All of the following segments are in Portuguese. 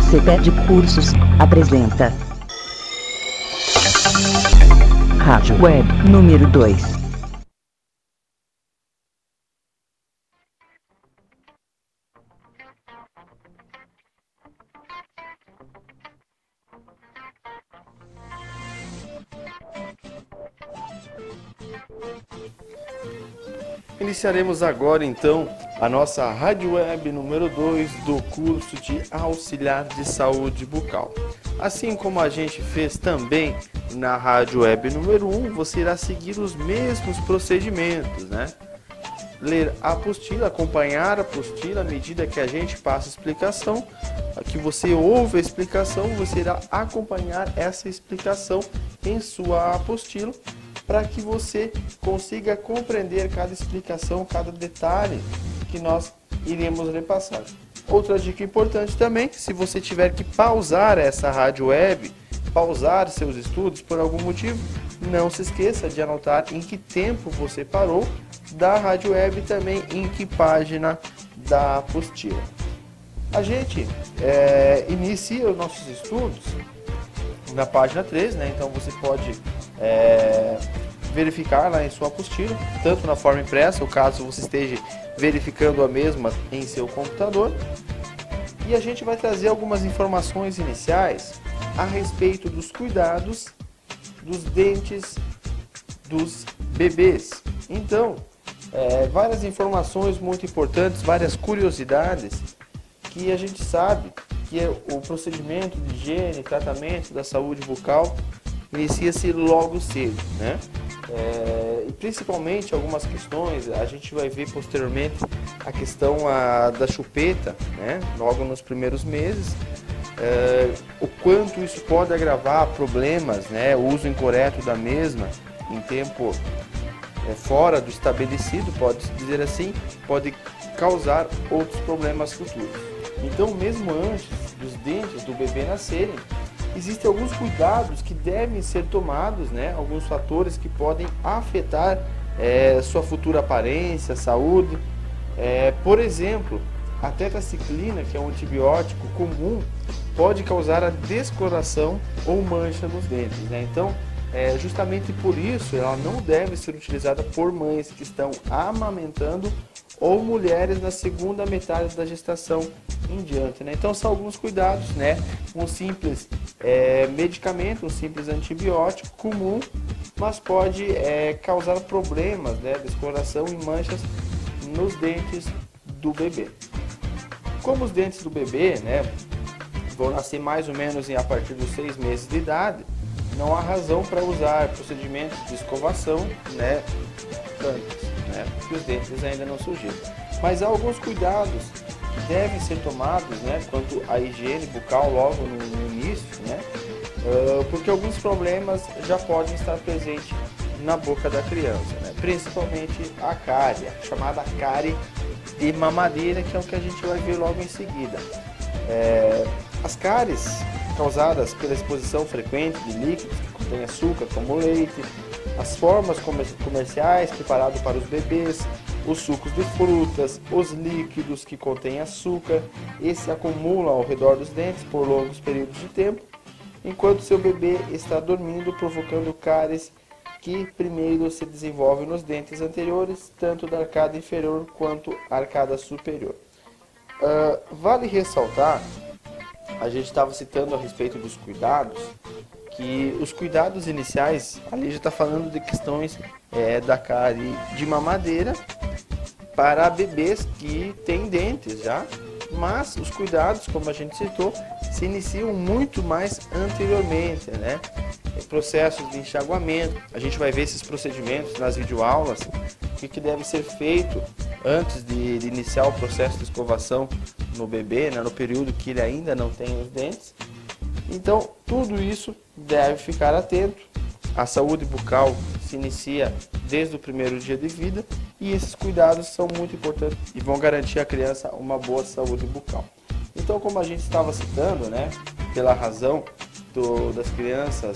CETED Cursos apresenta Rádio Web número 2. Iniciaremos agora então a nossa Rádio Web número 2 do curso de Auxiliar de Saúde Bucal. Assim como a gente fez também na Rádio Web número 1, você irá seguir os mesmos procedimentos, né? Ler a apostila, acompanhar a apostila à medida que a gente passa a explicação, que você ouve a explicação, você irá acompanhar essa explicação em sua apostila, para que você consiga compreender cada explicação, cada detalhe que nós iremos repassar. Outra dica importante também, se você tiver que pausar essa rádio web, pausar seus estudos por algum motivo, não se esqueça de anotar em que tempo você parou da rádio web e também em que página da apostila. A gente inicia os nossos estudos na página 3, né? Então você pode verificar lá em sua apostila, tanto na forma impressa, ou caso você esteja verificando a mesma em seu computador. E a gente vai trazer algumas informações iniciais a respeito dos cuidados dos dentes dos bebês. Então, várias informações muito importantes, várias curiosidades que a gente sabe que o procedimento de higiene e tratamento da saúde bucal inicia-se logo cedo, né? E principalmente algumas questões, a gente vai ver posteriormente a questão da chupeta, né? Logo nos primeiros meses, o quanto isso pode agravar problemas, né? O uso incorreto da mesma em tempo fora do estabelecido, pode-se dizer assim, pode causar outros problemas futuros. Então, mesmo antes dos dentes do bebê nascerem, existem alguns cuidados que devem ser tomados, né? Alguns fatores que podem afetar sua futura aparência, saúde. Por exemplo, a tetraciclina, que é um antibiótico comum, pode causar a descoloração ou mancha nos dentes, né? Então, justamente por isso, ela não deve ser utilizada por mães que estão amamentando ou mulheres na segunda metade da gestação em diante, né? Então são alguns cuidados, né? Um simples medicamento, um simples antibiótico comum, mas pode causar problemas, né? Descoloração e manchas nos dentes do bebê. Como os dentes do bebê, né, vão nascer mais ou menos a partir dos 6 meses de idade, não há razão para usar procedimentos de escovação, né, antes, né, porque os dentes ainda não surgiram. Mas há alguns cuidados que devem ser tomados, né, quanto à higiene bucal logo no início, né, porque alguns problemas já podem estar presentes na boca da criança, né, principalmente a cárie, a chamada cárie de mamadeira, que é o que a gente vai ver logo em seguida. As cáries causadas pela exposição frequente de líquidos que contêm açúcar, como leite, as formas comerciais preparadas para os bebês, os sucos de frutas, os líquidos que contêm açúcar, esses se acumulam ao redor dos dentes por longos períodos de tempo, enquanto seu bebê está dormindo, provocando cáries que primeiro se desenvolvem nos dentes anteriores, tanto da arcada inferior quanto arcada superior. Vale ressaltar, a gente estava citando a respeito dos cuidados, que os cuidados iniciais, ali já está falando de questões da cárie de mamadeira para bebês que têm dentes já, mas os cuidados, como a gente citou, se iniciam muito mais anteriormente, né? Processos de enxaguamento, a gente vai ver esses procedimentos nas videoaulas, o que deve ser feito antes de iniciar o processo de escovação no bebê, né, no período que ele ainda não tem os dentes. Então, tudo isso deve ficar atento. A saúde bucal se inicia desde o primeiro dia de vida e esses cuidados são muito importantes e vão garantir à criança uma boa saúde bucal. Então, como a gente estava citando, né, pela razão das crianças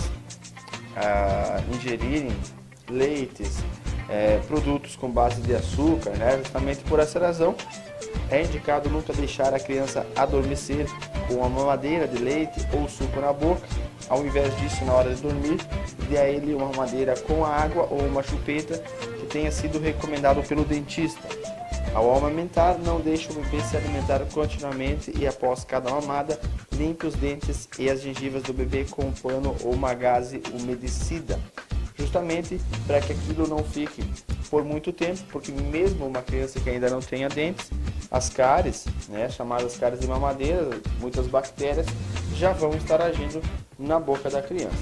ingerirem leites, produtos com base de açúcar, né, justamente por essa razão, É indicado nunca deixar a criança adormecer com uma mamadeira de leite ou suco na boca. Ao invés disso, na hora de dormir, dê a ele uma mamadeira com água ou uma chupeta que tenha sido recomendado pelo dentista. Ao amamentar, não deixe o bebê se alimentar continuamente e após cada mamada, limpe os dentes e as gengivas do bebê com um pano ou uma gaze umedecida, justamente para que aquilo não fique por muito tempo, porque mesmo uma criança que ainda não tenha dentes, as cáries, né, chamadas cáries de mamadeira, muitas bactérias já vão estar agindo na boca da criança.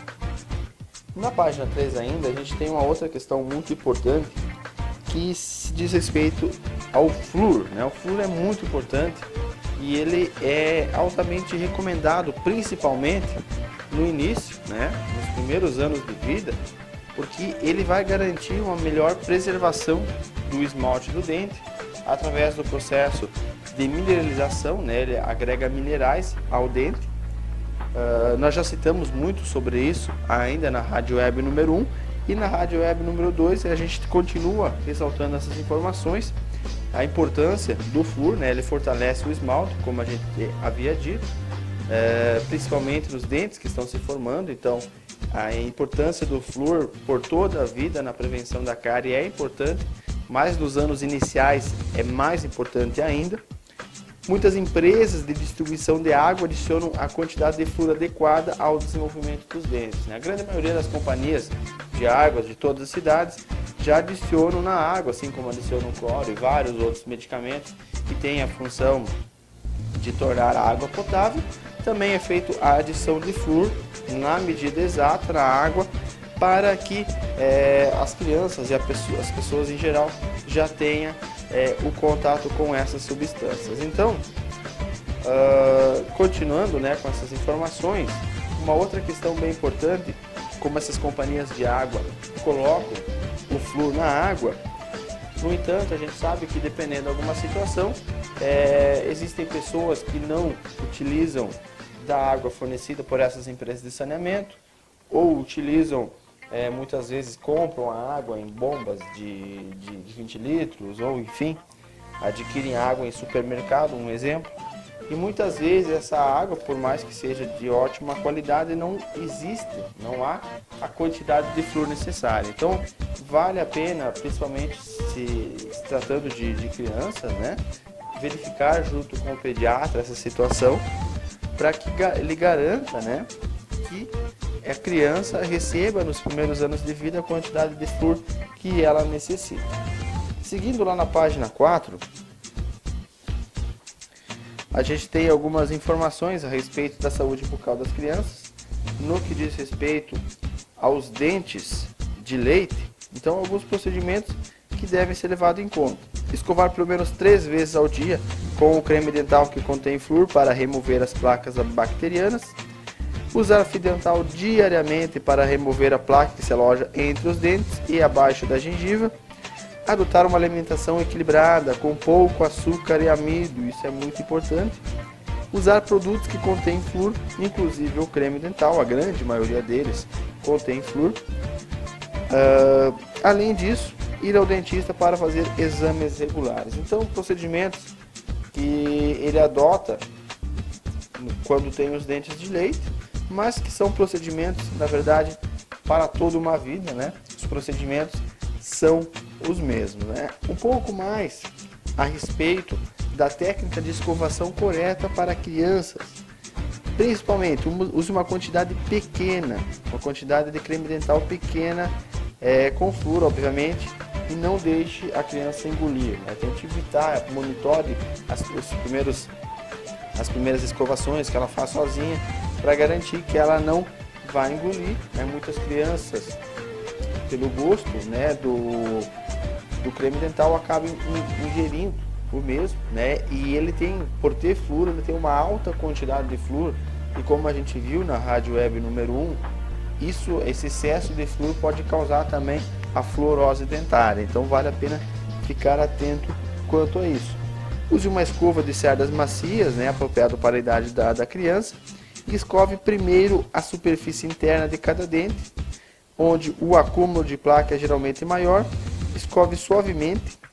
Na página 3 ainda, a gente tem uma outra questão muito importante que se diz respeito ao flúor, né? O flúor é muito importante e ele é altamente recomendado, principalmente no início, né? Nos primeiros anos de vida, porque ele vai garantir uma melhor preservação do esmalte do dente através do processo de mineralização, né? Ele agrega minerais ao dente. Nós já citamos muito sobre isso ainda na Rádio Web número 1 e na Rádio Web número 2 a gente continua ressaltando essas informações, a importância do flúor, né? Ele fortalece o esmalte, como a gente havia dito, principalmente nos dentes que estão se formando. Então a importância do flúor por toda a vida na prevenção da cárie é importante, mas nos anos iniciais é mais importante ainda. Muitas empresas de distribuição de água adicionam a quantidade de flúor adequada ao desenvolvimento dos dentes, né? A grande maioria das companhias de águas de todas as cidades já adicionam na água, assim como adicionam cloro e vários outros medicamentos que têm a função de tornar a água potável. Também é feita a adição de flúor na medida exata na água para que as crianças e as pessoas em geral já tenham o contato com essas substâncias. Então, continuando, né, com essas informações, uma outra questão bem importante, como essas companhias de água colocam o flúor na água, no entanto, a gente sabe que dependendo de alguma situação, existem pessoas que não utilizam da água fornecida por essas empresas de saneamento, ou utilizam, muitas vezes compram a água em bombas de 20 litros, ou enfim, adquirem água em supermercado, um exemplo. E muitas vezes essa água, por mais que seja de ótima qualidade, não existe, não há a quantidade de flúor necessária. Então, vale a pena, principalmente se tratando de crianças, né, verificar junto com o pediatra essa situação, para que ele garanta, né, que a criança receba nos primeiros anos de vida a quantidade de flúor que ela necessita. Seguindo lá na página 4, a gente tem algumas informações a respeito da saúde bucal das crianças, no que diz respeito aos dentes de leite. Então, alguns procedimentos que devem ser levados em conta. Escovar pelo menos 3 vezes ao dia com o creme dental que contém flúor para remover as placas bacterianas. Usar fio dental diariamente para remover a placa que se aloja entre os dentes e abaixo da gengiva. Adotar uma alimentação equilibrada, com pouco açúcar e amido, isso é muito importante. Usar produtos que contêm flúor, inclusive o creme dental, a grande maioria deles contém flúor. Além disso, ir ao dentista para fazer exames regulares. Então, procedimentos que ele adota quando tem os dentes de leite, mas que são procedimentos, na verdade, para toda uma vida, né? Os procedimentos são os mesmos, né? Um pouco mais a respeito da técnica de escovação correta para crianças. Principalmente, use uma quantidade pequena, uma quantidade de creme dental pequena, com flúor, obviamente, e não deixe a criança engolir, né? Tente evitar, monitore as primeiras escovações que ela faz sozinha, para garantir que ela não vai engolir, né? Muitas crianças, pelo gosto, né, do creme dental, acabam ingerindo o mesmo, né? E ele tem, por ter flúor, ele tem uma alta quantidade de flúor, e como a gente viu na Rádio Web número 1, esse excesso de flúor pode causar também a fluorose dentária, então vale a pena ficar atento quanto a isso. Use uma escova de cerdas macias, né, apropriado para a idade da criança, e escove primeiro a superfície interna de cada dente, onde o acúmulo de placa é geralmente maior. Escove suavemente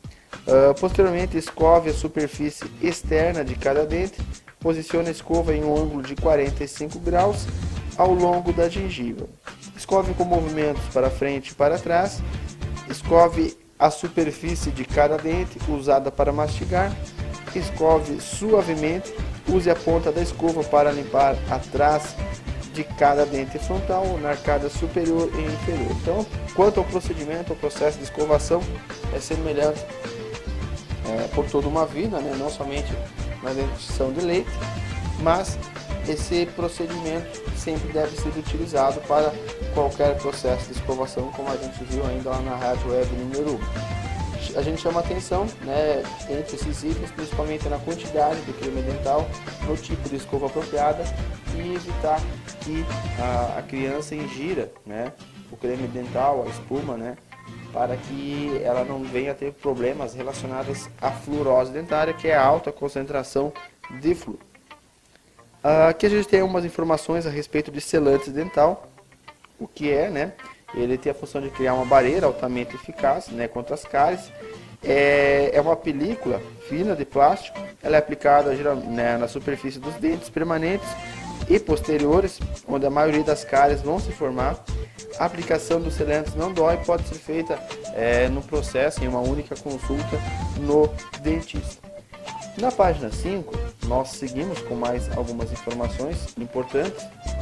Posteriormente, escove a superfície externa de cada dente. Posicione a escova em um ângulo de 45 graus ao longo da gengiva. Escove com movimentos para frente e para trás. Escove a superfície de cada dente usada para mastigar. Escove suavemente. Use a ponta da escova para limpar atrás de cada dente frontal, na arcada superior e inferior. Então, quanto ao procedimento, o processo de escovação é semelhante por toda uma vida, né? Não somente na dentição de leite, mas esse procedimento sempre deve ser utilizado para qualquer processo de escovação, como a gente viu ainda lá na rádio web número 1. A gente chama atenção, né, entre esses itens, principalmente na quantidade do creme dental, no tipo de escova apropriada e evitar que a criança ingira, né, o creme dental, a espuma, né, para que ela não venha a ter problemas relacionados à fluorose dentária, que é a alta concentração de flúor. Aqui a gente tem algumas informações a respeito de selante dental. O que é, né? Ele tem a função de criar uma barreira altamente eficaz, né, contra as cáries. É uma película fina de plástico. Ela é aplicada né, na superfície dos dentes permanentes e posteriores, onde a maioria das cáries vão se formar. A aplicação dos selantes não dói, pode ser feita no processo, em uma única consulta no dentista. Na página 5, nós seguimos com mais algumas informações importantes.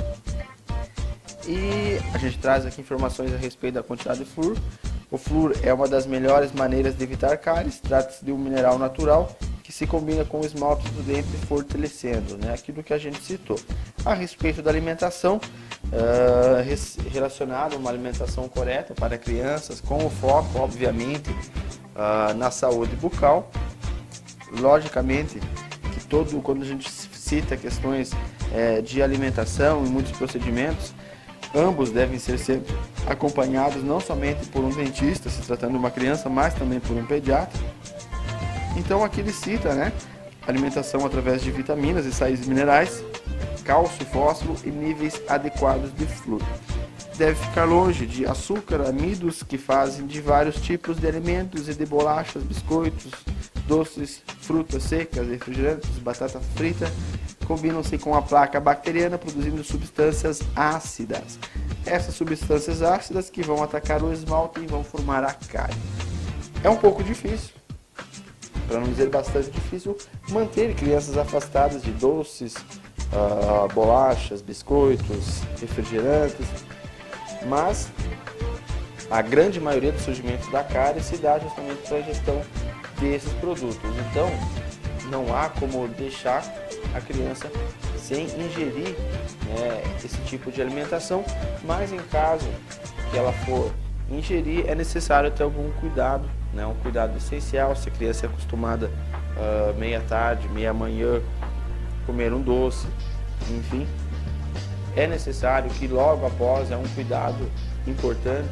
E a gente traz aqui informações a respeito da quantidade de flúor. O flúor é uma das melhores maneiras de evitar cáries. Trata-se de um mineral natural que se combina com o esmalte do dente, fortalecendo, né, aquilo que a gente citou. A respeito da alimentação, relacionada a uma alimentação correta para crianças, com o foco, obviamente, na saúde bucal. Logicamente, que quando a gente cita questões de alimentação e muitos procedimentos, ambos devem ser sempre acompanhados não somente por um dentista, se tratando de uma criança, mas também por um pediatra. Então aqui ele cita, né, alimentação através de vitaminas e sais minerais, cálcio, fósforo e níveis adequados de flúor. Deve ficar longe de açúcar, amidos que fazem de vários tipos de alimentos e de bolachas, biscoitos, doces, frutas secas, refrigerantes, batata frita, combinam-se com a placa bacteriana, produzindo substâncias ácidas. Essas substâncias ácidas que vão atacar o esmalte e vão formar a cárie. É um pouco difícil, para não dizer bastante difícil, manter crianças afastadas de doces, bolachas, biscoitos, refrigerantes, mas a grande maioria do surgimento da cárie se dá justamente pela ingestão desses produtos. Então, não há como deixar a criança sem ingerir, né, esse tipo de alimentação, mas em caso que ela for ingerir, é necessário ter algum cuidado, né, um cuidado essencial. Se a criança é acostumada meia tarde, meia manhã, comer um doce, enfim, é necessário que logo após, um cuidado importante,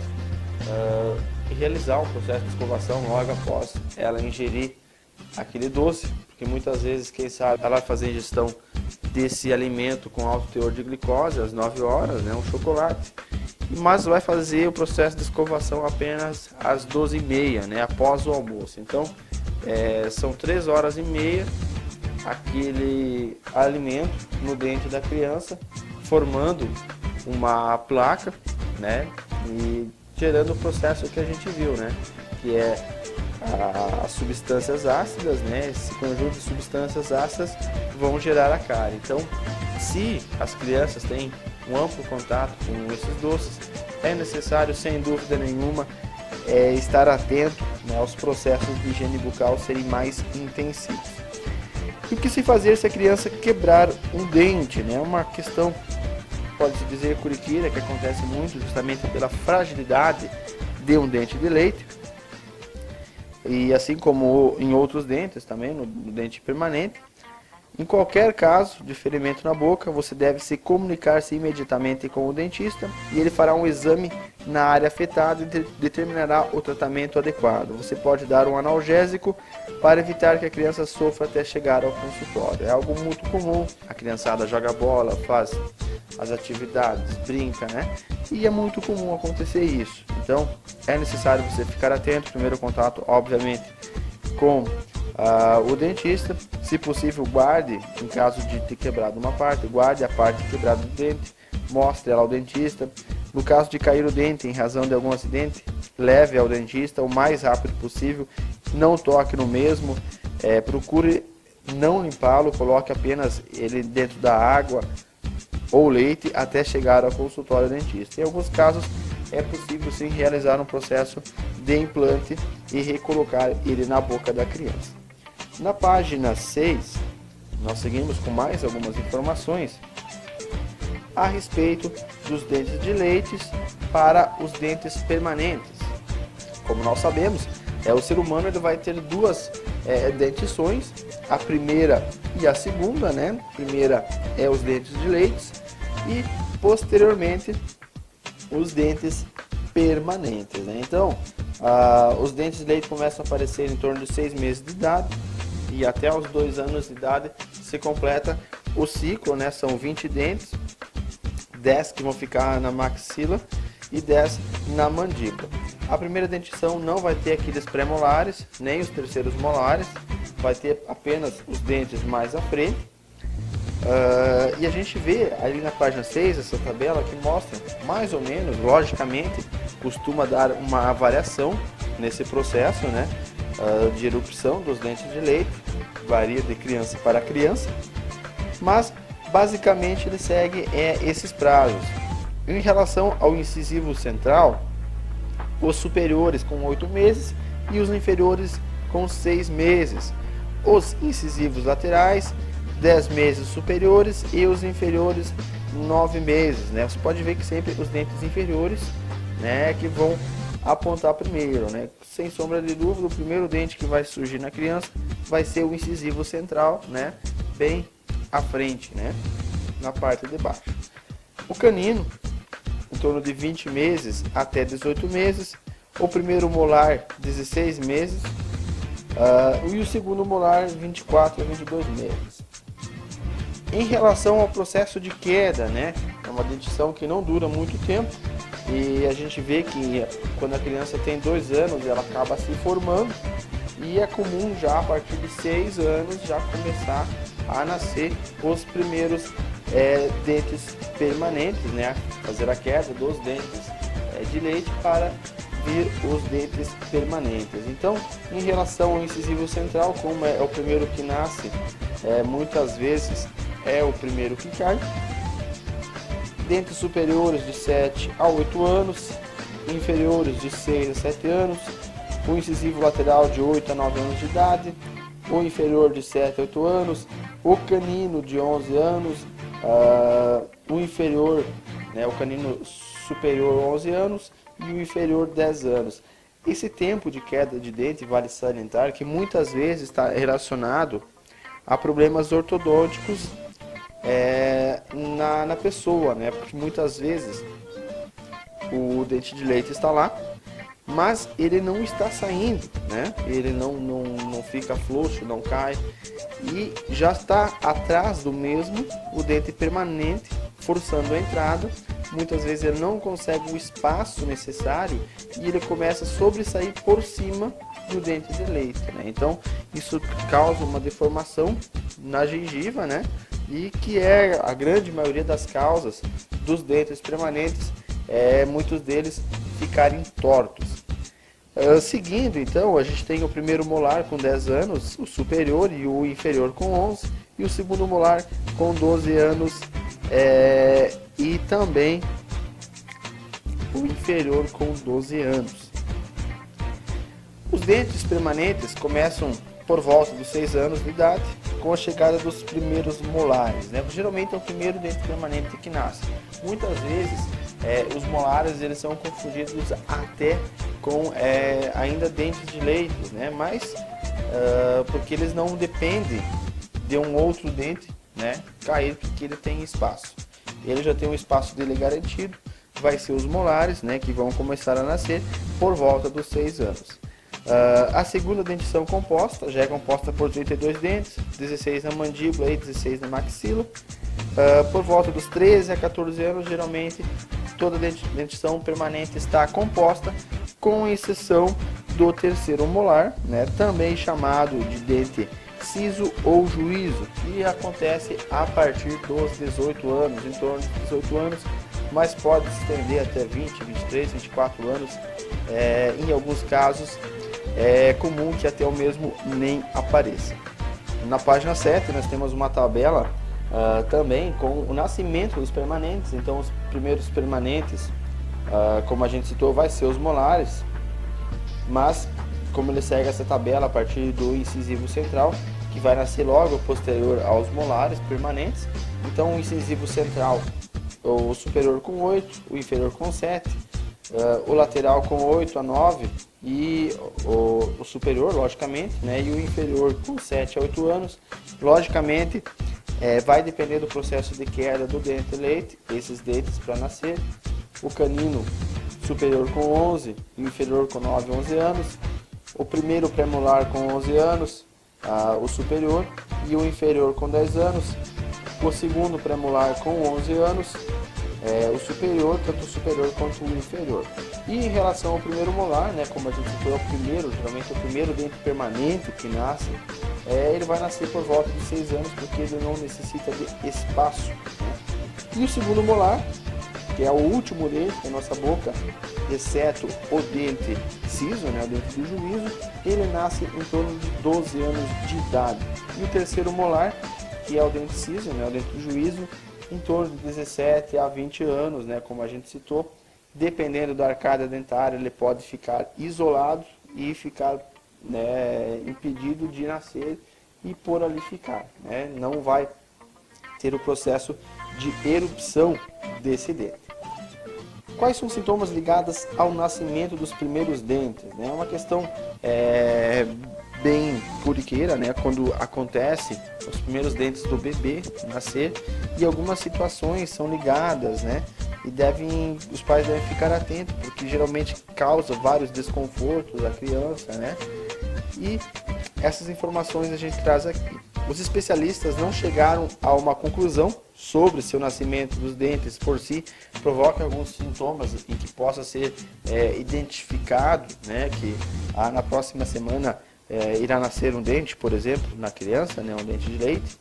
realizar um processo de escovação logo após ela ingerir aquele doce, porque muitas vezes, quem sabe, ela vai fazer ingestão desse alimento com alto teor de glicose às 9 horas, né, um chocolate, mas vai fazer o processo de escovação apenas às 12h30, né, após o almoço. Então, são 3 horas e meia aquele alimento no dente da criança, formando uma placa, né, e gerando o processo que a gente viu, né, que é as substâncias ácidas, né, esse conjunto de substâncias ácidas vão gerar a cárie. Então, se as crianças têm um amplo contato com esses doces, é necessário, sem dúvida nenhuma, estar atento, né, aos processos de higiene bucal serem mais intensivos. E o que se fazer se a criança quebrar um dente, né, uma questão, pode-se dizer, corriqueira, que acontece muito justamente pela fragilidade de um dente de leite, e assim como em outros dentes também, no dente permanente. Em qualquer caso de ferimento na boca, você deve se comunicar-se imediatamente com o dentista e ele fará um exame na área afetada e determinará o tratamento adequado. Você pode dar um analgésico para evitar que a criança sofra até chegar ao consultório. É algo muito comum, a criançada joga bola, faz as atividades, brinca, né? E é muito comum acontecer isso. Então, é necessário você ficar atento, primeiro contato, obviamente, com o dentista. Se possível, guarde, em caso de ter quebrado uma parte, guarde a parte quebrada do dente, mostre ela ao dentista. No caso de cair o dente em razão de algum acidente, leve ao dentista o mais rápido possível, não toque no mesmo, procure não limpá-lo, coloque apenas ele dentro da água ou leite até chegar ao consultório dentista. Em alguns casos é possível sim realizar um processo de implante e recolocar ele na boca da criança. Na página 6, nós seguimos com mais algumas informações a respeito dos dentes de leite para os dentes permanentes. Como nós sabemos, o ser humano ele vai ter duas dentições, a primeira e a segunda, né? A primeira é os dentes de leite e posteriormente os dentes permanentes, né? Então, os dentes de leite começam a aparecer em torno de 6 meses de idade e até os 2 anos de idade se completa o ciclo, né? São 20 dentes, 10 que vão ficar na maxila e 10 na mandíbula. A primeira dentição não vai ter aqueles pré-molares, nem os terceiros molares, vai ter apenas os dentes mais à frente. E a gente vê ali na página 6 essa tabela que mostra mais ou menos, logicamente, costuma dar uma variação nesse processo, né, de erupção dos dentes de leite, varia de criança para criança, mas basicamente ele segue esses prazos. Em relação ao incisivo central, os superiores com 8 meses e os inferiores com 6 meses. Os incisivos laterais, 10 meses superiores e os inferiores 9 meses, né? Você pode ver que sempre os dentes inferiores, né, que vão apontar primeiro, né? Sem sombra de dúvida, o primeiro dente que vai surgir na criança vai ser o incisivo central, né, bem à frente, né, na parte de baixo. O canino, em torno de 20 meses até 18 meses, o primeiro molar 16 meses e o segundo molar 24 a 22 meses. Em relação ao processo de queda, né, é uma dentição que não dura muito tempo e a gente vê que quando a criança tem 2 anos ela acaba se formando e é comum já a partir de 6 anos já começar a nascer os primeiros dentes permanentes, né, fazer a queda dos dentes de leite para vir os dentes permanentes. Então, em relação ao incisivo central, como é o primeiro que nasce, muitas vezes é o primeiro que cai. Dentes superiores de 7 a 8 anos, inferiores de 6 a 7 anos, o incisivo lateral de 8 a 9 anos de idade, o inferior de 7 a 8 anos, o canino de 11 anos, o inferior, né, o canino superior 11 anos e o inferior 10 anos. Esse tempo de queda de dente, vale salientar que muitas vezes está relacionado a problemas ortodônticos na pessoa, né? Porque muitas vezes o dente de leite está lá, mas ele não está saindo, né? Ele não fica frouxo, não cai, e já está atrás do mesmo o dente permanente, forçando a entrada. Muitas vezes ele não consegue o espaço necessário e ele começa a sobressair por cima do dente de leite, né? Então isso causa uma deformação na gengiva, né? E que é a grande maioria das causas dos dentes permanentes, muitos deles ficarem tortos. Seguindo, então, a gente tem o primeiro molar com 10 anos, o superior, e o inferior com 11, e o segundo molar com 12 anos e também o inferior com 12 anos. Os dentes permanentes começam por volta dos 6 anos de idade, com a chegada dos primeiros molares, né? Geralmente é o primeiro dente permanente que nasce. Muitas vezes os molares eles são confundidos até com ainda dentes de leite, né? Mas porque eles não dependem de um outro dente, né, cair, porque ele tem espaço. Ele já tem um espaço dele garantido, vai ser os molares, né, que vão começar a nascer por volta dos 6 anos. A segunda dentição composta já é composta por 32 dentes, 16 na mandíbula e 16 na maxila. Por volta dos 13 a 14 anos, geralmente toda dentição permanente está composta, com exceção do terceiro molar, né, também chamado de dente siso ou juízo, que acontece a partir dos 18 anos, em torno de 18 anos, mas pode se estender até 20, 23, 24 anos. Em alguns casos é comum que até o mesmo nem apareça. Na página 7 nós temos uma tabela também com o nascimento dos permanentes. Então os primeiros permanentes, como a gente citou, vai ser os molares, mas como ele segue essa tabela a partir do incisivo central, que vai nascer logo posterior aos molares permanentes. Então o incisivo central, o superior com 8, o inferior com 7, o lateral com 8 a 9 e o superior, logicamente, né, e o inferior com 7 a 8 anos. Logicamente, vai depender do processo de queda do dente leite, esses dentes para nascer. O canino superior com 11 e o inferior com 9 a 11 anos. O primeiro premolar com 11 anos, o superior, e o inferior com 10 anos. O segundo premolar com 11 anos, o superior, tanto o superior quanto o inferior. E em relação ao primeiro molar, né, como a gente citou, é o primeiro, geralmente o primeiro dente permanente que nasce, ele vai nascer por volta de 6 anos, porque ele não necessita de espaço, né? E o segundo molar, que é o último dente da nossa boca, exceto o dente siso, né, o dente do juízo, ele nasce em torno de 12 anos de idade. E o terceiro molar, que é o dente siso, né, o dente do juízo, em torno de 17 a 20 anos, né, como a gente citou. Dependendo da arcada dentária, ele pode ficar isolado e ficar, né, impedido de nascer e por ali ficar, né? Não vai ter o processo de erupção desse dente. Quais são os sintomas ligados ao nascimento dos primeiros dentes? É uma questão bem corriqueira, né? Quando acontece os primeiros dentes do bebê nascer, e algumas situações são ligadas, né? E os pais devem ficar atentos, porque geralmente causa vários desconfortos à criança, né? E essas informações a gente traz aqui. Os especialistas não chegaram a uma conclusão sobre se o nascimento dos dentes por si provoca alguns sintomas em que possa ser identificado, né, que na próxima semana irá nascer um dente, por exemplo, na criança, né, um dente de leite.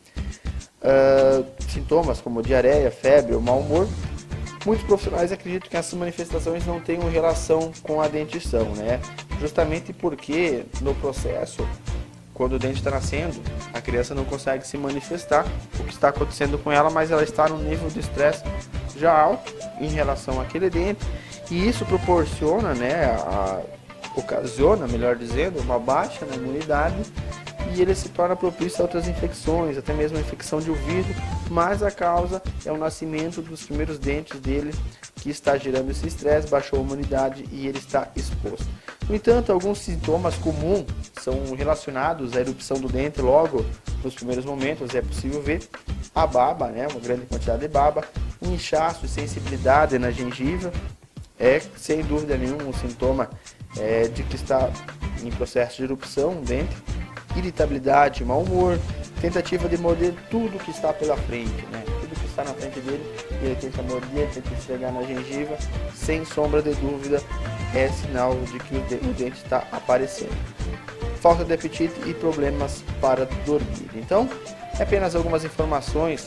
Sintomas como diarreia, febre ou mau humor. Muitos profissionais acreditam que essas manifestações não tenham relação com a dentição, né? Justamente porque no processo, quando o dente está nascendo, a criança não consegue se manifestar o que está acontecendo com ela, mas ela está num nível de estresse já alto em relação àquele dente, e isso proporciona, né, ocasiona, melhor dizendo, uma baixa na imunidade, e ele se torna propício a outras infecções, até mesmo a infecção de ouvido, mas a causa é o nascimento dos primeiros dentes dele, que está gerando esse estresse, baixou a imunidade e ele está exposto. No entanto, alguns sintomas comuns são relacionados à erupção do dente logo nos primeiros momentos. É possível ver a baba, né, uma grande quantidade de baba, um inchaço e sensibilidade na gengiva, sem dúvida nenhuma um sintoma de que está em processo de erupção um dente. Irritabilidade, mau humor, tentativa de morder tudo que está pela frente, né? Tudo que está na frente dele, ele tenta morder, tenta esfregar na gengiva, sem sombra de dúvida, é sinal de que o dente está aparecendo. Falta de apetite e problemas para dormir. Então, apenas algumas informações,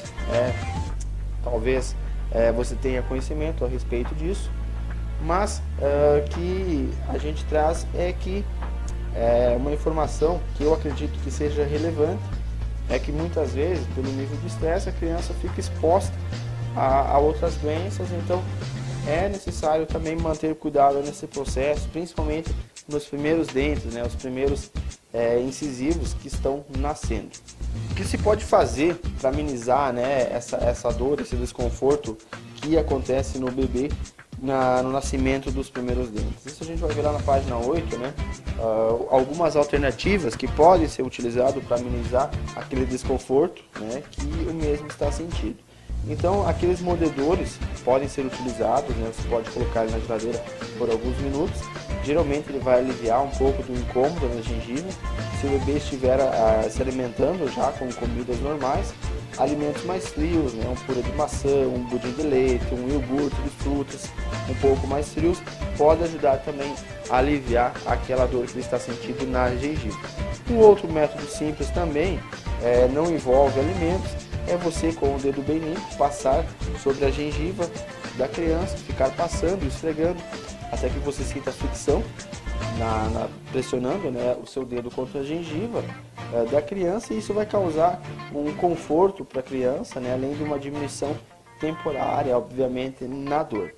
talvez você tenha conhecimento a respeito disso, mas que a gente traz que uma informação que eu acredito que seja relevante, é que muitas vezes, pelo nível de estresse, a criança fica exposta a outras doenças. Então é necessário também manter cuidado nesse processo, principalmente nos primeiros dentes, né, os primeiros incisivos que estão nascendo. O que se pode fazer para amenizar, né, essa dor, esse desconforto que acontece no bebê no nascimento dos primeiros dentes? Isso a gente vai ver lá na página 8, né? Algumas alternativas que podem ser utilizadas para amenizar aquele desconforto, né, que o mesmo está sentindo. Então, aqueles mordedores podem ser utilizados, né? Você pode colocar ele na geladeira por alguns minutos. Geralmente ele vai aliviar um pouco do incômodo na gengiva. Se o bebê estiver se alimentando já com comidas normais, alimentos mais frios, né? Um purê de maçã, um pudim de leite, um iogurte de frutas um pouco mais frios, pode ajudar também a aliviar aquela dor que ele está sentindo na gengiva. Um outro método simples também, não envolve alimentos, é você com o dedo bem limpo passar sobre a gengiva da criança, ficar passando, esfregando, até que você sinta a fricção, pressionando, né, o seu dedo contra a gengiva da criança, e isso vai causar um conforto para a criança, né, além de uma diminuição temporária, obviamente, na dor.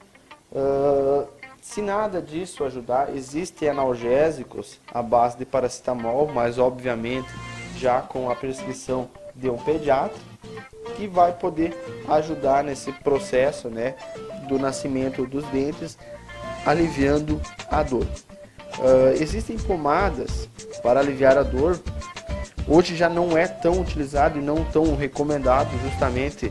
Se nada disso ajudar, existem analgésicos à base de paracetamol, mas obviamente já com a prescrição de um pediatra, que vai poder ajudar nesse processo, né, do nascimento dos dentes, aliviando a dor. Existem pomadas para aliviar a dor. Hoje já não é tão utilizado e não tão recomendado, justamente,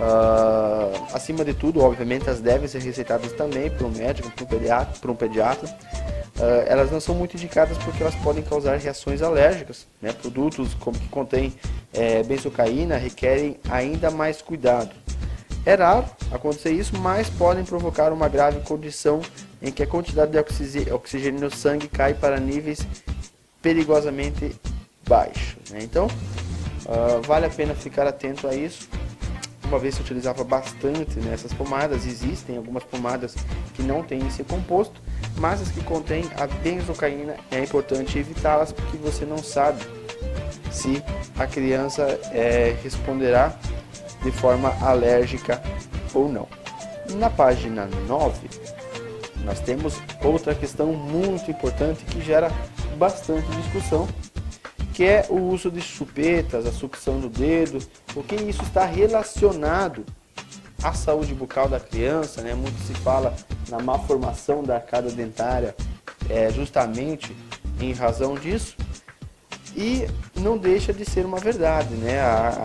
acima de tudo, obviamente, elas devem ser receitadas também por um médico, por um pediatra. Elas não são muito indicadas porque elas podem causar reações alérgicas, né? Produtos que contêm benzocaína requerem ainda mais cuidado. É raro acontecer isso, mas podem provocar uma grave condição em que a quantidade de oxigênio no sangue cai para níveis perigosamente baixos, né? Então, vale a pena ficar atento a isso. Uma vez se utilizava bastante nessas pomadas, existem algumas pomadas que não têm esse composto, mas as que contêm a benzocaína é importante evitá-las, porque você não sabe se a criança responderá de forma alérgica ou não. Na página 9, nós temos outra questão muito importante que gera bastante discussão, que é o uso de chupetas, a sucção do dedo, porque isso está relacionado à saúde bucal da criança, né? Muito se fala na má formação da arcada dentária, justamente em razão disso, e não deixa de ser uma verdade, né?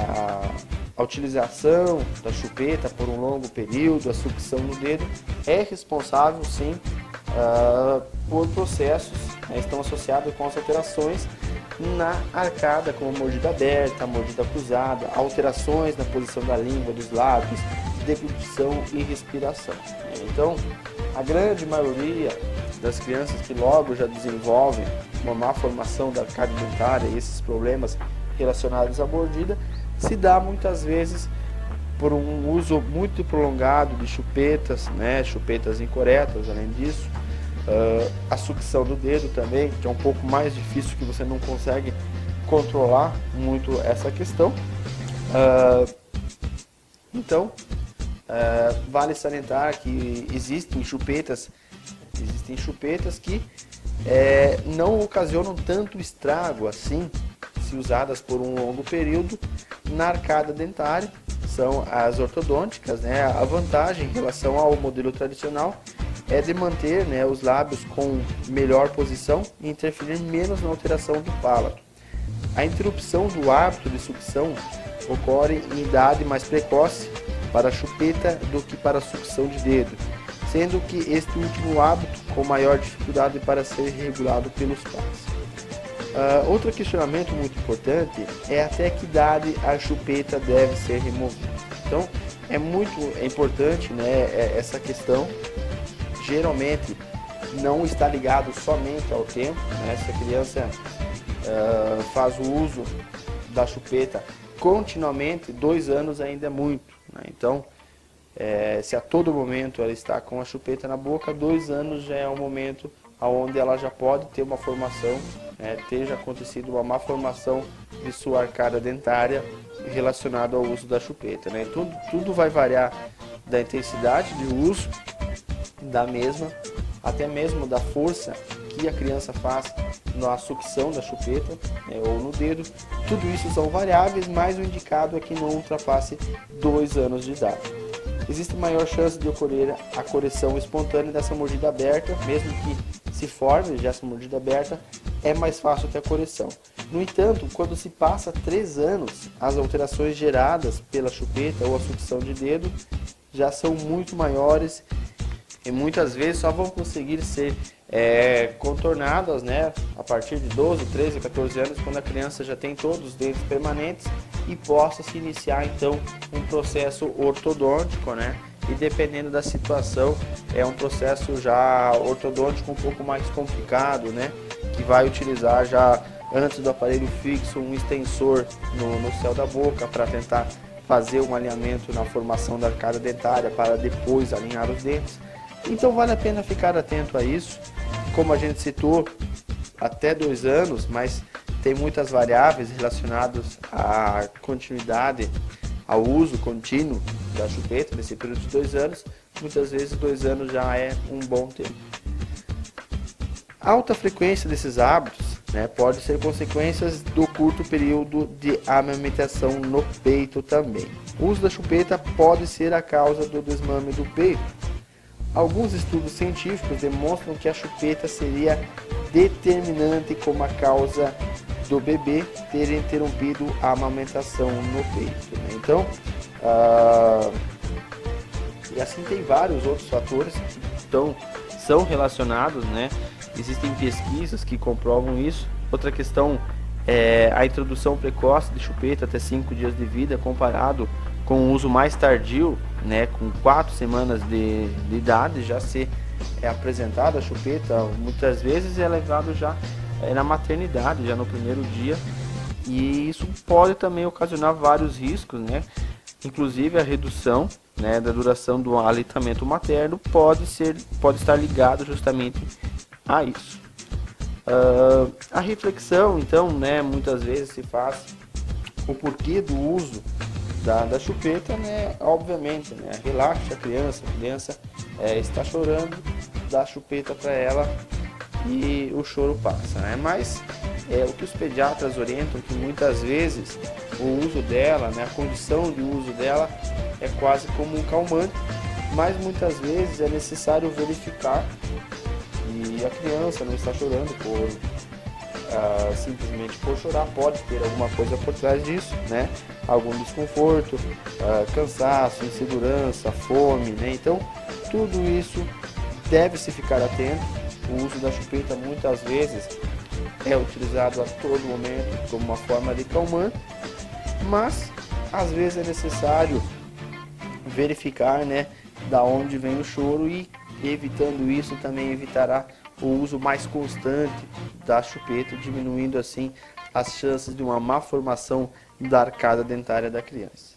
A utilização da chupeta por um longo período, a sucção no dedo, é responsável sim por processos, né, estão associados com as alterações na arcada, como a mordida aberta, a mordida cruzada, alterações na posição da língua, dos lábios, deglutição e respiração. Então, a grande maioria das crianças que logo já desenvolvem uma má formação da arcada dentária e esses problemas relacionados à mordida, se dá muitas vezes por um uso muito prolongado de chupetas, né, chupetas incorretas, além disso. A sucção do dedo também, que é um pouco mais difícil, que você não consegue controlar muito essa questão. Então, vale salientar que existem chupetas que não ocasionam tanto estrago assim, se usadas por um longo período na arcada dentária. São as ortodônticas, né? A vantagem em relação ao modelo tradicional é de manter, né, os lábios com melhor posição e interferir menos na alteração do palato. A interrupção do hábito de sucção ocorre em idade mais precoce para a chupeta do que para a sucção de dedo, sendo que este último hábito com maior dificuldade para ser regulado pelos pais. Outro questionamento muito importante é até que idade a chupeta deve ser removida. Então, é importante, né, essa questão. Geralmente não está ligado somente ao tempo, né? Se a criança faz o uso da chupeta continuamente, 2 anos ainda é muito, né? Então, se a todo momento ela está com a chupeta na boca, 2 anos já é um momento onde ela já pode ter uma formação, esteja acontecido uma má formação de sua arcada dentária relacionada ao uso da chupeta, né? Tudo vai variar da intensidade de uso da mesma, até mesmo da força que a criança faz na sucção da chupeta, né, ou no dedo. Tudo isso são variáveis, mas o indicado é que não ultrapasse 2 anos de idade. Existe maior chance de ocorrer a correção espontânea dessa mordida aberta, mesmo que se forme já essa mordida aberta, é mais fácil ter a correção. No entanto, quando se passa 3 anos, as alterações geradas pela chupeta ou a sucção de dedo já são muito maiores e muitas vezes só vão conseguir ser contornadas, né, a partir de 12, 13, 14 anos, quando a criança já tem todos os dentes permanentes e possa se iniciar então um processo ortodôntico, né? E dependendo da situação, é um processo já ortodôntico um pouco mais complicado, né? Que vai utilizar já antes do aparelho fixo um extensor no céu da boca para tentar fazer um alinhamento na formação da arcada dentária para depois alinhar os dentes. Então vale a pena ficar atento a isso. Como a gente citou, até 2 anos, mas tem muitas variáveis relacionadas à continuidade, ao uso contínuo da chupeta nesse período de 2 anos. Muitas vezes 2 anos já é um bom tempo. A alta frequência desses hábitos, né, pode ser consequências do curto período de amamentação no peito também. O uso da chupeta pode ser a causa do desmame do peito. Alguns estudos científicos demonstram que a chupeta seria determinante como a causa do bebê ter interrompido a amamentação no peito, né? Então, e assim tem vários outros fatores que são relacionados, né? Existem pesquisas que comprovam isso. Outra questão é a introdução precoce de chupeta até 5 dias de vida comparado com o uso mais tardio, né, com 4 semanas de idade já ser apresentada a chupeta. Muitas vezes é levado já na maternidade, já no primeiro dia, e isso pode também ocasionar vários riscos, né? Inclusive a redução, né, da duração do aleitamento materno pode estar ligado justamente a isso. A reflexão, então, né, muitas vezes se faz o porquê do uso da chupeta, né? Obviamente, né? Relaxa a criança está chorando, dá a chupeta para ela e o choro passa, né? Mas o que os pediatras orientam que muitas vezes o uso dela, né, a condição de uso dela é quase como um calmante, mas muitas vezes é necessário verificar e a criança não está chorando simplesmente por chorar, pode ter alguma coisa por trás disso, né? Algum desconforto, cansaço, insegurança, fome, né? Então, tudo isso deve-se ficar atento. O uso da chupeta muitas vezes é utilizado a todo momento como uma forma de calmante, mas às vezes é necessário verificar, né, da onde vem o choro, e evitando isso também evitará o uso mais constante da chupeta, diminuindo assim as chances de uma má formação da arcada dentária da criança.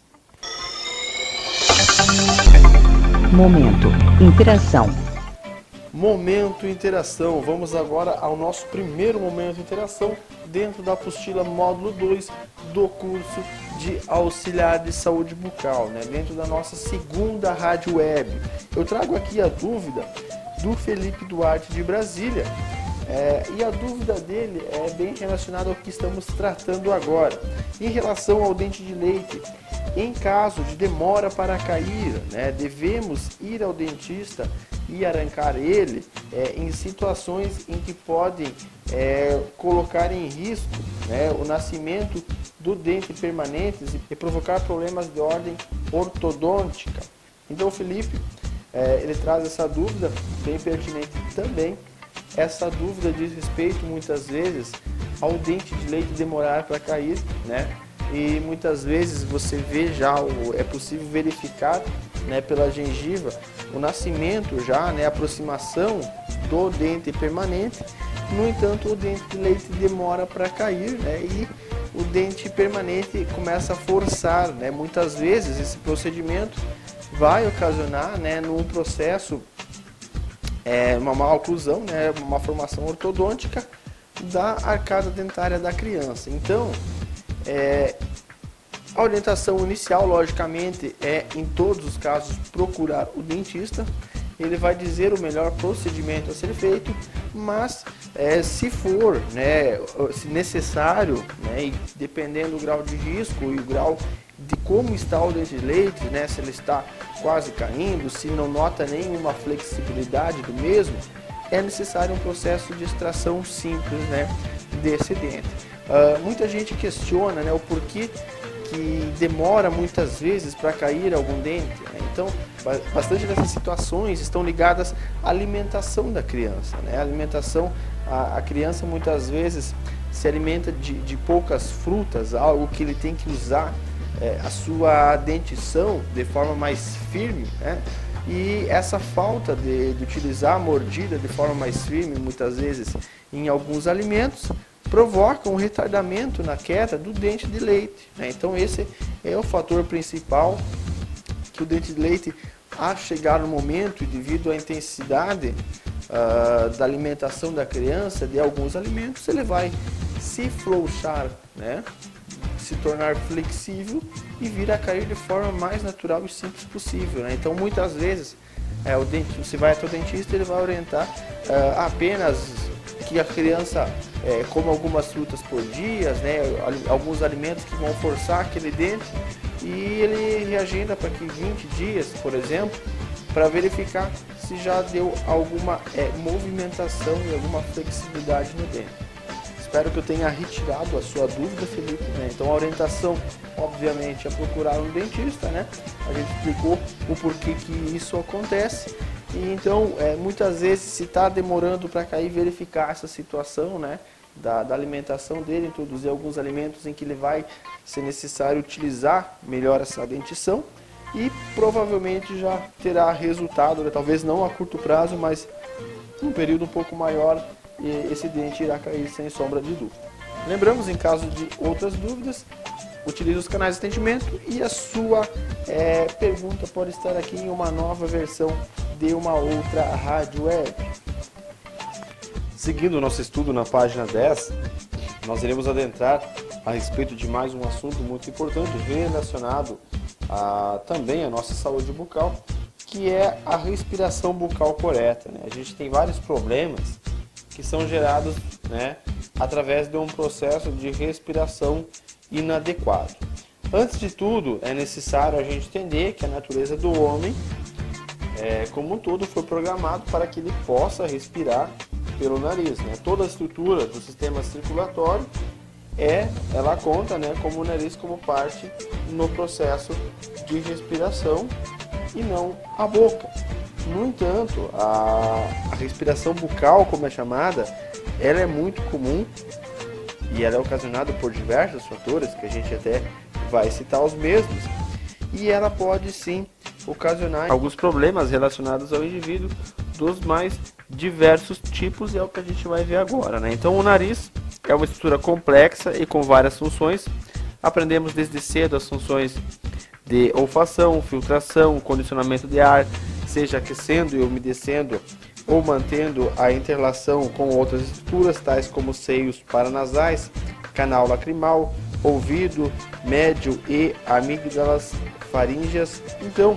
Momento interação. Momento interação. Vamos agora ao nosso primeiro momento interação dentro da apostila módulo 2 do curso de auxiliar de saúde bucal, né? Dentro da nossa segunda rádio web. Eu trago aqui a dúvida do Felipe Duarte de Brasília, e a dúvida dele é bem relacionada ao que estamos tratando agora. Em relação ao dente de leite, em caso de demora para cair, né, devemos ir ao dentista e arrancar ele em situações em que podem colocar em risco, né, o nascimento do dente permanente e provocar problemas de ordem ortodôntica. Então, Felipe, ele traz essa dúvida bem pertinente também. Essa dúvida diz respeito muitas vezes ao dente de leite demorar para cair, né? E muitas vezes você vê já, é possível verificar, né, pela gengiva o nascimento já, né, a aproximação do dente permanente. No entanto, o dente de leite demora para cair, né, e o dente permanente começa a forçar, né? Muitas vezes esse procedimento vai ocasionar, né, num processo uma má oclusão, né, uma formação ortodôntica da arcada dentária da criança. Então, a orientação inicial, logicamente, é, em todos os casos, procurar o dentista. Ele vai dizer o melhor procedimento a ser feito, mas se for, né, se necessário, né, e dependendo do grau de risco e o grau de como está o dente de leite, né, se ele está quase caindo, se não nota nenhuma flexibilidade do mesmo, é necessário um processo de extração simples, né, desse dente. Muita gente questiona, né, o porquê que demora muitas vezes para cair algum dente, né? Então, bastante dessas situações estão ligadas à alimentação da criança, né? A alimentação, a criança muitas vezes se alimenta de poucas frutas, algo que ele tem que usar a sua dentição de forma mais firme, né? E essa falta de utilizar a mordida de forma mais firme, muitas vezes em alguns alimentos, provoca um retardamento na queda do dente de leite, né? Então esse é o fator principal, que o dente de leite, a chegar no momento, devido à intensidade da alimentação da criança, de alguns alimentos, ele vai se frouxar, né? Se tornar flexível e vir a cair de forma mais natural e simples possível, né? Então muitas vezes você vai até o dentista, ele vai orientar apenas que a criança coma algumas frutas por dia, né? Alguns alimentos que vão forçar aquele dente, e ele reagenda para que 20 dias, por exemplo, para verificar se já deu alguma movimentação e alguma flexibilidade no dente. Espero que eu tenha retirado a sua dúvida, Felipe, né? Então a orientação, obviamente, é procurar um dentista, né? A gente explicou o porquê que isso acontece. E então, muitas vezes, se está demorando para cair, verificar essa situação, né? Da alimentação dele, introduzir alguns alimentos em que ele vai ser necessário utilizar melhor essa dentição, e provavelmente já terá resultado, né? Talvez não a curto prazo, mas num período um pouco maior, e esse dente irá cair sem sombra de dúvida. Lembramos, em caso de outras dúvidas, utilize os canais de atendimento, e a sua pergunta pode estar aqui em uma nova versão de uma outra rádio web. Seguindo o nosso estudo na página 10, nós iremos adentrar a respeito de mais um assunto muito importante relacionado também à nossa saúde bucal, que é a respiração bucal correta, né? A gente tem vários problemas que são gerados, né, através de um processo de respiração inadequado. Antes de tudo, é necessário a gente entender que a natureza do homem, como um todo, foi programado para que ele possa respirar pelo nariz, né? Toda a estrutura do sistema circulatório ela conta, né, como o nariz como parte no processo de respiração, e não a boca. No entanto, a respiração bucal, como é chamada, ela é muito comum, e ela é ocasionada por diversos fatores, que a gente até vai citar os mesmos, e ela pode sim ocasionar alguns problemas relacionados ao indivíduo dos mais diversos tipos, e é o que a gente vai ver agora, né? Então o nariz é uma estrutura complexa e com várias funções. Aprendemos desde cedo as funções de olfação, filtração, condicionamento de ar, seja aquecendo e umedecendo ou mantendo a interrelação com outras estruturas, tais como seios paranasais, canal lacrimal, ouvido, médio e amígdalas faríngeas. Então,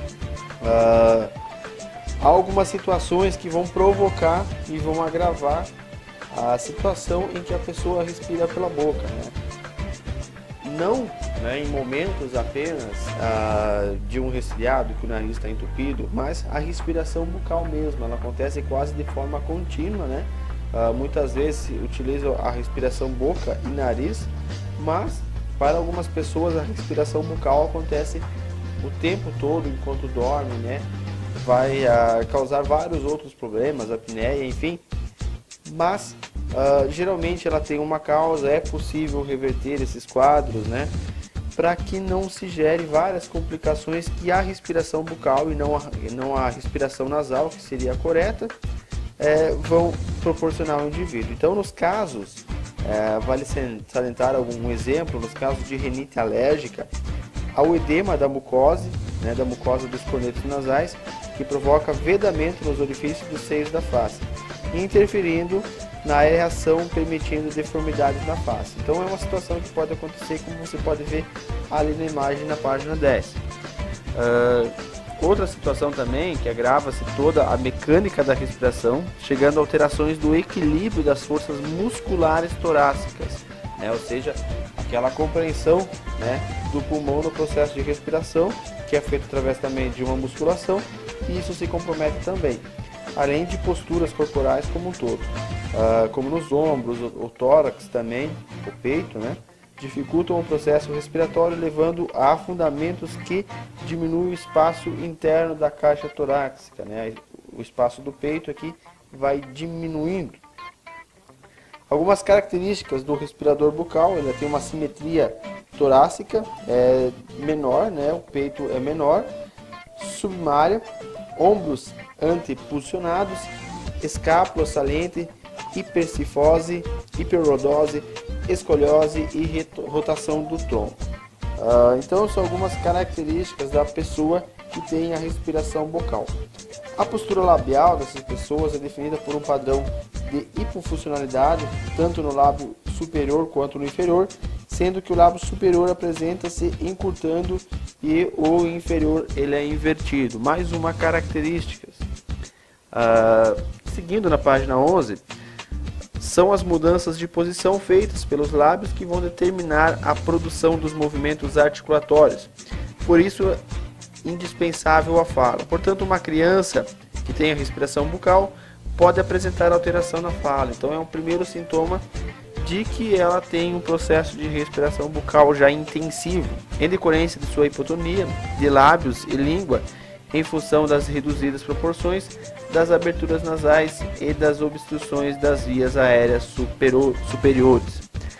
há algumas situações que vão provocar e vão agravar a situação em que a pessoa respira pela boca, né? Não, né, em momentos apenas de um resfriado, que o nariz está entupido, mas a respiração bucal mesmo, ela acontece quase de forma contínua, né? Muitas vezes se utiliza a respiração boca e nariz, mas para algumas pessoas a respiração bucal acontece o tempo todo enquanto dorme, né? Vai causar vários outros problemas, apneia, enfim. Mas geralmente ela tem uma causa, é possível reverter esses quadros, né, para que não se gere várias complicações que a respiração bucal e não a respiração nasal, que seria a correta, vão proporcionar ao indivíduo. Então, nos casos, vale salientar algum exemplo, nos casos de rinite alérgica, ao edema da mucosa, né, da mucosa dos cornetos nasais, que provoca vedamento nos orifícios dos seios da face, interferindo na aeração, permitindo deformidades na face. Então é uma situação que pode acontecer, como você pode ver ali na imagem na página 10. Outra situação também que agrava-se toda a mecânica da respiração, chegando a alterações do equilíbrio das forças musculares torácicas, né? Ou seja, aquela compreensão, né, do pulmão no processo de respiração, que é feito através também de uma musculação, e isso se compromete também, além de posturas corporais como um todo, como nos ombros, o tórax também, o peito, né, dificultam o processo respiratório, levando a afundamentos que diminuem o espaço interno da caixa torácica, né? O espaço do peito aqui vai diminuindo. Algumas características do respirador bucal: ele tem uma simetria torácica menor, né? O peito é menor, submária, ombros antepulsionados, escápula saliente, hipercifose, hiperlordose, escoliose e rotação do tronco. Então são algumas características da pessoa que tem a respiração bucal. A postura labial dessas pessoas é definida por um padrão de hipofuncionalidade, tanto no lábio superior quanto no inferior, sendo que o lábio superior apresenta-se encurtando e o inferior ele é invertido. Mais uma característica. Seguindo na página 11, são as mudanças de posição feitas pelos lábios que vão determinar a produção dos movimentos articulatórios. Por isso é indispensável a fala. Portanto, uma criança que tem a respiração bucal pode apresentar alteração na fala. Então é um primeiro sintoma de que ela tem um processo de respiração bucal já intensivo, em decorrência de sua hipotonia de lábios e língua, em função das reduzidas proporções das aberturas nasais e das obstruções das vias aéreas superiores.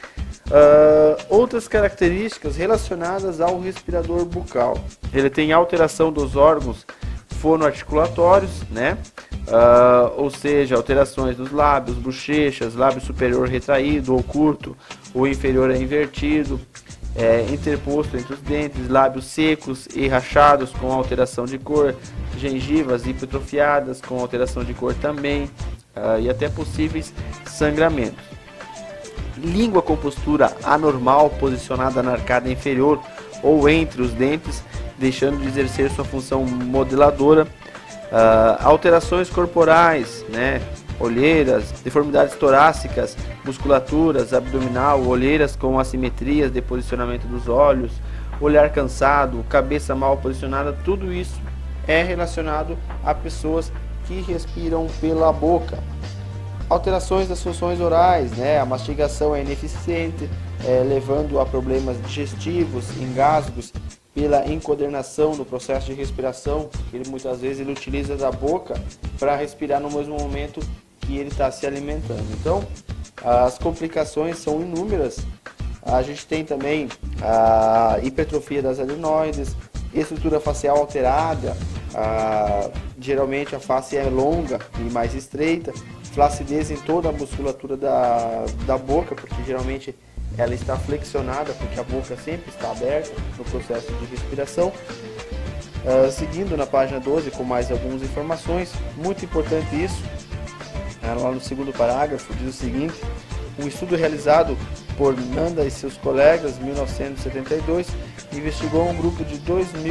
Outras características relacionadas ao respirador bucal: ele tem alteração dos órgãos fonoarticulatórios, né? Ou seja, alterações dos lábios, bochechas, lábio superior retraído ou curto, o inferior é invertido, interposto entre os dentes, lábios secos e rachados com alteração de cor, gengivas hipertrofiadas com alteração de cor também, e até possíveis sangramentos. Língua com postura anormal, posicionada na arcada inferior ou entre os dentes, deixando de exercer sua função modeladora. Alterações corporais, né? Olheiras, deformidades torácicas, musculaturas abdominal, olheiras com assimetrias de posicionamento dos olhos, olhar cansado, cabeça mal posicionada, tudo isso é relacionado a pessoas que respiram pela boca. Alterações das funções orais, né? A mastigação é ineficiente, levando a problemas digestivos, engasgos, pela encoordenação no processo de respiração. Muitas vezes ele utiliza da boca para respirar no mesmo momento que ele está se alimentando. Então, as complicações são inúmeras. A gente tem também a hipertrofia das adenoides, estrutura facial alterada, geralmente a face é longa e mais estreita, flacidez em toda a musculatura da boca, porque geralmente ela está flexionada, porque a boca sempre está aberta no processo de respiração. Seguindo na página 12 com mais algumas informações, muito importante isso, lá no segundo parágrafo diz o seguinte: um estudo realizado por Nanda e seus colegas em 1972 investigou um grupo de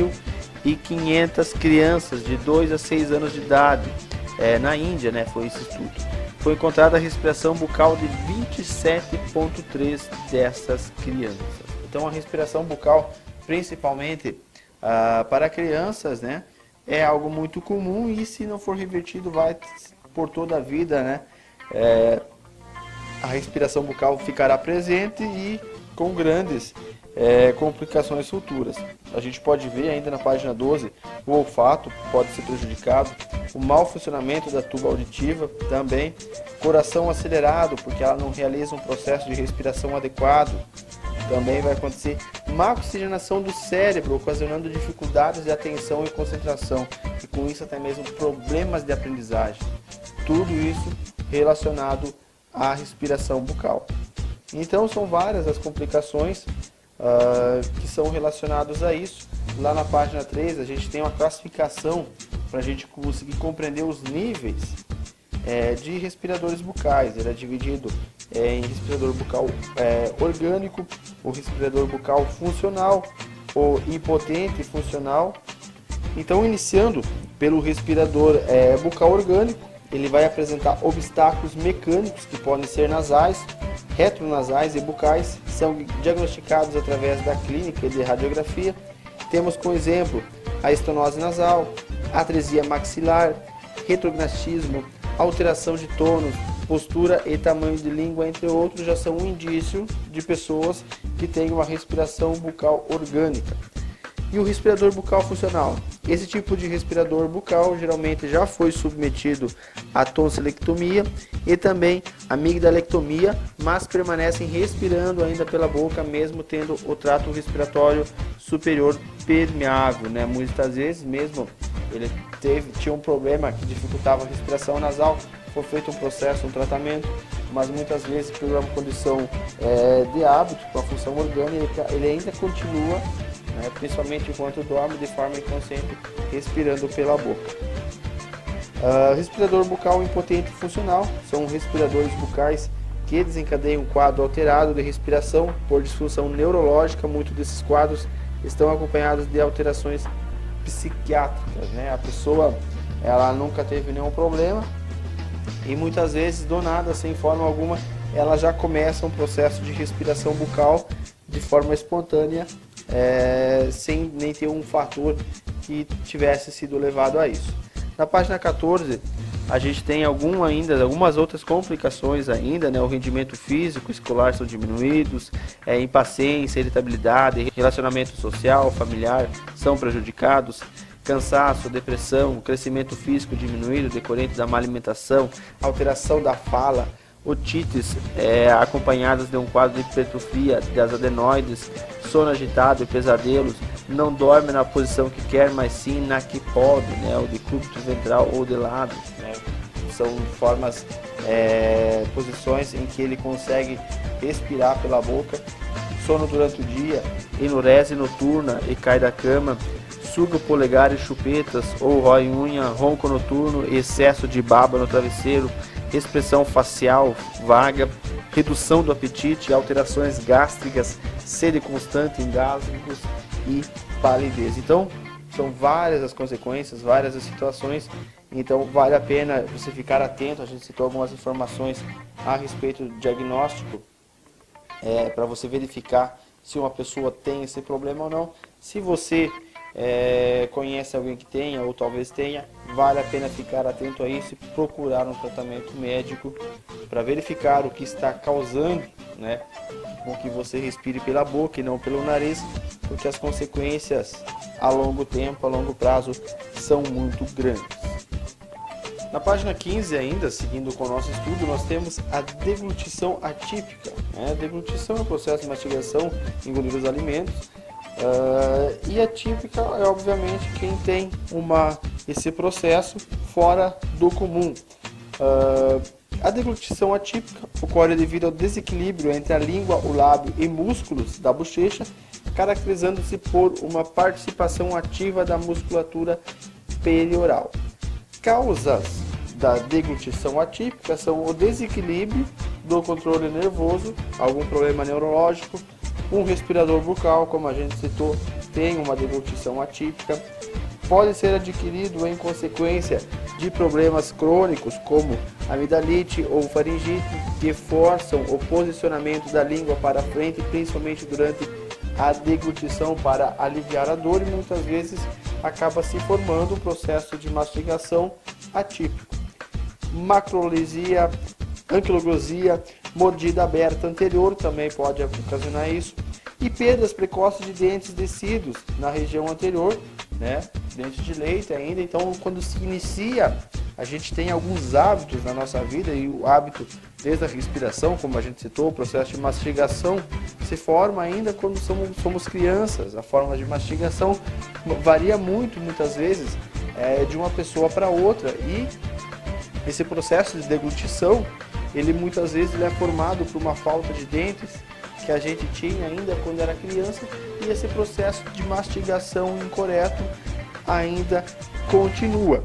2.500 crianças de 2 a 6 anos de idade, na Índia, né, foi esse estudo. Foi encontrada a respiração bucal de 27,3 dessas crianças. Então a respiração bucal, principalmente para crianças, né, é algo muito comum, e se não for revertido vai por toda a vida, né? A respiração bucal ficará presente e com grandes complicações futuras. A gente pode ver ainda na página 12, o olfato pode ser prejudicado, o mau funcionamento da tuba auditiva também, coração acelerado, porque ela não realiza um processo de respiração adequado, também vai acontecer, má oxigenação do cérebro, ocasionando dificuldades de atenção e concentração, e com isso até mesmo problemas de aprendizagem. Tudo isso relacionado à respiração bucal. Então são várias as complicações que são relacionadas a isso. Lá na página 3 a gente tem uma classificação para a gente conseguir compreender os níveis de respiradores bucais. Ele é dividido em respirador bucal orgânico, o respirador bucal funcional, o impotente funcional. Então, iniciando pelo respirador bucal orgânico, ele vai apresentar obstáculos mecânicos que podem ser nasais, retronasais e bucais, são diagnosticados através da clínica de radiografia. Temos como exemplo a estenose nasal, atresia maxilar, retrognatismo, alteração de tônus, postura e tamanho de língua, entre outros, já são um indício de pessoas que têm uma respiração bucal orgânica. E o respirador bucal funcional? Esse tipo de respirador bucal geralmente já foi submetido à tonsilectomia e também amigdalectomia, mas permanecem respirando ainda pela boca, mesmo tendo o trato respiratório superior permeável, né? Muitas vezes mesmo ele tinha um problema que dificultava a respiração nasal, foi feito um processo, um tratamento, mas muitas vezes por uma condição de hábito, com a função orgânica, ele ainda continua, né, principalmente enquanto dorme, de forma inconsciente, respirando pela boca. Respirador bucal impotente funcional são respiradores bucais que desencadeiam um quadro alterado de respiração por disfunção neurológica. Muitos desses quadros estão acompanhados de alterações psiquiátricas, né? A pessoa ela nunca teve nenhum problema e muitas vezes do nada, sem forma alguma, ela já começa um processo de respiração bucal de forma espontânea, sem nem ter um fator que tivesse sido levado a isso. Na página 14 a gente tem algumas outras complicações ainda, né? O rendimento físico escolar são diminuídos, impaciência, irritabilidade, relacionamento social, familiar são prejudicados, cansaço, depressão, crescimento físico diminuído decorrente da má alimentação, alteração da fala, otites acompanhadas de um quadro de hipertrofia das adenoides, sono agitado e pesadelos, não dorme na posição que quer, mas sim na que pode, né? O decúbito ventral ou de lado, né? São formas, posições em que ele consegue respirar pela boca. Sono durante o dia, enurese noturna e cai da cama, suga o polegar e chupetas ou rói unha, ronco noturno, excesso de baba no travesseiro, expressão facial vaga, redução do apetite, alterações gástricas, sede constante, engasgos e palidez. Então, são várias as consequências, várias as situações, então vale a pena você ficar atento. A gente citou algumas informações a respeito do diagnóstico, para você verificar se uma pessoa tem esse problema ou não. Se você conhece alguém que tenha ou talvez tenha, vale a pena ficar atento a isso e procurar um tratamento médico para verificar o que está causando, né, com que você respire pela boca e não pelo nariz, porque as consequências a longo tempo, a longo prazo, são muito grandes. Na página 15 ainda, seguindo com o nosso estudo, nós temos a deglutição atípica, né? A deglutição é o processo de mastigação, engolir os alimentos. E atípica é obviamente quem tem esse processo fora do comum. A deglutição atípica ocorre devido ao desequilíbrio entre a língua, o lábio e músculos da bochecha, caracterizando-se por uma participação ativa da musculatura perioral. Causas da deglutição atípica são o desequilíbrio do controle nervoso, algum problema neurológico, um respirador bucal, como a gente citou, tem uma deglutição atípica, pode ser adquirido em consequência de problemas crônicos como amidalite ou faringite, que forçam o posicionamento da língua para frente, principalmente durante a deglutição para aliviar a dor, e muitas vezes acaba se formando um processo de mastigação atípico. Macrolesia, anquiloglosia, mordida aberta anterior também pode ocasionar isso, e perdas precoces de dentes descidos na região anterior, né? Dentes de leite ainda. Então, quando se inicia, a gente tem alguns hábitos na nossa vida, e o hábito desde a respiração, como a gente citou, o processo de mastigação se forma ainda quando somos crianças. A forma de mastigação varia muito, muitas vezes, de uma pessoa para outra, e esse processo de deglutição, ele muitas vezes é formado por uma falta de dentes que a gente tinha ainda quando era criança, e esse processo de mastigação incorreto ainda continua.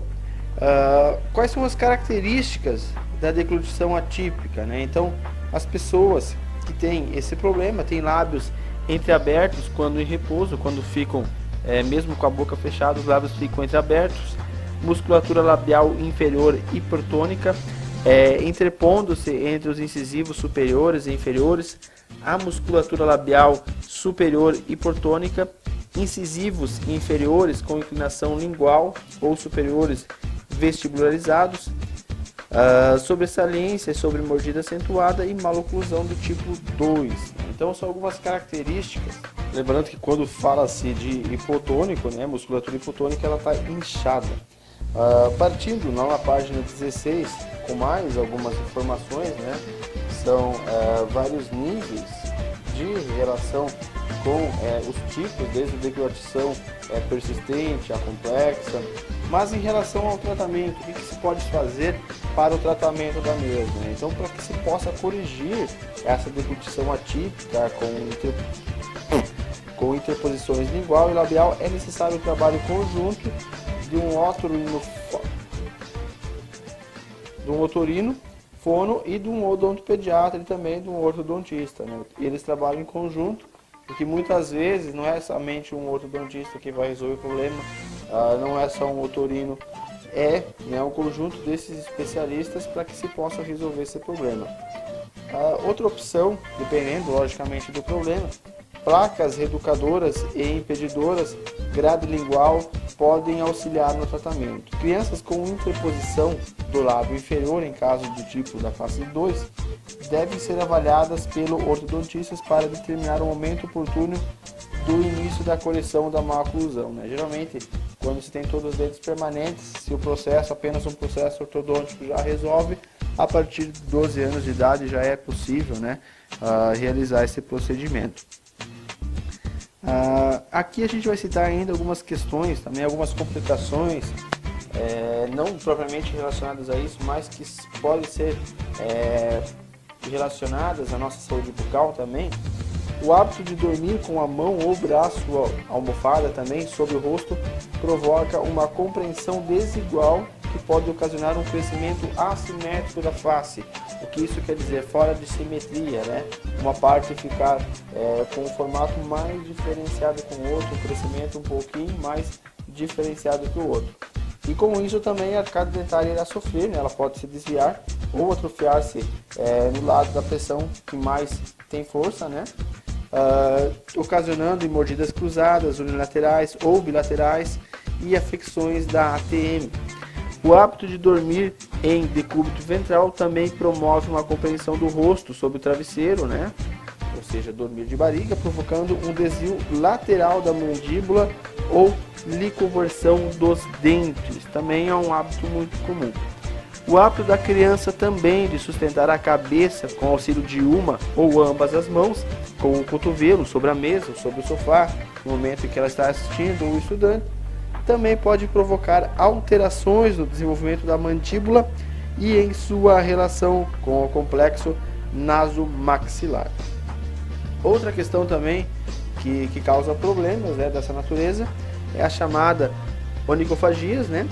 Quais são as características da deglutição atípica, né? Então, as pessoas que têm esse problema têm lábios entreabertos quando em repouso, quando ficam, mesmo com a boca fechada, os lábios ficam entreabertos, musculatura labial inferior hipertônica, interpondo-se entre os incisivos superiores e inferiores, a musculatura labial superior hipertônica, incisivos inferiores com inclinação lingual ou superiores vestibularizados, Sobressalência sobre mordida acentuada e maloclusão do tipo 2. Então são algumas características. Lembrando que quando fala-se de hipotônico, né, musculatura hipotônica, ela está inchada. Partindo lá na página 16, com mais algumas informações, né, são vários níveis de relação com os tipos, desde a deglutição persistente, a complexa, mas em relação ao tratamento, o que se pode fazer para o tratamento da mesma? Então, para que se possa corrigir essa deglutição atípica com interposições lingual e labial, é necessário o trabalho conjunto de um otorino, fono e de um odontopediatra e também de um ortodontista, né? Eles trabalham em conjunto, porque muitas vezes não é somente um ortodontista que vai resolver o problema, não é só um otorino, né, um conjunto desses especialistas para que se possa resolver esse problema. Outra opção, dependendo logicamente do problema, placas reeducadoras e impedidoras grade lingual podem auxiliar no tratamento. Crianças com interposição do lábio inferior, em caso do tipo da fase 2, devem ser avaliadas pelo ortodontista para determinar o momento oportuno do início da correção da má oclusão, né? Geralmente, quando se tem todos os dentes permanentes, se o processo, apenas um processo ortodôntico já resolve, a partir de 12 anos de idade já é possível, né, realizar esse procedimento. Aqui a gente vai citar ainda algumas questões, também algumas complicações, não propriamente relacionadas a isso, mas que podem ser relacionadas à nossa saúde bucal também. O hábito de dormir com a mão ou braço almofada também sobre o rosto provoca uma compreensão desigual que pode ocasionar um crescimento assimétrico da face. O que isso quer dizer? Fora de simetria, né? Uma parte ficar com um formato mais diferenciado com o outro, um crescimento um pouquinho mais diferenciado que o outro. E com isso também a arcada dentária irá sofrer, né? Ela pode se desviar ou atrofiar-se no lado da pressão que mais tem força, né? Ocasionando mordidas cruzadas, unilaterais ou bilaterais e afecções da ATM. O hábito de dormir em decúbito ventral também promove uma compreensão do rosto sob o travesseiro, né? Ou seja, dormir de barriga, provocando um desvio lateral da mandíbula ou licoversão dos dentes. Também é um hábito muito comum. O hábito da criança também de sustentar a cabeça com auxílio de uma ou ambas as mãos, com o cotovelo sobre a mesa ou sobre o sofá, no momento em que ela está assistindo ou estudando, também pode provocar alterações no desenvolvimento da mandíbula e em sua relação com o complexo nasomaxilar. Outra questão também que causa problemas, né, dessa natureza é a chamada onicofagias, né?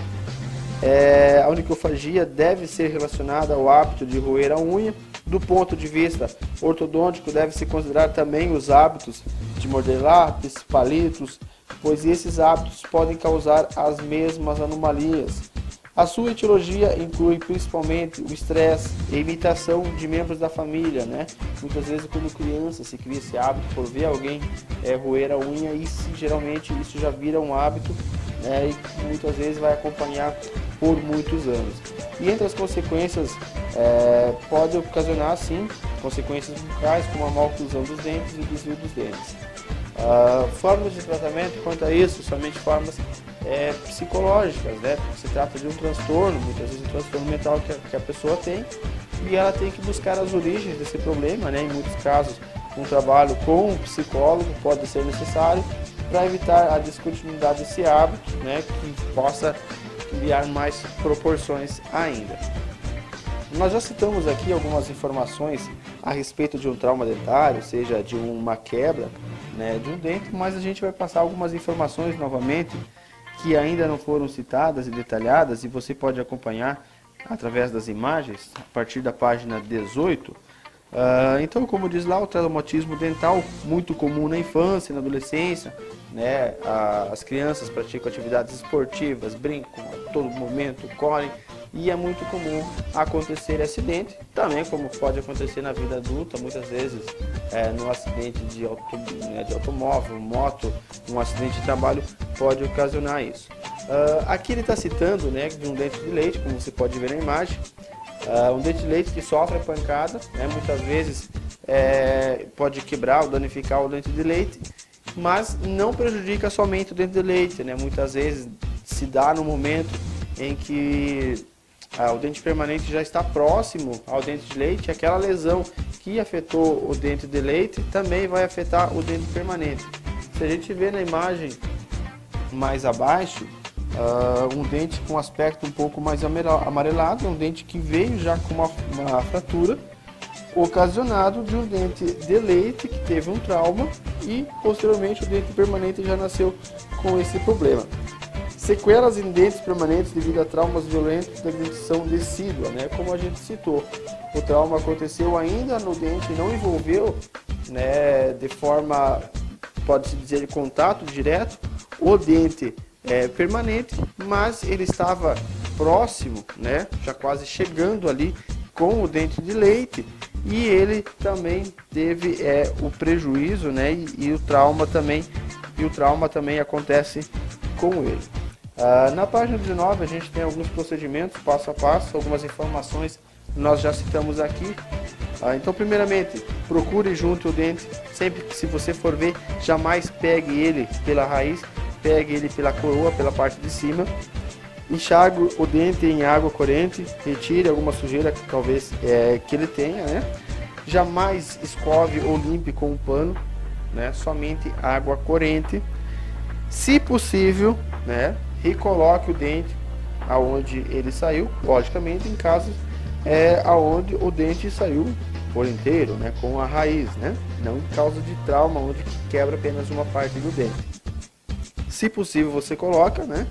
A onicofagia deve ser relacionada ao hábito de roer a unha. Do ponto de vista ortodôntico, deve-se considerar também os hábitos de morder lápis, palitos, pois esses hábitos podem causar as mesmas anomalias. A sua etiologia inclui principalmente o estresse e imitação de membros da família, né? Muitas vezes quando criança se cria esse hábito por ver alguém roer a unha e geralmente isso já vira um hábito, e muitas vezes vai acompanhar por muitos anos. E entre as consequências pode ocasionar sim consequências bucais como a má oclusão dos dentes e o desvio dos dentes. Formas de tratamento quanto a isso, somente formas psicológicas, né? Porque se trata de um transtorno, muitas vezes um transtorno mental que a pessoa tem, e ela tem que buscar as origens desse problema, né? Em muitos casos, um trabalho com um psicólogo pode ser necessário para evitar a descontinuidade desse hábito, né? Que possa criar mais proporções ainda. Nós já citamos aqui algumas informações a respeito de um trauma dentário, seja de uma quebra, né, de um dente, mas a gente vai passar algumas informações novamente que ainda não foram citadas e detalhadas e você pode acompanhar através das imagens a partir da página 18. Então, como diz lá, o traumatismo dental, muito comum na infância e na adolescência, né? As crianças praticam atividades esportivas, brincam a todo momento, correm, e é muito comum acontecer acidente, também como pode acontecer na vida adulta, muitas vezes no acidente de automóvel, moto, um acidente de trabalho pode ocasionar isso. Aqui ele está citando, né, de um dente de leite, como você pode ver na imagem, Um dente de leite que sofre a pancada, né, muitas vezes pode quebrar ou danificar o dente de leite, mas não prejudica somente o dente de leite, né? Muitas vezes se dá no momento em que o dente permanente já está próximo ao dente de leite, aquela lesão que afetou o dente de leite também vai afetar o dente permanente. Se a gente vê na imagem mais abaixo, um dente com aspecto um pouco mais amarelado, um dente que veio já com uma fratura, ocasionado de um dente de leite que teve um trauma e posteriormente o dente permanente já nasceu com esse problema. Sequelas em dentes permanentes devido a traumas violentos da dentição decídua, né? Como a gente citou, o trauma aconteceu ainda no dente, não envolveu, né, de forma, pode-se dizer, de contato direto, o dente permanente, mas ele estava próximo, né, já quase chegando ali com o dente de leite, e ele também teve o prejuízo, né, e o trauma também acontece com ele. Na página 19 a gente tem alguns procedimentos passo a passo, algumas informações nós já citamos aqui. Então, primeiramente, procure junto o dente, sempre que, se você for ver, jamais pegue ele pela raiz, pegue ele pela coroa, pela parte de cima. Enxague o dente em água corrente, retire alguma sujeira que talvez que ele tenha, né? Jamais escove ou limpe com um pano, né? Somente água corrente. Se possível, né, recoloque o dente aonde ele saiu, logicamente em casos aonde o dente saiu por inteiro, né, com a raiz, né? Não em causa de trauma, onde quebra apenas uma parte do dente. Se possível, você coloca, né?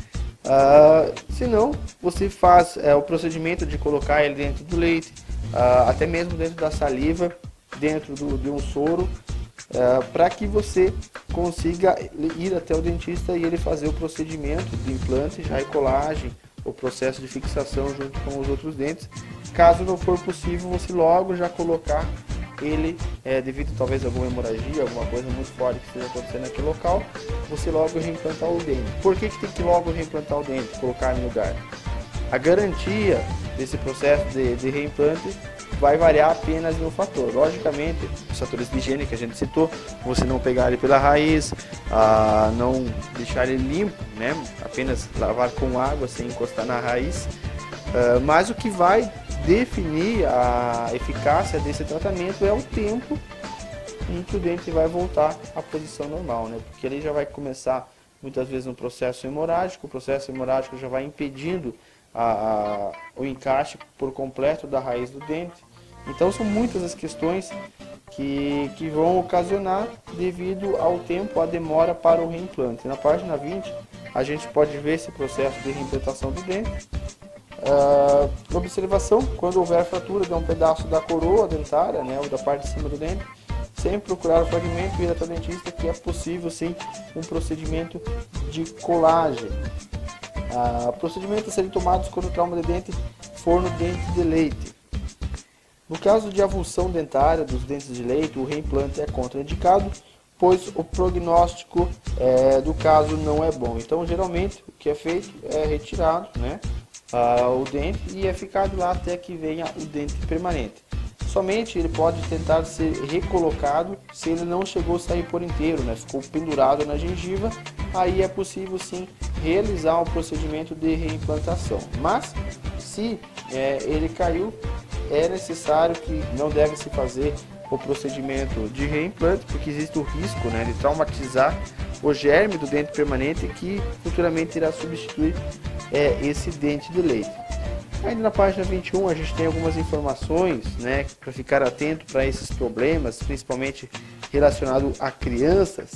Se não, você faz o procedimento de colocar ele dentro do leite, até mesmo dentro da saliva, dentro de um soro, para que você consiga ir até o dentista e ele fazer o procedimento de implante, já e colagem, o processo de fixação junto com os outros dentes. Caso não for possível, você logo já colocar ele, devido talvez a alguma hemorragia, alguma coisa muito forte que esteja acontecendo naquele local, você logo reimplantar o dente. Por que tem que logo reimplantar o dente, colocar em lugar? A garantia desse processo de reimplante vai variar apenas no fator. Logicamente, os fatores de higiene que a gente citou, você não pegar ele pela raiz, não deixar ele limpo, né? Apenas lavar com água sem encostar na raiz. Mas o que vai definir a eficácia desse tratamento é o tempo em que o dente vai voltar à posição normal, né? Porque ele já vai começar muitas vezes um processo hemorrágico, o processo hemorrágico já vai impedindo o encaixe por completo da raiz do dente. Então são muitas as questões que vão ocasionar devido ao tempo, a demora para o reimplante. Na página 20 a gente pode ver esse processo de reimplantação do dente. Observação: quando houver fratura de um pedaço da coroa dentária, né, ou da parte de cima do dente, sempre procurar o fragmento e ir até o dentista, que é possível sim um procedimento de colagem. Procedimentos a serem tomados quando o trauma de dente for no dente de leite. No caso de avulsão dentária dos dentes de leite, o reimplante é contraindicado, pois o prognóstico do caso não é bom. Então, geralmente, o que é feito é retirado, né, o dente e é ficado lá até que venha o dente permanente. Somente ele pode tentar ser recolocado se ele não chegou a sair por inteiro, né, ficou pendurado na gengiva, aí é possível sim realizar o procedimento de reimplantação. Mas, se ele caiu, é necessário que não deve se fazer o procedimento de reimplante, porque existe o risco, né, de traumatizar o germe do dente permanente, que futuramente irá substituir esse dente de leite. Ainda na página 21 a gente tem algumas informações, né, para ficar atento para esses problemas, principalmente relacionado a crianças.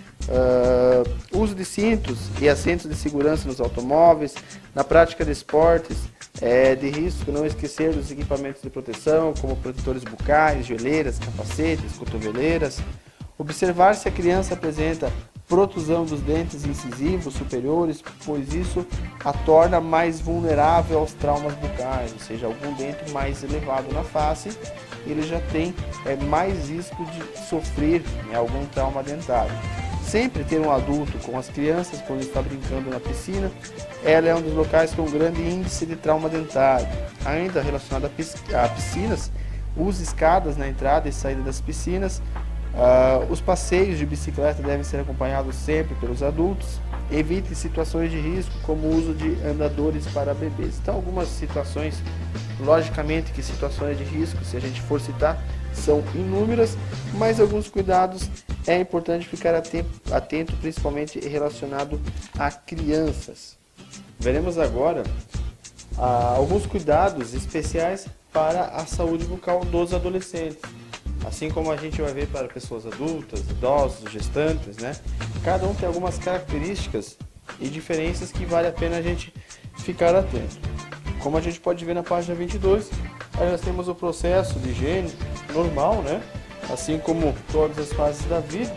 Uso de cintos e assentos de segurança nos automóveis, na prática de esportes de risco, não esquecer dos equipamentos de proteção, como protetores bucais, joelheiras, capacetes, cotoveleiras. Observar se a criança apresenta protusão dos dentes incisivos superiores, pois isso a torna mais vulnerável aos traumas bucais, ou seja, algum dente mais elevado na face, ele já tem mais risco de sofrer, né, algum trauma dentário. sempre ter um adulto com as crianças quando está brincando na piscina. Ela é um dos locais com grande índice de trauma dentário. Ainda relacionado a piscinas, use escadas na entrada e saída das piscinas. Os passeios de bicicleta devem ser acompanhados sempre pelos adultos. Evite situações de risco, como o uso de andadores para bebês. Então, algumas situações, logicamente que situações de risco, se a gente for citar, são inúmeras, mas alguns cuidados é importante ficar atento, principalmente relacionado a crianças. Veremos agora alguns cuidados especiais para a saúde bucal dos adolescentes. Assim como a gente vai ver para pessoas adultas, idosos, gestantes, né? Cada um tem algumas características e diferenças que vale a pena a gente ficar atento. Como a gente pode ver na página 22, aí nós temos o processo de higiene normal, né? Assim como todas as fases da vida.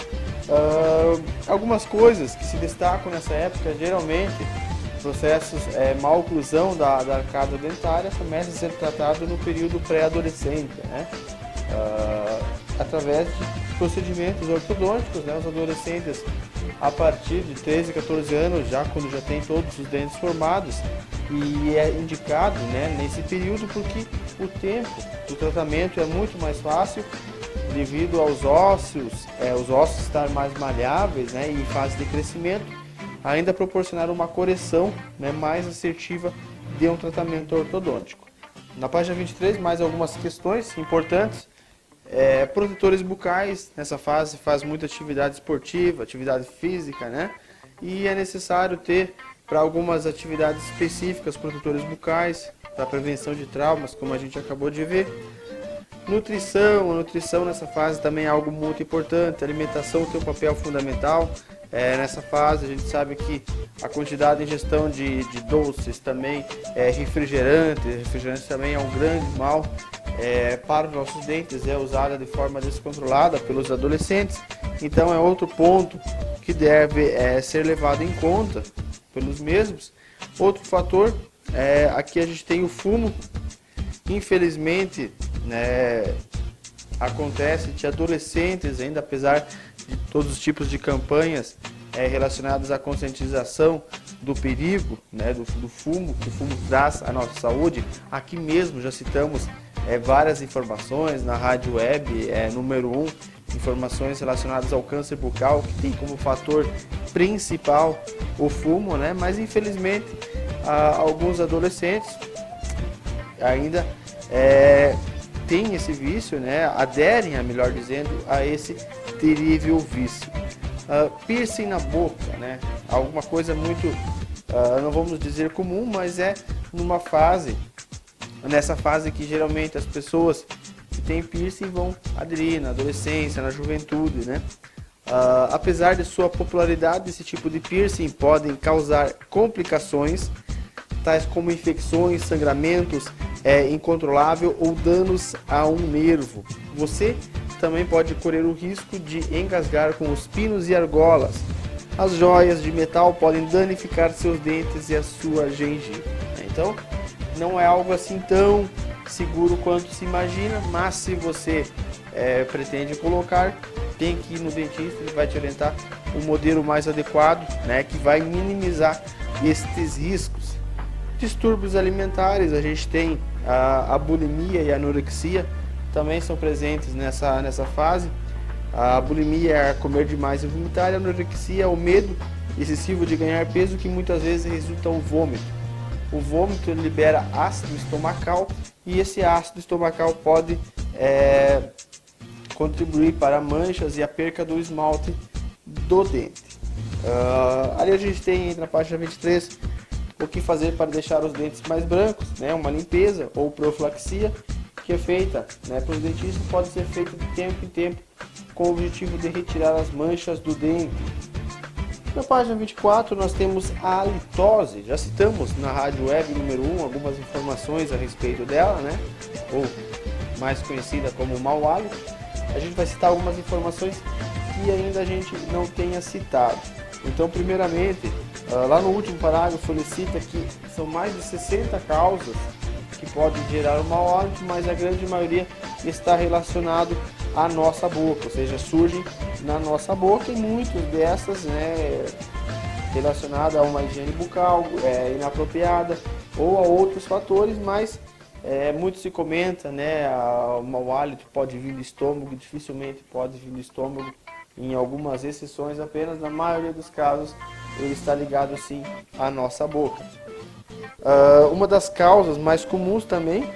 Algumas coisas que se destacam nessa época, geralmente, processos, má oclusão da arcada dentária começa a ser tratado no período pré-adolescente, né? Através de procedimentos ortodônticos, né? Os adolescentes a partir de 13, 14 anos, quando já tem todos os dentes formados, e é indicado, né, nesse período porque o tempo do tratamento é muito mais fácil devido aos ossos, os ossos estar mais maleáveis, né, e em fase de crescimento, ainda proporcionar uma correção, né, mais assertiva de um tratamento ortodôntico. Na página 23, mais algumas questões importantes. Protetores bucais, nessa fase faz muita atividade esportiva, atividade física, né? E é necessário ter para algumas atividades específicas protetores bucais, para prevenção de traumas, como a gente acabou de ver. Nutrição, a nutrição nessa fase também é algo muito importante, a alimentação tem um papel fundamental. Nessa fase a gente sabe que a quantidade de ingestão de doces também, refrigerante também é um grande mal para os nossos dentes, é usada de forma descontrolada pelos adolescentes, então é outro ponto que deve ser levado em conta pelos mesmos. Outro fator, aqui a gente tem o fumo, infelizmente, né, acontece de adolescentes ainda, apesar de todos os tipos de campanhas relacionadas à conscientização do perigo, né, do fumo, que o fumo traz à nossa saúde. Aqui mesmo já citamos várias informações na rádio web, número 1, informações relacionadas ao câncer bucal, que tem como fator principal o fumo, né, mas infelizmente alguns adolescentes ainda têm esse vício, né, aderem, melhor dizendo, a esse terrível vício. Piercing na boca, né? Alguma coisa muito, não vamos dizer comum, mas nessa fase que geralmente as pessoas que têm piercing vão aderir na adolescência, na juventude, né? Apesar de sua popularidade, esse tipo de piercing podem causar complicações, tais como infecções, sangramentos incontrolável ou danos a um nervo. Você também pode correr o risco de engasgar com os pinos e argolas. As joias de metal podem danificar seus dentes e a sua gengiva. Então, não é algo assim tão seguro quanto se imagina, mas se você pretende colocar, tem que ir no dentista, ele vai te orientar o modelo mais adequado, né, que vai minimizar estes riscos. Distúrbios alimentares, a gente tem a bulimia e a anorexia, também são presentes nessa fase. A bulimia é comer demais e vomitar, e a anorexia é o medo excessivo de ganhar peso, que muitas vezes resulta o vômito. O vômito libera ácido estomacal, e esse ácido estomacal pode contribuir para manchas e a perca do esmalte do dente. Ali a gente tem na página 23 o que fazer para deixar os dentes mais brancos, né? Uma limpeza ou profilaxia que é feita, né, para os dentistas, pode ser feita de tempo em tempo com o objetivo de retirar as manchas do dente. Na página 24 nós temos a halitose, já citamos na rádio web número 1 algumas informações a respeito dela, né, ou mais conhecida como mau hálito. A gente vai citar algumas informações que ainda a gente não tenha citado. Então, primeiramente, lá no último parágrafo ele cita que são mais de 60 causas que podem gerar o mau hálito, mas a grande maioria está relacionado à nossa boca, ou seja, surgem na nossa boca, e muitas dessas, né, relacionadas a uma higiene bucal inapropriada ou a outros fatores, mas muito se comenta, né, o mau hálito pode vir do estômago, dificilmente pode vir do estômago, em algumas exceções apenas, na maioria dos casos ele está ligado sim à nossa boca. Uma das causas mais comuns também,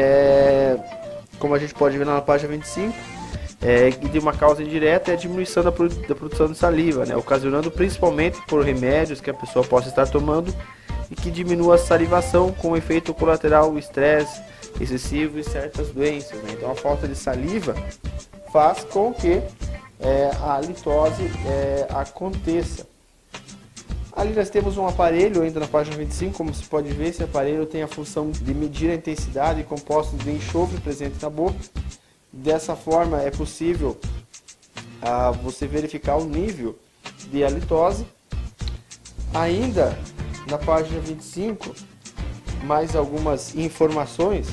como a gente pode ver na página 25, e de uma causa indireta é a diminuição da produção de saliva, né, ocasionando principalmente por remédios que a pessoa possa estar tomando e que diminua a salivação, com efeito colateral o estresse excessivo e certas doenças, né? Então a falta de saliva faz com que a halitose aconteça. Ali nós temos um aparelho, ainda na página 25, como se pode ver, esse aparelho tem a função de medir a intensidade de compostos de enxofre presentes na boca. Dessa forma é possível você verificar o nível de halitose. Ainda na página 25, mais algumas informações.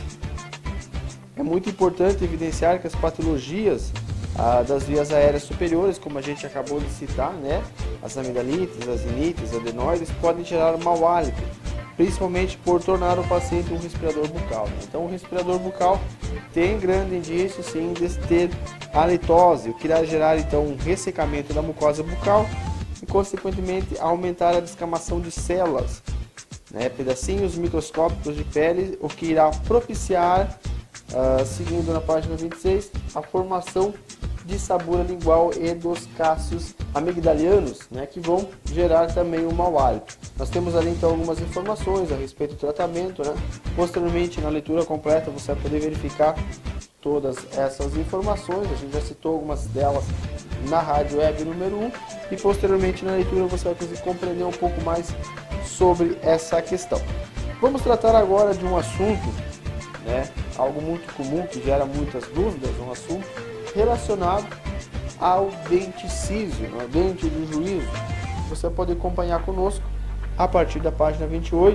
É muito importante evidenciar que as patologias das vias aéreas superiores, como a gente acabou de citar, né, as amigdalites, as rinites, adenoides, podem gerar mau hálito, principalmente por tornar o paciente um respirador bucal. Então, o respirador bucal tem grande indício, sim, de ter halitose, o que irá gerar, então, um ressecamento da mucosa bucal e, consequentemente, aumentar a descamação de células, né, pedacinhos microscópicos de pele, o que irá propiciar, seguindo na página 26, a formação de sabura lingual e dos cásios amigdalianos, né, que vão gerar também um mau hálito. Nós temos ali então algumas informações a respeito do tratamento, né? Posteriormente, na leitura completa, você vai poder verificar todas essas informações. A gente já citou algumas delas na rádio web número 1 e posteriormente na leitura você vai conseguir compreender um pouco mais sobre essa questão. Vamos tratar agora de um assunto, né, algo muito comum que gera muitas dúvidas, um assunto relacionado ao dente ciso, ao dente do juízo. Você pode acompanhar conosco a partir da página 28.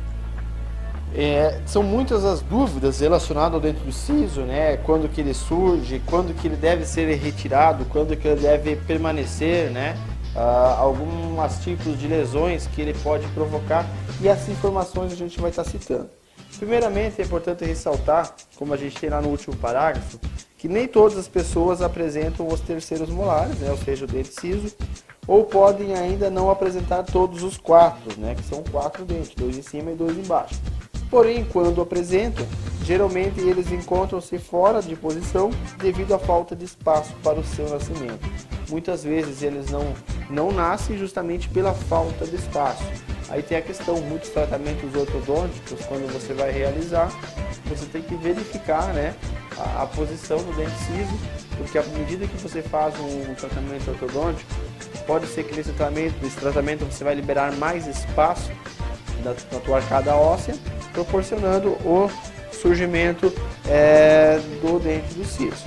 São muitas as dúvidas relacionadas ao dente do siso, né? Quando que ele surge, quando que ele deve ser retirado, quando que ele deve permanecer, né? Alguns tipos de lesões que ele pode provocar, e essas informações a gente vai estar citando. Primeiramente, é importante ressaltar, como a gente tem lá no último parágrafo, que nem todas as pessoas apresentam os terceiros molares, né? Ou seja, o dente ciso, ou podem ainda não apresentar todos os quatro, né? Que são 4 dentes, 2 em cima e 2 embaixo. Porém, quando apresentam, geralmente eles encontram-se fora de posição devido à falta de espaço para o seu nascimento. Muitas vezes eles não nascem justamente pela falta de espaço. Aí tem a questão, muitos tratamentos ortodônticos, quando você vai realizar, você tem que verificar, né, a posição do dente ciso, porque à medida que você faz um tratamento ortodôntico, pode ser que nesse tratamento você vai liberar mais espaço na tua arcada óssea, proporcionando o surgimento do dente do siso.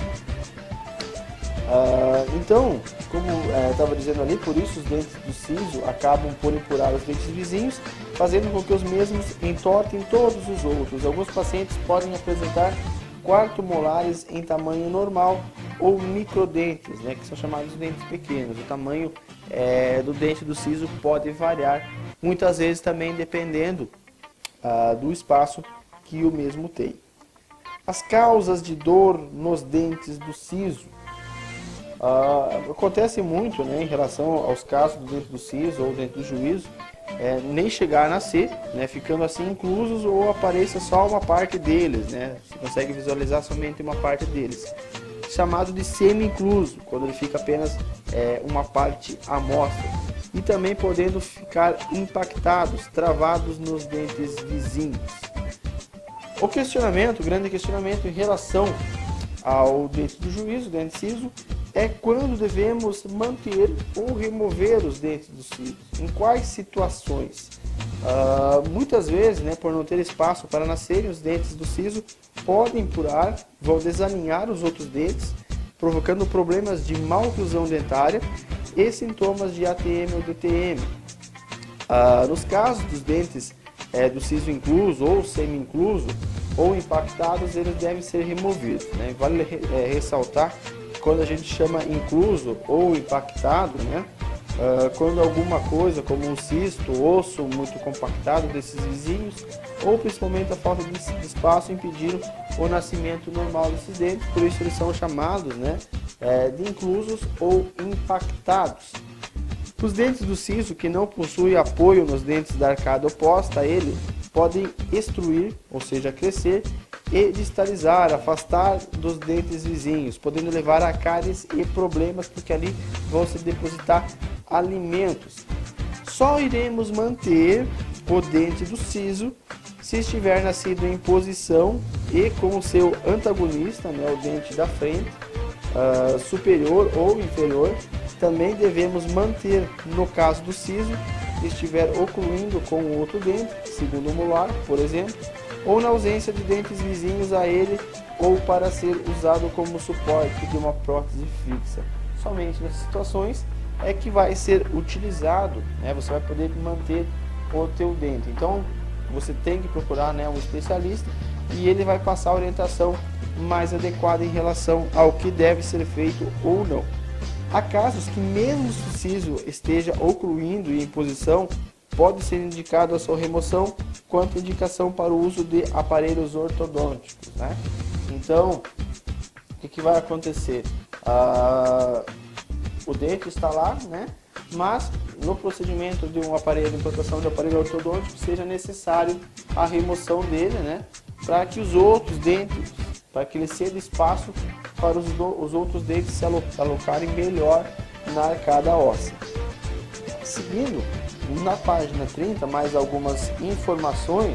Então, como estava dizendo ali, por isso os dentes do siso acabam por empurrar os dentes vizinhos, fazendo com que os mesmos entortem todos os outros. Alguns pacientes podem apresentar quarto-molares em tamanho normal ou microdentes, né, que são chamados dentes pequenos. O tamanho do dente do siso pode variar, muitas vezes também dependendo do espaço que o mesmo tem. As causas de dor nos dentes do siso. Acontece muito, né, em relação aos casos do dente do siso ou dente do juízo, nem chegar a nascer, né, ficando assim inclusos, ou apareça só uma parte deles, né, você consegue visualizar somente uma parte deles, chamado de semi-incluso, quando ele fica apenas uma parte à mostra, e também podendo ficar impactados, travados nos dentes vizinhos. O grande questionamento em relação ao dente do juízo, dente ciso, é quando devemos manter ou remover os dentes do siso, em quais situações. Muitas vezes, né, por não ter espaço para nascerem, os dentes do siso podem empurrar, vão desalinhar os outros dentes, provocando problemas de maloclusão dentária e sintomas de ATM ou DTM. Nos casos dos dentes do siso incluso ou semi-incluso ou impactados, eles devem ser removidos, né? Vale ressaltar quando a gente chama incluso ou impactado, né? Quando alguma coisa, como um cisto, osso muito compactado desses vizinhos, ou principalmente a falta de espaço impediram o nascimento normal desses dentes, por isso eles são chamados, né, de inclusos ou impactados. Os dentes do siso que não possuem apoio nos dentes da arcada oposta a ele podem extruir, ou seja, crescer e distalizar, afastar dos dentes vizinhos, podendo levar a cáries e problemas, porque ali vão se depositar alimentos. Só iremos manter o dente do siso se estiver nascido em posição e com o seu antagonista, né, o dente da frente, superior ou inferior. Também devemos manter, no caso do siso, estiver ocluindo com o outro dente, segundo o molar, por exemplo, ou na ausência de dentes vizinhos a ele, ou para ser usado como suporte de uma prótese fixa. Somente nessas situações é que vai ser utilizado, né? Você vai poder manter o teu dente. Então, você tem que procurar, né, um especialista e ele vai passar a orientação mais adequada em relação ao que deve ser feito ou não. Há casos que mesmo se o siso esteja ocluindo e em posição, pode ser indicado a sua remoção quanto indicação para o uso de aparelhos ortodônticos, né? Então, o que vai acontecer? O dente está lá, né? Mas no procedimento de um aparelho, de implantação de aparelho ortodôntico, seja necessário a remoção dele, né? Para que os outros dentes, para que ele ceda espaço para os outros dentes se alocarem melhor na arcada óssea. Seguindo, na página 30, mais algumas informações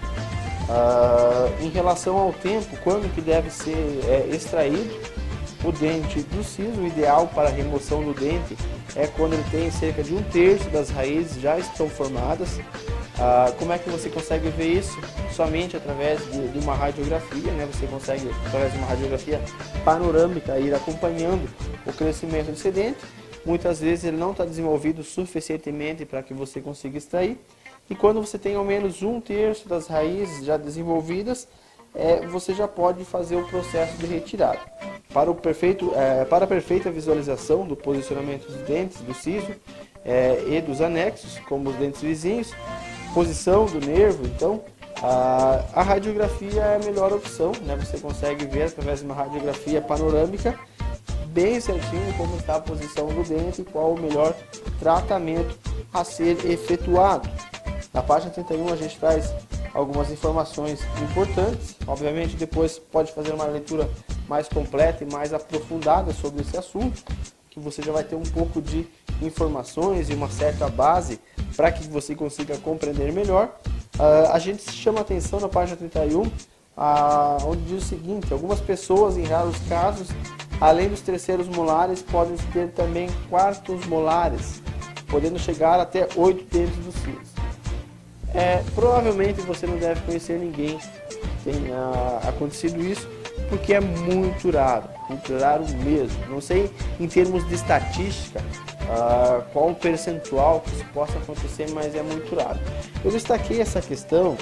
em relação ao tempo, quando que deve ser extraído o dente do siso. O ideal para a remoção do dente é quando ele tem cerca de 1/3 das raízes já estão formadas. Como é que você consegue ver isso? Somente através de uma radiografia, né? Você consegue, através de uma radiografia panorâmica, ir acompanhando o crescimento desse dente. Muitas vezes ele não está desenvolvido suficientemente para que você consiga extrair. E quando você tem ao menos 1/3 das raízes já desenvolvidas, você já pode fazer o processo de retirada. Para a perfeita visualização do posicionamento dos dentes do siso e dos anexos, como os dentes vizinhos, posição do nervo, então a radiografia é a melhor opção, né? Você consegue ver através de uma radiografia panorâmica bem certinho como está a posição do dente e qual o melhor tratamento a ser efetuado. Na página 31 a gente traz algumas informações importantes. Obviamente depois pode fazer uma leitura mais completa e mais aprofundada sobre esse assunto, que você já vai ter um pouco de informações e uma certa base para que você consiga compreender melhor. A gente chama atenção na página 31, onde diz o seguinte: algumas pessoas, em raros casos, além dos terceiros molares, podem ter também quartos molares, podendo chegar até 8 dentes do siso. Provavelmente você não deve conhecer ninguém que tenha acontecido isso, porque é muito raro mesmo. Não sei em termos de estatística qual o percentual que isso possa acontecer, mas é muito raro. Eu destaquei essa questão,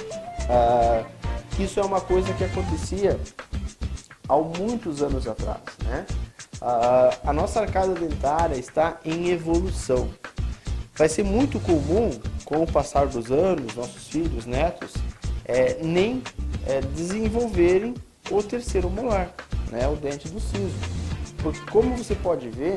que isso é uma coisa que acontecia há muitos anos atrás, né? A nossa arcada dentária está em evolução. Vai ser muito comum, com o passar dos anos, nossos filhos, netos, nem desenvolverem o terceiro molar, né, o dente do siso. Porque, como você pode ver,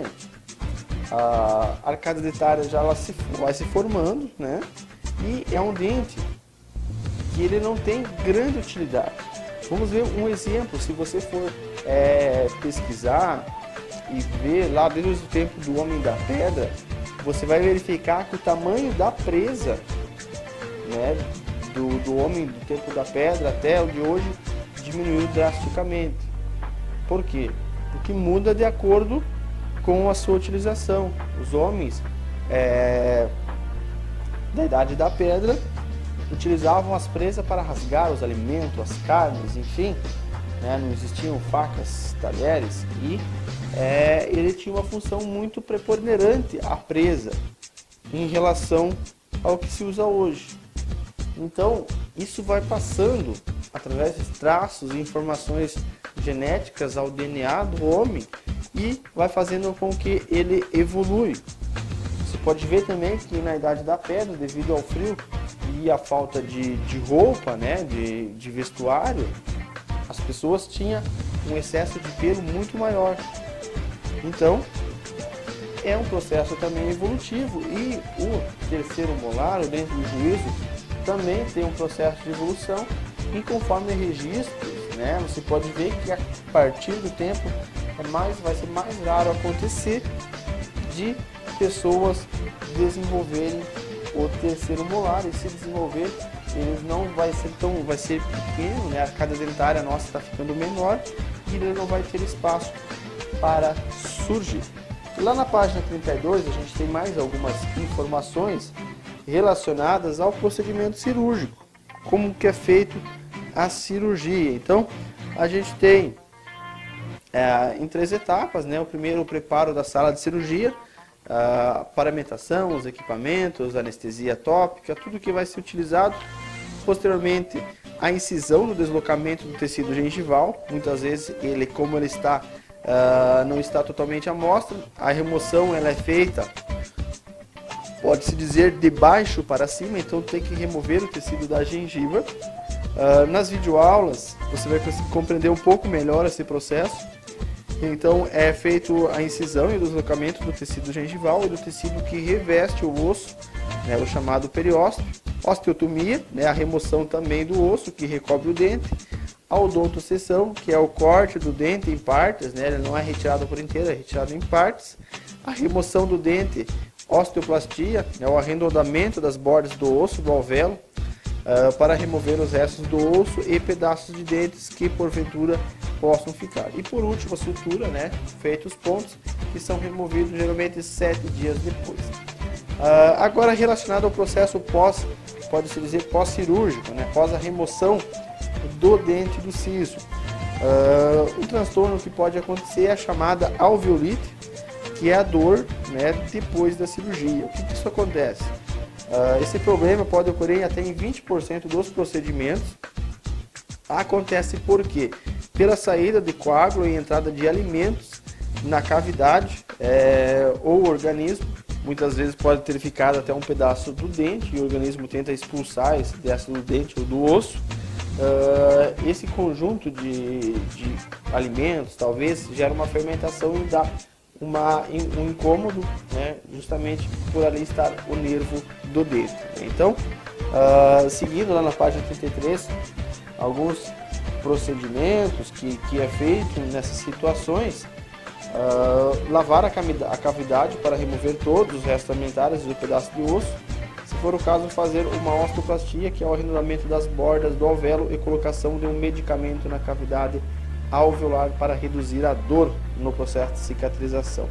a arcada dentária já vai se formando, né, e é um dente que ele não tem grande utilidade. Vamos ver um exemplo. Se você for pesquisar e ver lá desde o tempo do Homem da Pedra, você vai verificar que o tamanho da presa, né, do homem do tempo da pedra até o de hoje diminuiu drasticamente. Por quê? Porque muda de acordo com a sua utilização. Os homens da idade da pedra utilizavam as presas para rasgar os alimentos, as carnes, enfim, né? Não existiam facas, talheres, e ele tinha uma função muito preponderante, a presa, em relação ao que se usa hoje. Então, isso vai passando através de traços e informações genéticas ao DNA do homem, e vai fazendo com que ele evolui. Você pode ver também que na Idade da Pedra, devido ao frio e à falta de roupa, né, de vestuário, as pessoas tinham um excesso de pelo muito maior. Então, é um processo também evolutivo, e o terceiro molar, o dente do juízo, também tem um processo de evolução, e conforme registros, né, você pode ver que a partir do tempo vai ser mais raro acontecer de pessoas desenvolverem o terceiro molar, e se desenvolver, ele não vai ser pequeno, né, a arcada dentária nossa está ficando menor, e ele não vai ter espaço para surgir. Lá na página 32 a gente tem mais algumas informações relacionadas ao procedimento cirúrgico, como que é feito a cirurgia. Então a gente tem em 3 etapas, né? O primeiro, o preparo da sala de cirurgia, a paramentação, os equipamentos, anestesia tópica, tudo que vai ser utilizado. Posteriormente, a incisão no deslocamento do tecido gengival. Muitas vezes ele, como ele está não está totalmente à mostra, a remoção ela é feita, pode-se dizer, de baixo para cima, então tem que remover o tecido da gengiva. Nas videoaulas você vai conseguir compreender um pouco melhor esse processo. Então é feito a incisão e o deslocamento do tecido gengival e do tecido que reveste o osso, né, o chamado periósteo. Osteotomia, né, a remoção também do osso que recobre o dente. A odontosseção, que é o corte do dente em partes, né, ele não é retirado por inteiro, é retirado em partes. A remoção do dente, osteoplastia, é o arredondamento das bordas do osso, do alvéolo, para remover os restos do osso e pedaços de dentes que porventura possam ficar. E por último, a sutura, né, feitos os pontos, que são removidos geralmente 7 dias depois. Agora, relacionado ao processo pode-se dizer pós-cirúrgico, né, após a remoção do dente do siso. Um transtorno que pode acontecer é a chamada alveolite, que é a dor, né, depois da cirurgia. O que isso acontece? Esse problema pode ocorrer até em 20% dos procedimentos. Acontece por quê? Pela saída de coágulo e entrada de alimentos na cavidade ou organismo. Muitas vezes pode ter ficado até um pedaço do dente e o organismo tenta expulsar esse pedaço do dente ou do osso. Esse conjunto de alimentos talvez gera uma fermentação e dá um incômodo, né, justamente por ali estar o nervo do dente. Então, seguindo lá na página 33, alguns procedimentos que é feito nessas situações: lavar a cavidade para remover todos os restos alimentares do pedaço de osso. Se for o caso, fazer uma osteoplastia, que é o arredondamento das bordas do alvéolo e colocação de um medicamento na cavidade alveolar para reduzir a dor no processo de cicatrização.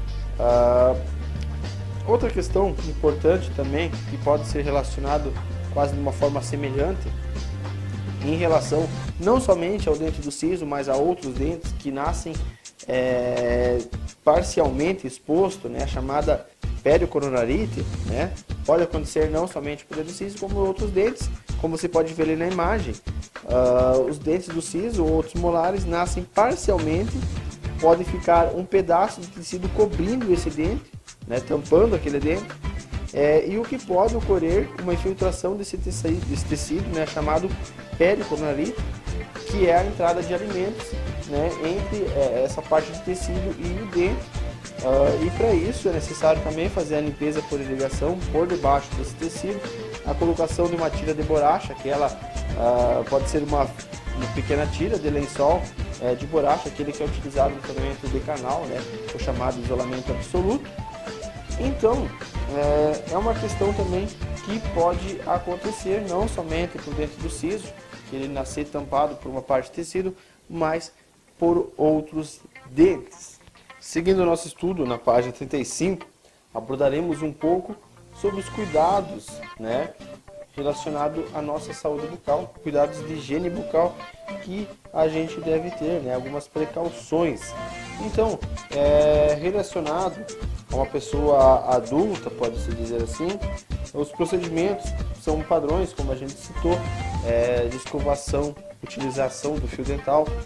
Outra questão importante também, que pode ser relacionado quase de uma forma semelhante, em relação não somente ao dente do siso, mas a outros dentes que nascem parcialmente exposto, né, a chamada periocoronarite, né, pode acontecer não somente por dente do siso, como outros dentes, como você pode ver ali na imagem. Os dentes do siso ou outros molares nascem parcialmente, pode ficar um pedaço de tecido cobrindo esse dente, né, tampando aquele dente, e o que pode ocorrer uma infiltração desse tecido, né, chamado periocoronarite, que é a entrada de alimentos, né, entre essa parte do tecido e o dente. E para isso é necessário também fazer a limpeza por irrigação por debaixo desse tecido, a colocação de uma tira de borracha, que ela pode ser uma pequena tira de lençol de borracha, aquele que é utilizado no tratamento de canal, né, o chamado isolamento absoluto. Então, é uma questão também que pode acontecer não somente por dentro do siso, que ele nascer tampado por uma parte de tecido, mas por outros dentes. Seguindo o nosso estudo, na página 35, abordaremos um pouco sobre os cuidados, né, relacionados à nossa saúde bucal, cuidados de higiene bucal que a gente deve ter, né, algumas precauções. Então, relacionado a uma pessoa adulta, pode-se dizer assim, os procedimentos são padrões, como a gente citou, de escovação, utilização do fio dental,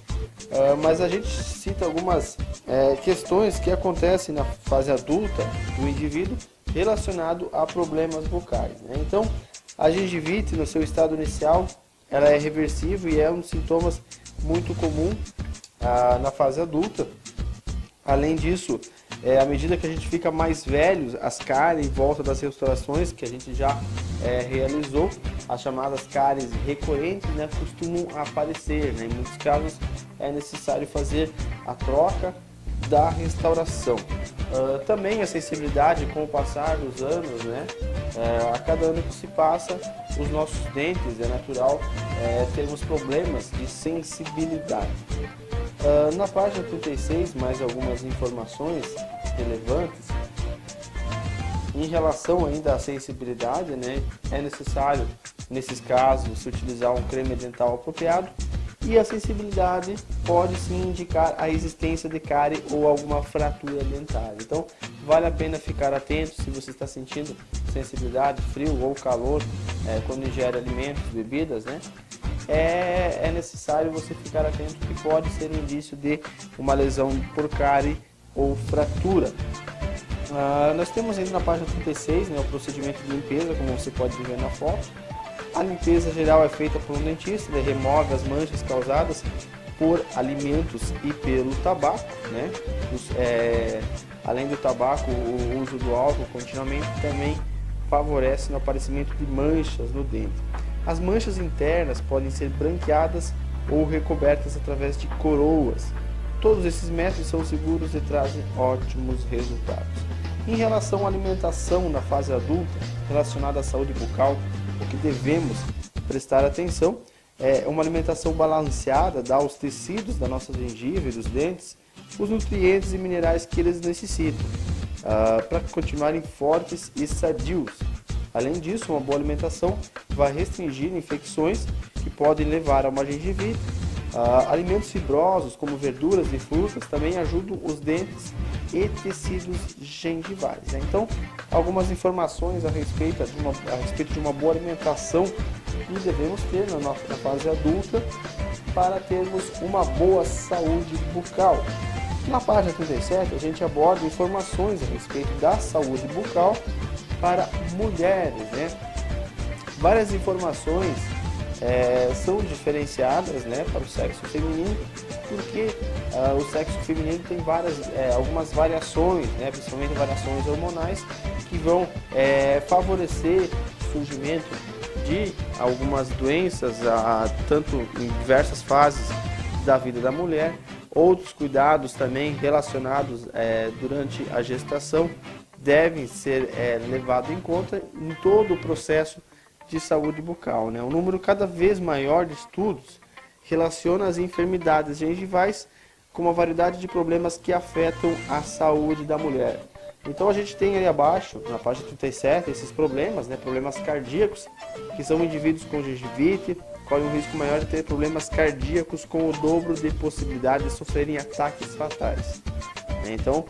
Mas a gente cita algumas questões que acontecem na fase adulta do indivíduo relacionado a problemas bucais, né? Então, a gengivite no seu estado inicial, ela é reversível e é um dos sintomas muito comum na fase adulta. Além disso, à medida que a gente fica mais velho, as cáries em volta das restaurações que a gente já realizou, as chamadas cáries recorrentes, né, costumam aparecer, né? Em muitos casos é necessário fazer a troca da restauração. Também a sensibilidade com o passar dos anos, né? A cada ano que se passa, os nossos dentes, é natural termos problemas de sensibilidade. Na página 36, mais algumas informações relevantes. Em relação ainda à sensibilidade, né, é necessário, nesses casos, se utilizar um creme dental apropriado, e a sensibilidade pode sim indicar a existência de cárie ou alguma fratura dentária. Então, vale a pena ficar atento se você está sentindo sensibilidade, frio ou calor quando ingere alimentos, bebidas, né? É necessário você ficar atento que pode ser um indício de uma lesão por cárie ou fratura. Nós temos ainda na página 36, né, o procedimento de limpeza, como você pode ver na foto. A limpeza geral é feita por um dentista, ele remove as manchas causadas por alimentos e pelo tabaco, né? Além do tabaco, o uso do álcool continuamente também favorece no aparecimento de manchas no dente. As manchas internas podem ser branqueadas ou recobertas através de coroas. Todos esses métodos são seguros e trazem ótimos resultados. Em relação à alimentação na fase adulta, relacionada à saúde bucal, o que devemos prestar atenção é uma alimentação balanceada, dá aos tecidos da nossa gengiva e dos dentes os nutrientes e minerais que eles necessitam para continuarem fortes e sadios. Além disso, uma boa alimentação vai restringir infecções que podem levar a uma gengivite. Alimentos fibrosos, como verduras e frutas, também ajudam os dentes e tecidos gengivais, né? Então, algumas informações a respeito de uma boa alimentação que devemos ter na fase adulta para termos uma boa saúde bucal. Na página 37, a gente aborda informações a respeito da saúde bucal para mulheres, né? Várias informações são diferenciadas, né, para o sexo feminino, porque o sexo feminino tem algumas variações, né, principalmente variações hormonais, que vão favorecer o surgimento de algumas doenças, tanto em diversas fases da vida da mulher. Outros cuidados também relacionados durante a gestação devem ser levados em conta em todo o processo de saúde bucal, né? Um número cada vez maior de estudos relaciona as enfermidades gengivais com uma variedade de problemas que afetam a saúde da mulher. Então a gente tem aí abaixo, na página 37, esses problemas, né? Problemas cardíacos, que são indivíduos com gengivite, correm um risco maior de ter problemas cardíacos com o dobro de possibilidade de sofrerem ataques fatais. Então,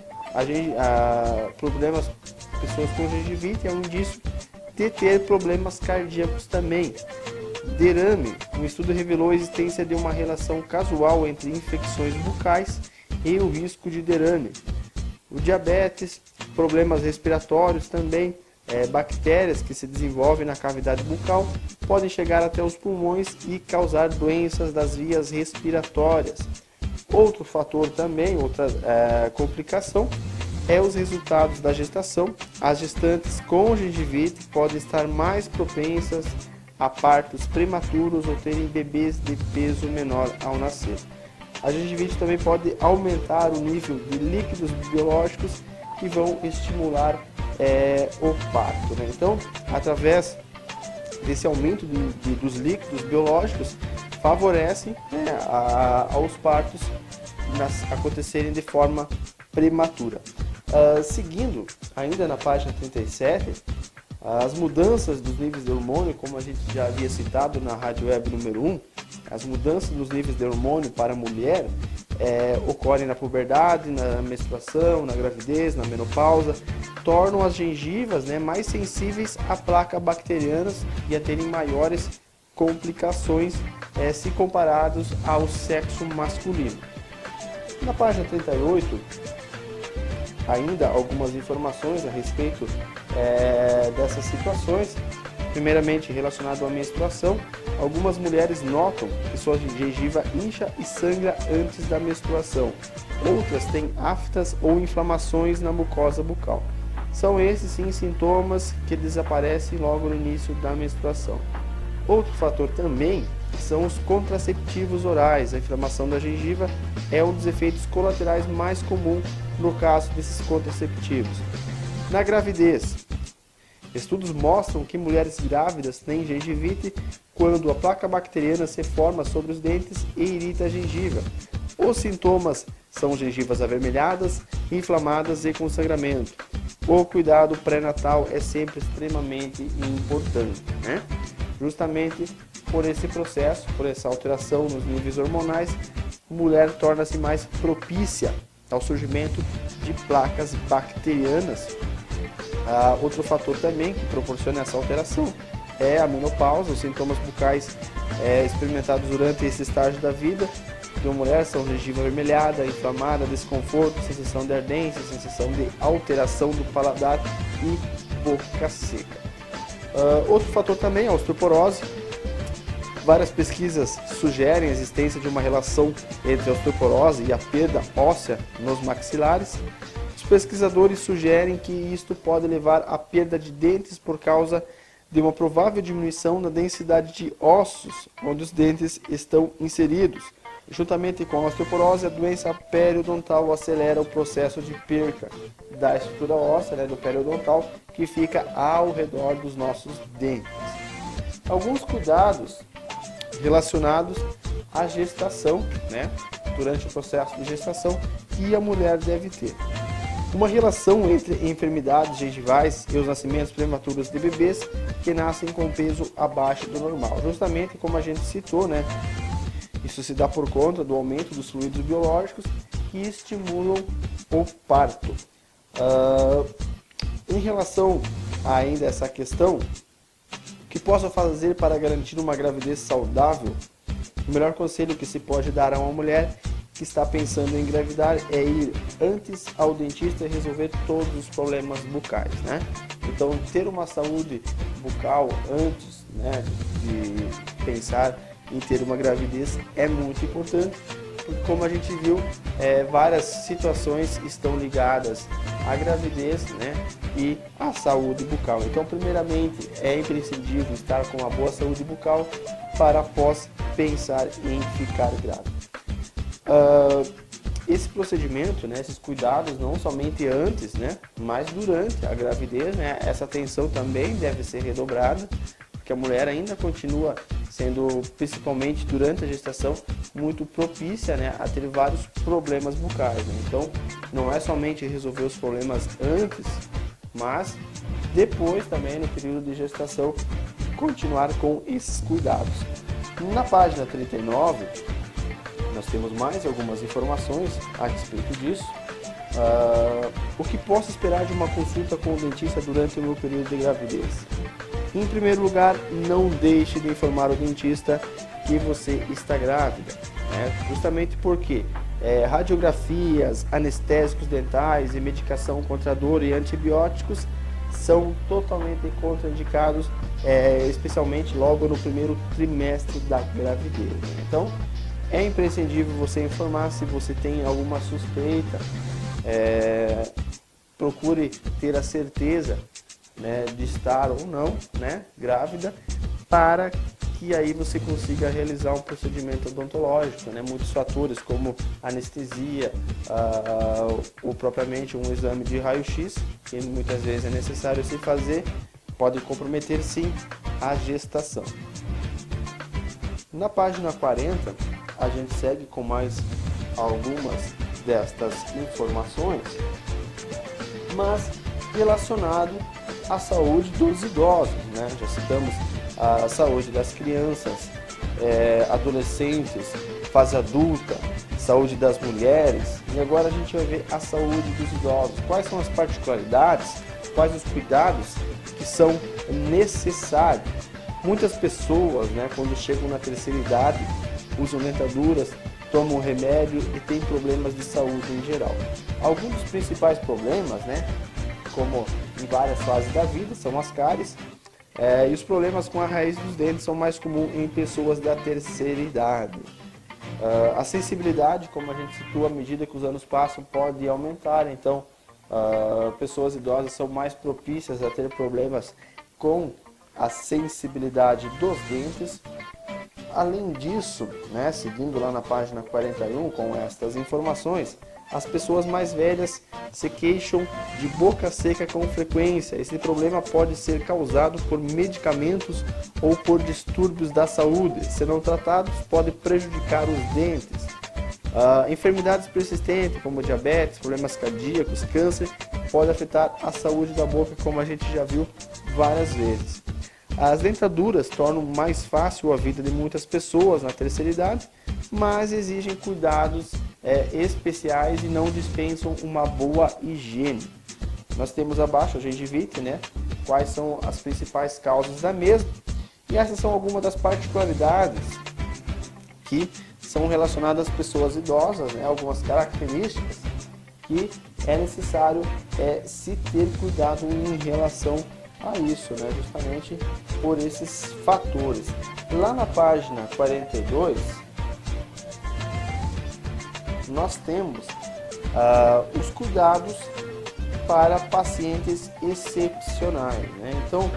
pessoas com gengivite é um indício de ter problemas cardíacos também. Derrame. Um estudo revelou a existência de uma relação casual entre infecções bucais e o risco de derrame. O diabetes, problemas respiratórios também, bactérias que se desenvolvem na cavidade bucal podem chegar até os pulmões e causar doenças das vias respiratórias. Outro fator também, outra complicação, os resultados da gestação. As gestantes com gengivite podem estar mais propensas a partos prematuros ou terem bebês de peso menor ao nascer. A gengivite também pode aumentar o nível de líquidos biológicos que vão estimular o parto, né? Então, através desse aumento dos líquidos biológicos, favorecem, né, aos partos acontecerem de forma prematura. Seguindo, ainda na página 37, as mudanças dos níveis de hormônio, como a gente já havia citado na Rádio Web número 1, as mudanças dos níveis de hormônio para a mulher ocorrem na puberdade, na menstruação, na gravidez, na menopausa, tornam as gengivas, né, mais sensíveis a placas bacterianas e a terem maiores complicações se comparados ao sexo masculino. Na página 38, ainda algumas informações a respeito dessas situações. Primeiramente, relacionado à menstruação, algumas mulheres notam que sua gengiva incha e sangra antes da menstruação. Outras têm aftas ou inflamações na mucosa bucal. São esses, sim, sintomas que desaparecem logo no início da menstruação. Outro fator também são os contraceptivos orais. A inflamação da gengiva é um dos efeitos colaterais mais comuns no caso desses contraceptivos. Na gravidez, estudos mostram que mulheres grávidas têm gengivite quando a placa bacteriana se forma sobre os dentes e irrita a gengiva. Os sintomas são gengivas avermelhadas, inflamadas e com sangramento. O cuidado pré-natal é sempre extremamente importante, né? Justamente por esse processo, por essa alteração nos níveis hormonais, a mulher torna-se mais propícia ao surgimento de placas bacterianas. Outro fator também que proporciona essa alteração é a menopausa. Os sintomas bucais experimentados durante esse estágio da vida de uma mulher são gengiva avermelhada, inflamada, desconforto, sensação de ardência, sensação de alteração do paladar e boca seca. Outro fator também é a osteoporose. Várias pesquisas sugerem a existência de uma relação entre a osteoporose e a perda óssea nos maxilares. Os pesquisadores sugerem que isto pode levar à perda de dentes por causa de uma provável diminuição na densidade de ossos onde os dentes estão inseridos. Juntamente com a osteoporose, a doença periodontal acelera o processo de perca da estrutura óssea, do periodontal, que fica ao redor dos nossos dentes. Alguns cuidados relacionados à gestação, durante o processo de gestação, que a mulher deve ter. Uma relação entre enfermidades gengivais e os nascimentos prematuros de bebês que nascem com peso abaixo do normal. Justamente como a gente citou, isso se dá por conta do aumento dos fluidos biológicos que estimulam o parto. Em relação ainda a essa questão, o que posso fazer para garantir uma gravidez saudável? O melhor conselho que se pode dar a uma mulher que está pensando em engravidar é ir antes ao dentista e resolver todos os problemas bucais, Então, ter uma saúde bucal antes, de pensar em ter uma gravidez é muito importante, porque como a gente viu, várias situações estão ligadas à gravidez, e à saúde bucal. Então, primeiramente, é imprescindível estar com uma boa saúde bucal para após pensar em ficar grávida. Esse procedimento, esses cuidados, não somente antes, mas durante a gravidez, essa atenção também deve ser redobrada, porque a mulher ainda continua sendo, principalmente durante a gestação, muito propícia a ter vários problemas bucais. Então, não é somente resolver os problemas antes, mas depois também, no período de gestação, continuar com esses cuidados. Na página 39, nós temos mais algumas informações a respeito disso. O que posso esperar de uma consulta com o dentista durante o meu período de gravidez? Em primeiro lugar, não deixe de informar o dentista que você está grávida, justamente porque radiografias, anestésicos dentais e medicação contra a dor e antibióticos são totalmente contraindicados, especialmente logo no primeiro trimestre da gravidez. Então, é imprescindível você informar se você tem alguma suspeita, procure ter a certeza de estar ou não grávida, para que aí você consiga realizar um procedimento odontológico. Muitos fatores como anestesia ou propriamente um exame de raio-x, que muitas vezes é necessário se fazer, pode comprometer sim a gestação. Na página 40, a gente segue com mais algumas destas informações, mas relacionado à saúde dos idosos, Já citamos a saúde das crianças, adolescentes, fase adulta, saúde das mulheres, e agora a gente vai ver a saúde dos idosos. Quais são as particularidades, quais os cuidados que são necessários? Muitas pessoas, quando chegam na terceira idade, usam dentaduras tomam um remédio e têm problemas de saúde em geral. Alguns dos principais problemas, né, como em várias fases da vida, são as cáries, e os problemas com a raiz dos dentes são mais comuns em pessoas da terceira idade. A sensibilidade, como a gente citou, à medida que os anos passam, pode aumentar, então pessoas idosas são mais propícias a ter problemas com a sensibilidade dos dentes. Além disso, né, seguindo lá na página 41 com estas informações, as pessoas mais velhas se queixam de boca seca com frequência. Esse problema pode ser causado por medicamentos ou por distúrbios da saúde. Se não tratados, pode prejudicar os dentes. Enfermidades persistentes, como diabetes, problemas cardíacos, câncer, pode afetar a saúde da boca, como a gente já viu várias vezes. As dentaduras tornam mais fácil a vida de muitas pessoas na terceira idade, mas exigem cuidados especiais e não dispensam uma boa higiene. Nós temos abaixo a gengivite, né? Quais são as principais causas da mesma, e essas são algumas das particularidades que são relacionadas às pessoas idosas, né? Algumas características que é necessário se ter cuidado em relação a isso, né? Justamente por esses fatores. Lá na página 42, nós temos os cuidados para pacientes excepcionais, né? Então,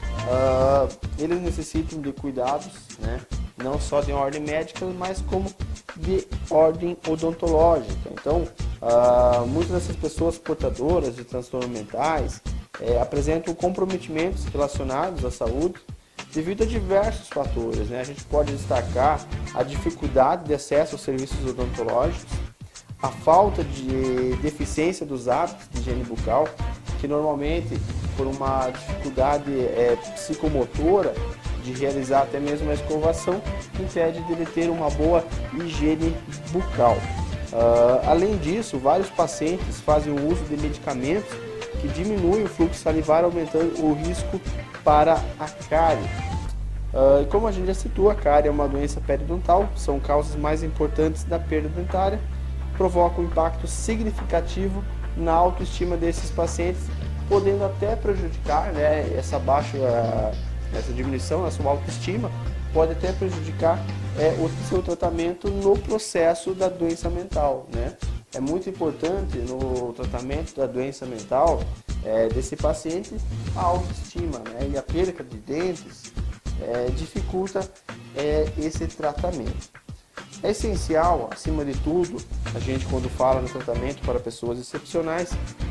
eles necessitam de cuidados, né? Não só de ordem médica, mas como de ordem odontológica. Então, muitas dessas pessoas portadoras de transtornos mentais apresentam comprometimentos relacionados à saúde devido a diversos fatores, né? A gente pode destacar a dificuldade de acesso aos serviços odontológicos, a falta de deficiência dos hábitos de higiene bucal, que normalmente por uma dificuldade psicomotora de realizar até mesmo a escovação, impede de ele ter uma boa higiene bucal. Além disso, vários pacientes fazem o uso de medicamentos que diminuem o fluxo salivar, aumentando o risco para a cárie. Como a gente já citou, a cárie é uma doença periodontal, são causas mais importantes da perda dentária, provoca um impacto significativo na autoestima desses pacientes, podendo até prejudicar, né, essa diminuição na sua autoestima, pode até prejudicar o seu tratamento no processo da doença mental, né? É muito importante no tratamento da doença mental desse paciente a autoestima, né? E a perda de dentes dificulta esse tratamento. É essencial, acima de tudo, a gente quando fala no tratamento para pessoas excepcionais,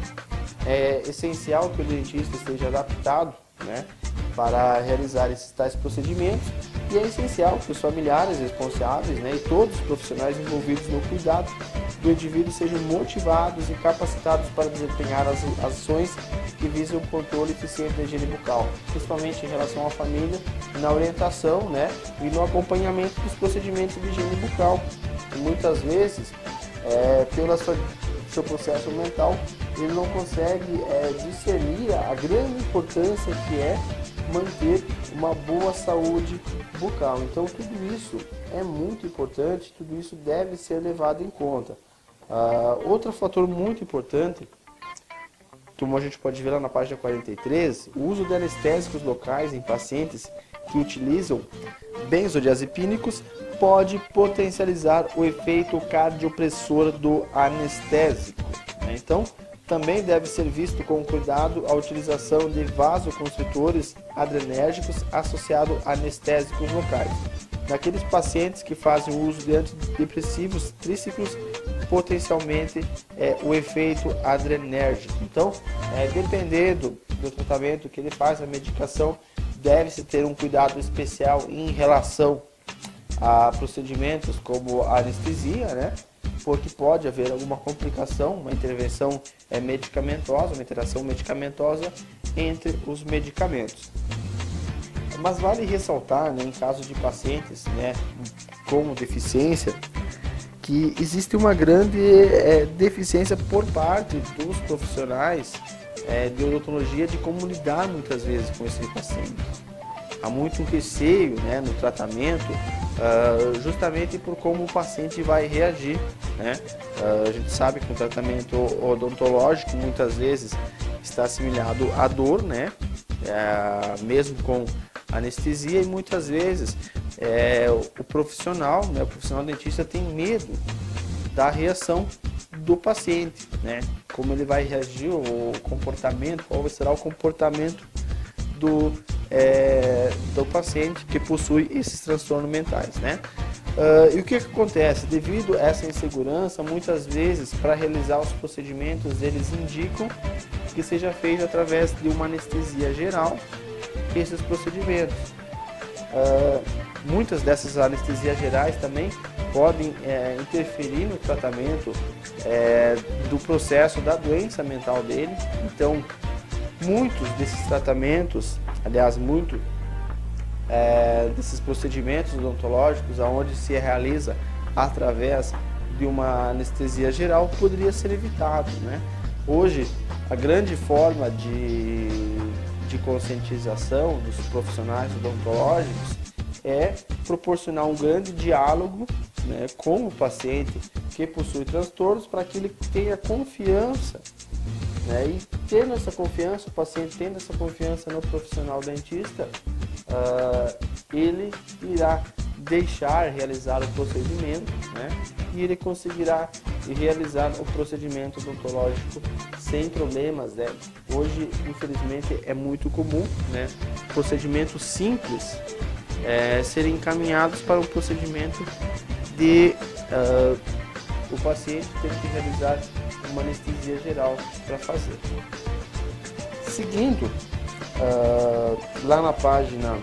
é essencial que o dentista esteja adaptado, né, para realizar esses tais procedimentos, e é essencial que os familiares responsáveis, né, e todos os profissionais envolvidos no cuidado do indivíduo sejam motivados e capacitados para desempenhar as ações que visam o controle eficiente da higiene bucal, principalmente em relação à família, na orientação, né, e no acompanhamento dos procedimentos de higiene bucal. E muitas vezes, pelo seu processo mental, ele não consegue discernir a grande importância que é manter uma boa saúde bucal. Então tudo isso é muito importante, tudo isso deve ser levado em conta. Outro fator muito importante, como a gente pode ver lá na página 43, o uso de anestésicos locais em pacientes que utilizam benzodiazepínicos pode potencializar o efeito cardiopressor do anestésico. Então, também deve ser visto com cuidado a utilização de vasoconstritores adrenérgicos associados a anestésicos locais. Naqueles pacientes que fazem uso de antidepressivos tríciclos, potencialmente o efeito adrenérgico. Então, dependendo do tratamento que ele faz, a medicação, deve-se ter um cuidado especial em relação a procedimentos como a anestesia, né? Porque pode haver alguma complicação, uma intervenção medicamentosa, uma interação medicamentosa entre os medicamentos. Mas vale ressaltar, né, em caso de pacientes, né, com deficiência, que existe uma grande deficiência por parte dos profissionais de odontologia de como lidar muitas vezes com esse paciente. Há muito um receio, né, no tratamento justamente por como o paciente vai reagir, né? A gente sabe que o tratamento odontológico muitas vezes está assimilado à dor, né? Mesmo com anestesia, e muitas vezes o profissional, né? O profissional dentista tem medo da reação do paciente, né? Como ele vai reagir, o comportamento, qual será o comportamento do paciente que possui esses transtornos mentais, né? E o que acontece? Devido a essa insegurança, muitas vezes, para realizar os procedimentos, eles indicam que seja feito através de uma anestesia geral esses procedimentos. Muitas dessas anestesias gerais também podem interferir no tratamento do processo da doença mental dele. Então, muitos desses tratamentos, aliás, desses procedimentos odontológicos, onde se realiza através de uma anestesia geral, poderia ser evitado, né? Hoje, a grande forma de conscientização dos profissionais odontológicos é proporcionar um grande diálogo, né, com o paciente que possui transtornos, para que ele tenha confiança, né, e tendo essa confiança, o paciente tendo essa confiança no profissional dentista, ele irá deixar realizar o procedimento, né, e ele conseguirá realizar o procedimento odontológico sem problemas, né? Hoje, infelizmente, é muito comum, né, procedimentos simples serem encaminhados para um procedimento de o paciente ter que realizar uma anestesia geral para fazer. Seguindo, lá na página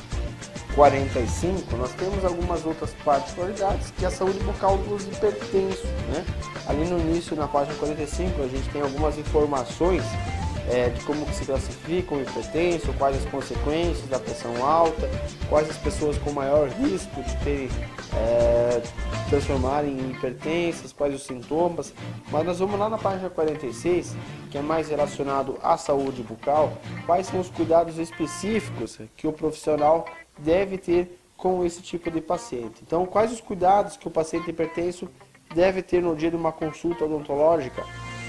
45, nós temos algumas outras particularidades que a saúde bucal dos hipertensos, né? Ali no início, na página 45, a gente tem algumas informações de como que se classifica o hipertenso, quais as consequências da pressão alta, quais as pessoas com maior risco de transformarem em hipertensas, quais os sintomas. Mas nós vamos lá na página 46, que é mais relacionado à saúde bucal, quais são os cuidados específicos que o profissional deve ter com esse tipo de paciente. Então, quais os cuidados que o paciente hipertenso deve ter no dia de uma consulta odontológica?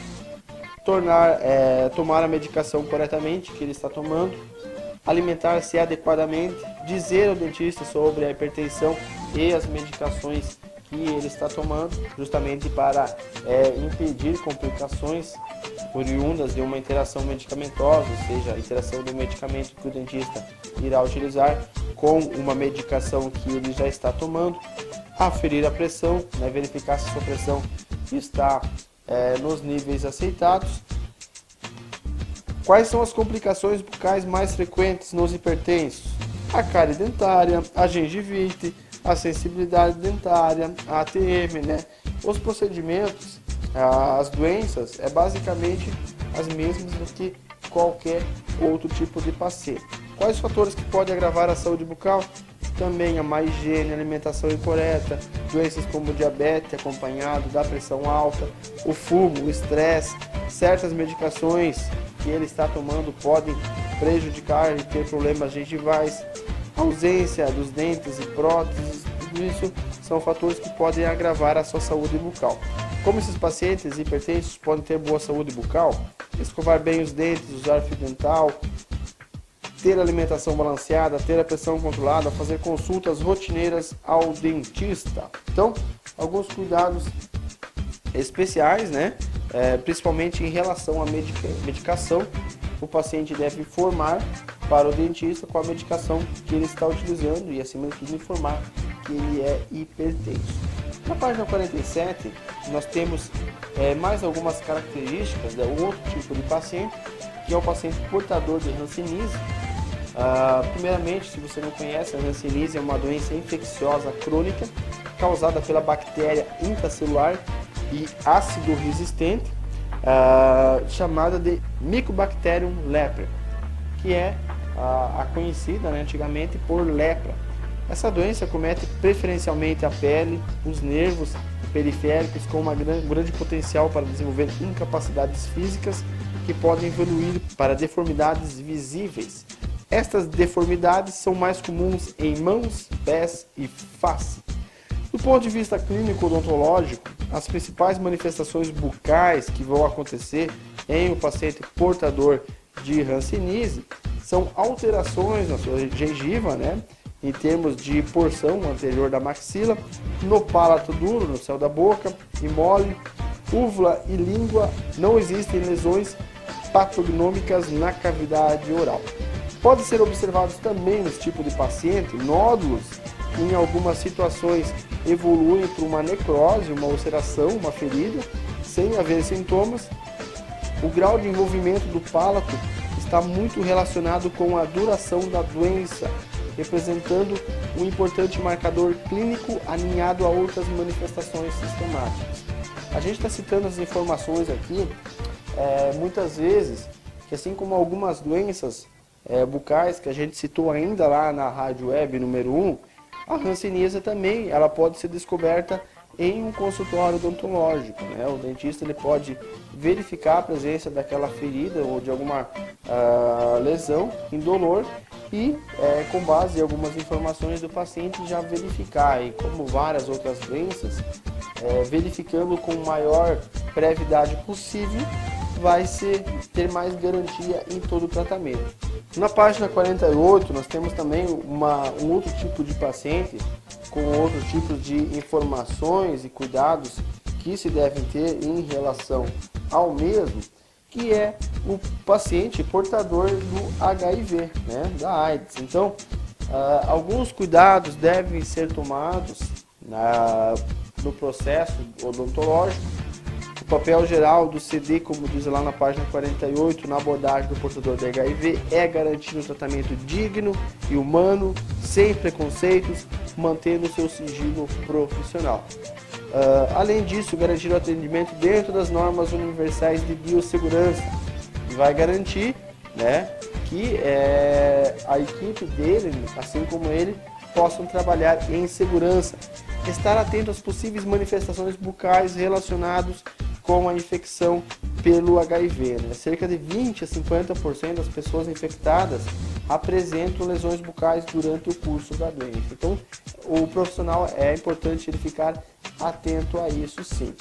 Tomar a medicação corretamente que ele está tomando, alimentar-se adequadamente, dizer ao dentista sobre a hipertensão e as medicações que ele está tomando, justamente para impedir complicações oriundas de uma interação medicamentosa, ou seja, a interação do medicamento que o dentista irá utilizar com uma medicação que ele já está tomando, aferir a pressão, né, verificar se a sua pressão está nos níveis aceitados. Quais são as complicações bucais mais frequentes nos hipertensos? A cárie dentária, a gengivite, a sensibilidade dentária, a ATM, né? Os procedimentos, as doenças, basicamente as mesmas do que qualquer outro tipo de paciente. Quais os fatores que podem agravar a saúde bucal? Também a má higiene, alimentação incorreta, doenças como diabetes acompanhado da pressão alta, o fumo, o estresse, certas medicações que ele está tomando podem prejudicar e ter problemas gengivais, ausência dos dentes e próteses, tudo isso são fatores que podem agravar a sua saúde bucal. Como esses pacientes hipertensos podem ter boa saúde bucal? Escovar bem os dentes, usar fio dental, ter alimentação balanceada, ter a pressão controlada, fazer consultas rotineiras ao dentista. Então, alguns cuidados especiais, né? Principalmente em relação à medicação, o paciente deve informar para o dentista qual a medicação que ele está utilizando e, acima de tudo, informar que ele é hipertenso. Na página 47, nós temos mais algumas características de um outro tipo de paciente, que é o paciente portador de hanseníase. Primeiramente, se você não conhece, a hanseníase é uma doença infecciosa crônica causada pela bactéria intracelular e ácido resistente, chamada de Mycobacterium leprae, que é a conhecida, né, antigamente por lepra. Essa doença comete preferencialmente a pele, os nervos periféricos, com um grande potencial para desenvolver incapacidades físicas que podem evoluir para deformidades visíveis. Estas deformidades são mais comuns em mãos, pés e face. Do ponto de vista clínico odontológico, as principais manifestações bucais que vão acontecer em um paciente portador de hanseníase são alterações na sua gengiva, em termos de porção anterior da maxila, no palato duro, no céu da boca e mole, úvula e língua. Não existem lesões patognômicas na cavidade oral. Pode ser observados também nesse tipo de paciente nódulos que em algumas situações evoluem para uma necrose, uma ulceração, uma ferida, sem haver sintomas. O grau de envolvimento do palato está muito relacionado com a duração da doença, representando um importante marcador clínico alinhado a outras manifestações sistemáticas. A gente está citando as informações aqui, muitas vezes, que assim como algumas doenças bucais que a gente citou ainda lá na rádio web número 1, a hanseníase também ela pode ser descoberta em um consultório odontológico. O dentista ele pode verificar a presença daquela ferida ou de alguma lesão indolor e, com base em algumas informações do paciente, já verificar, e como várias outras doenças, verificando com maior brevidade possível, vai ter mais garantia em todo o tratamento. Na página 48, nós temos também um outro tipo de paciente com outros tipos de informações e cuidados que se devem ter em relação ao mesmo, que é o paciente portador do HIV, da AIDS. Então, alguns cuidados devem ser tomados no processo odontológico. O papel geral do CD, como diz lá na página 48, na abordagem do portador de HIV, é garantir um tratamento digno e humano, sem preconceitos, mantendo seu sigilo profissional. Além disso, garantir o atendimento dentro das normas universais de biossegurança, que vai garantir que a equipe dele, assim como ele, possam trabalhar em segurança. Estar atento às possíveis manifestações bucais relacionadas com a infecção pelo HIV. Cerca de 20 a 50% das pessoas infectadas apresentam lesões bucais durante o curso da doença. Então, o profissional é importante ele ficar atento a isso, sim.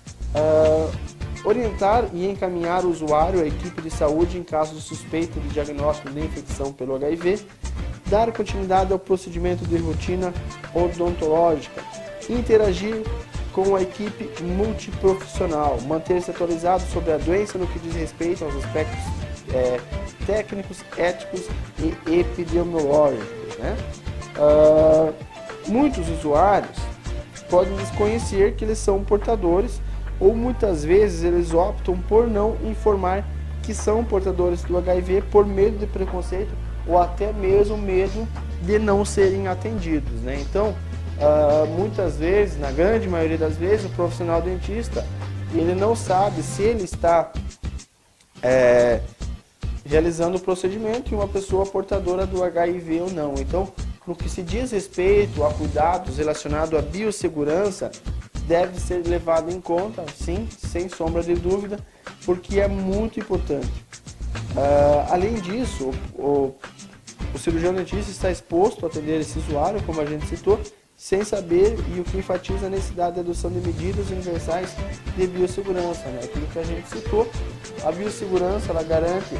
Orientar e encaminhar o usuário à equipe de saúde em caso de suspeita de diagnóstico de infecção pelo HIV. Dar continuidade ao procedimento de rotina odontológica. Interagir com a equipe multiprofissional, manter-se atualizado sobre a doença no que diz respeito aos aspectos técnicos, éticos e epidemiológicos. Muitos usuários podem desconhecer que eles são portadores ou muitas vezes eles optam por não informar que são portadores do HIV por medo de preconceito ou até mesmo medo de não serem atendidos. Então, muitas vezes, na grande maioria das vezes, o profissional dentista ele não sabe se ele está realizando o procedimento em uma pessoa portadora do HIV ou não. Então, no que se diz respeito a cuidados relacionados à biossegurança, deve ser levado em conta, sim, sem sombra de dúvida, porque é muito importante. Além disso, o cirurgião dentista está exposto a atender esse usuário, como a gente citou, sem saber, e o que enfatiza a necessidade da adoção de medidas universais de biossegurança. Aquilo que a gente citou, a biossegurança ela garante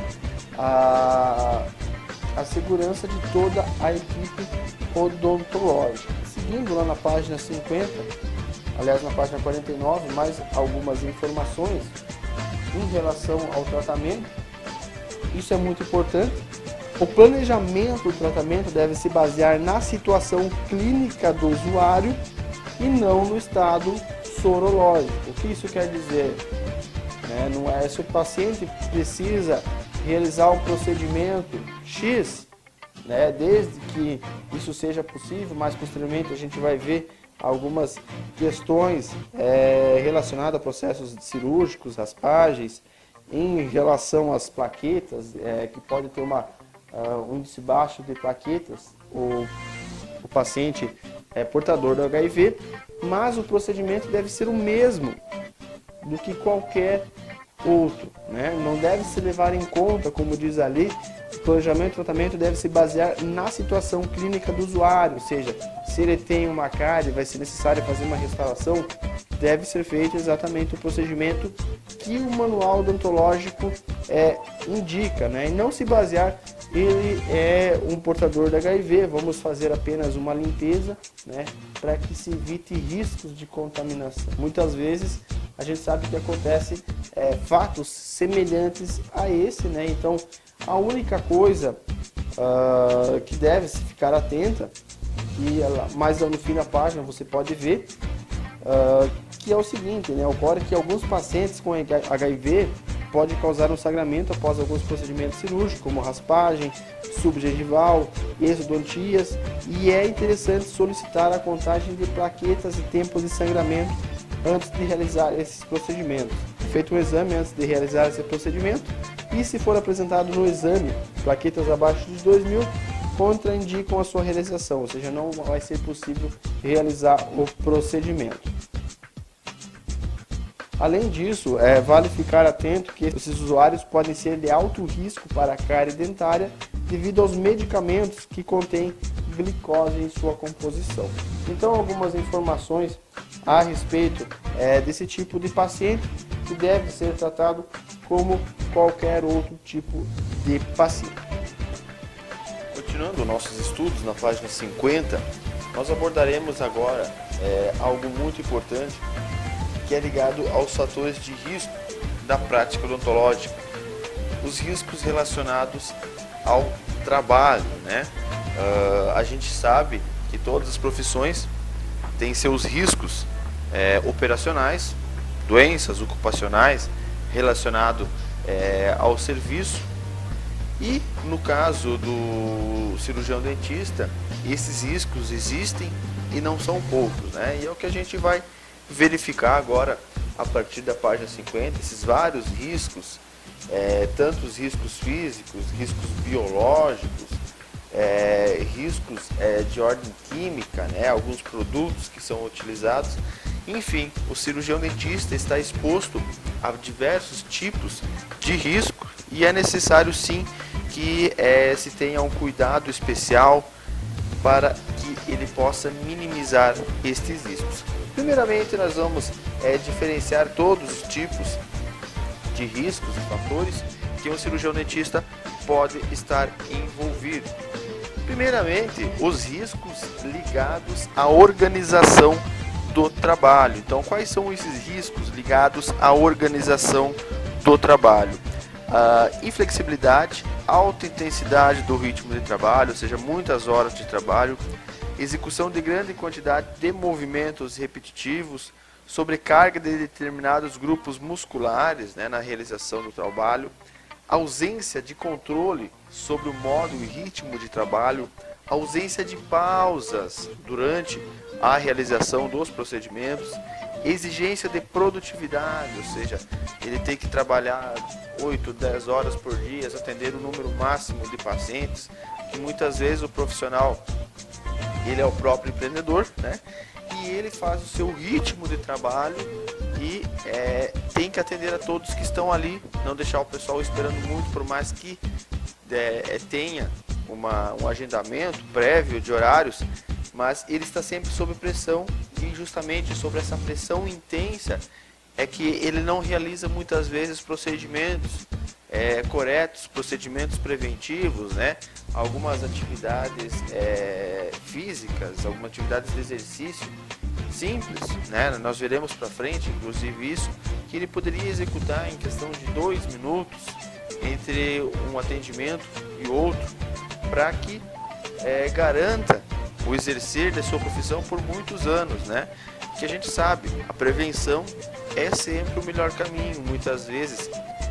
a segurança de toda a equipe odontológica. Seguindo lá na página 50, aliás na página 49, mais algumas informações em relação ao tratamento. Isso é muito importante. O planejamento do tratamento deve se basear na situação clínica do usuário e não no estado sorológico. O que isso quer dizer? Não é se o paciente precisa realizar um procedimento X, desde que isso seja possível, mas posteriormente a gente vai ver algumas questões relacionadas a processos cirúrgicos, raspagens, em relação às plaquetas, que pode ter um índice baixo de plaquetas, o paciente é portador do HIV, mas o procedimento deve ser o mesmo do que qualquer outro, né? Não deve se levar em conta, como diz ali, o planejamento de tratamento deve se basear na situação clínica do usuário, ou seja, se ele tem uma cárie, vai ser necessário fazer uma restauração, deve ser feito exatamente o procedimento que o manual odontológico indica, né? E não se basear, ele é um portador da HIV, vamos fazer apenas uma limpeza, né? Para que se evite riscos de contaminação. Muitas vezes a gente sabe que acontece fatos semelhantes a esse, né? Então a única coisa que deve se ficar atenta, e mais no fim da página você pode ver, que é o seguinte, né? Ocorre que alguns pacientes com HIV pode causar um sangramento após alguns procedimentos cirúrgicos, como raspagem, subgengival, exodontias, e é interessante solicitar a contagem de plaquetas e tempos de sangramento antes de realizar esses procedimentos. Feito um exame antes de realizar esse procedimento, e se for apresentado no exame plaquetas abaixo de 2.000, contraindicam a sua realização, ou seja, não vai ser possível realizar o procedimento. Além disso, vale ficar atento que esses usuários podem ser de alto risco para a cárie dentária devido aos medicamentos que contêm glicose em sua composição. Então, algumas informações a respeito desse tipo de paciente que deve ser tratado como qualquer outro tipo de paciente. Continuando nossos estudos na página 50, nós abordaremos agora algo muito importante que é ligado aos fatores de risco da prática odontológica, os riscos relacionados ao trabalho, né? A gente sabe que todas as profissões têm seus riscos operacionais, doenças ocupacionais relacionados ao serviço, e no caso do cirurgião dentista, esses riscos existem e não são poucos, né? E é o que a gente vai verificar agora a partir da página 50, esses vários riscos, tanto os riscos físicos, riscos biológicos, riscos de ordem química, né? Alguns produtos que são utilizados. Enfim, o cirurgião dentista está exposto a diversos tipos de risco e é necessário sim que se tenha um cuidado especial para que ele possa minimizar estes riscos. Primeiramente, nós vamos diferenciar todos os tipos de riscos e fatores que um cirurgião dentista pode estar envolvido. Primeiramente, os riscos ligados à organização do trabalho. Então, quais são esses riscos ligados à organização do trabalho? Inflexibilidade, alta intensidade do ritmo de trabalho, ou seja, muitas horas de trabalho, execução de grande quantidade de movimentos repetitivos, sobrecarga de determinados grupos musculares, né, na realização do trabalho, ausência de controle sobre o modo e ritmo de trabalho, ausência de pausas durante a realização dos procedimentos, exigência de produtividade, ou seja, ele tem que trabalhar 8, 10 horas por dia, atender o número máximo de pacientes, que muitas vezes o profissional, ele é o próprio empreendedor, né? E ele faz o seu ritmo de trabalho e tem que atender a todos que estão ali, não deixar o pessoal esperando muito, por mais que tenha um agendamento prévio de horários, mas ele está sempre sob pressão, e justamente sobre essa pressão intensa é que ele não realiza muitas vezes procedimentos corretos, procedimentos preventivos, né? Algumas atividades físicas, algumas atividades de exercício simples, né? Nós veremos para frente, inclusive isso, que ele poderia executar em questão de 2 minutos entre um atendimento e outro, para que garanta o exercer da sua profissão por muitos anos, né? Que a gente sabe, a prevenção é sempre o melhor caminho. Muitas vezes,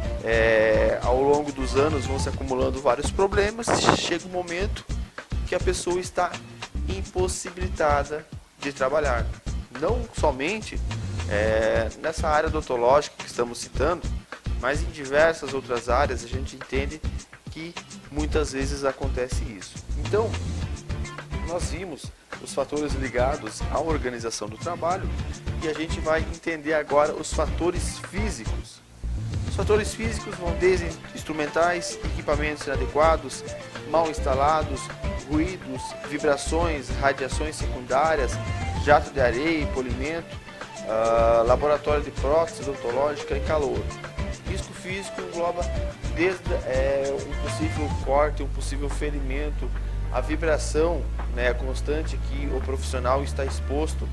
ao longo dos anos, vão se acumulando vários problemas, chega um momento que a pessoa está impossibilitada de trabalhar. Não somente nessa área odontológica que estamos citando, mas em diversas outras áreas a gente entende que muitas vezes acontece isso. Então, nós vimos os fatores ligados à organização do trabalho e a gente vai entender agora os fatores físicos Os fatores físicos vão desde instrumentais, equipamentos inadequados, mal instalados, ruídos, vibrações, radiações secundárias, jato de areia e polimento, laboratório de prótese odontológica e calor. Risco físico engloba desde um possível corte, um possível ferimento, a vibração, né, constante que o profissional está exposto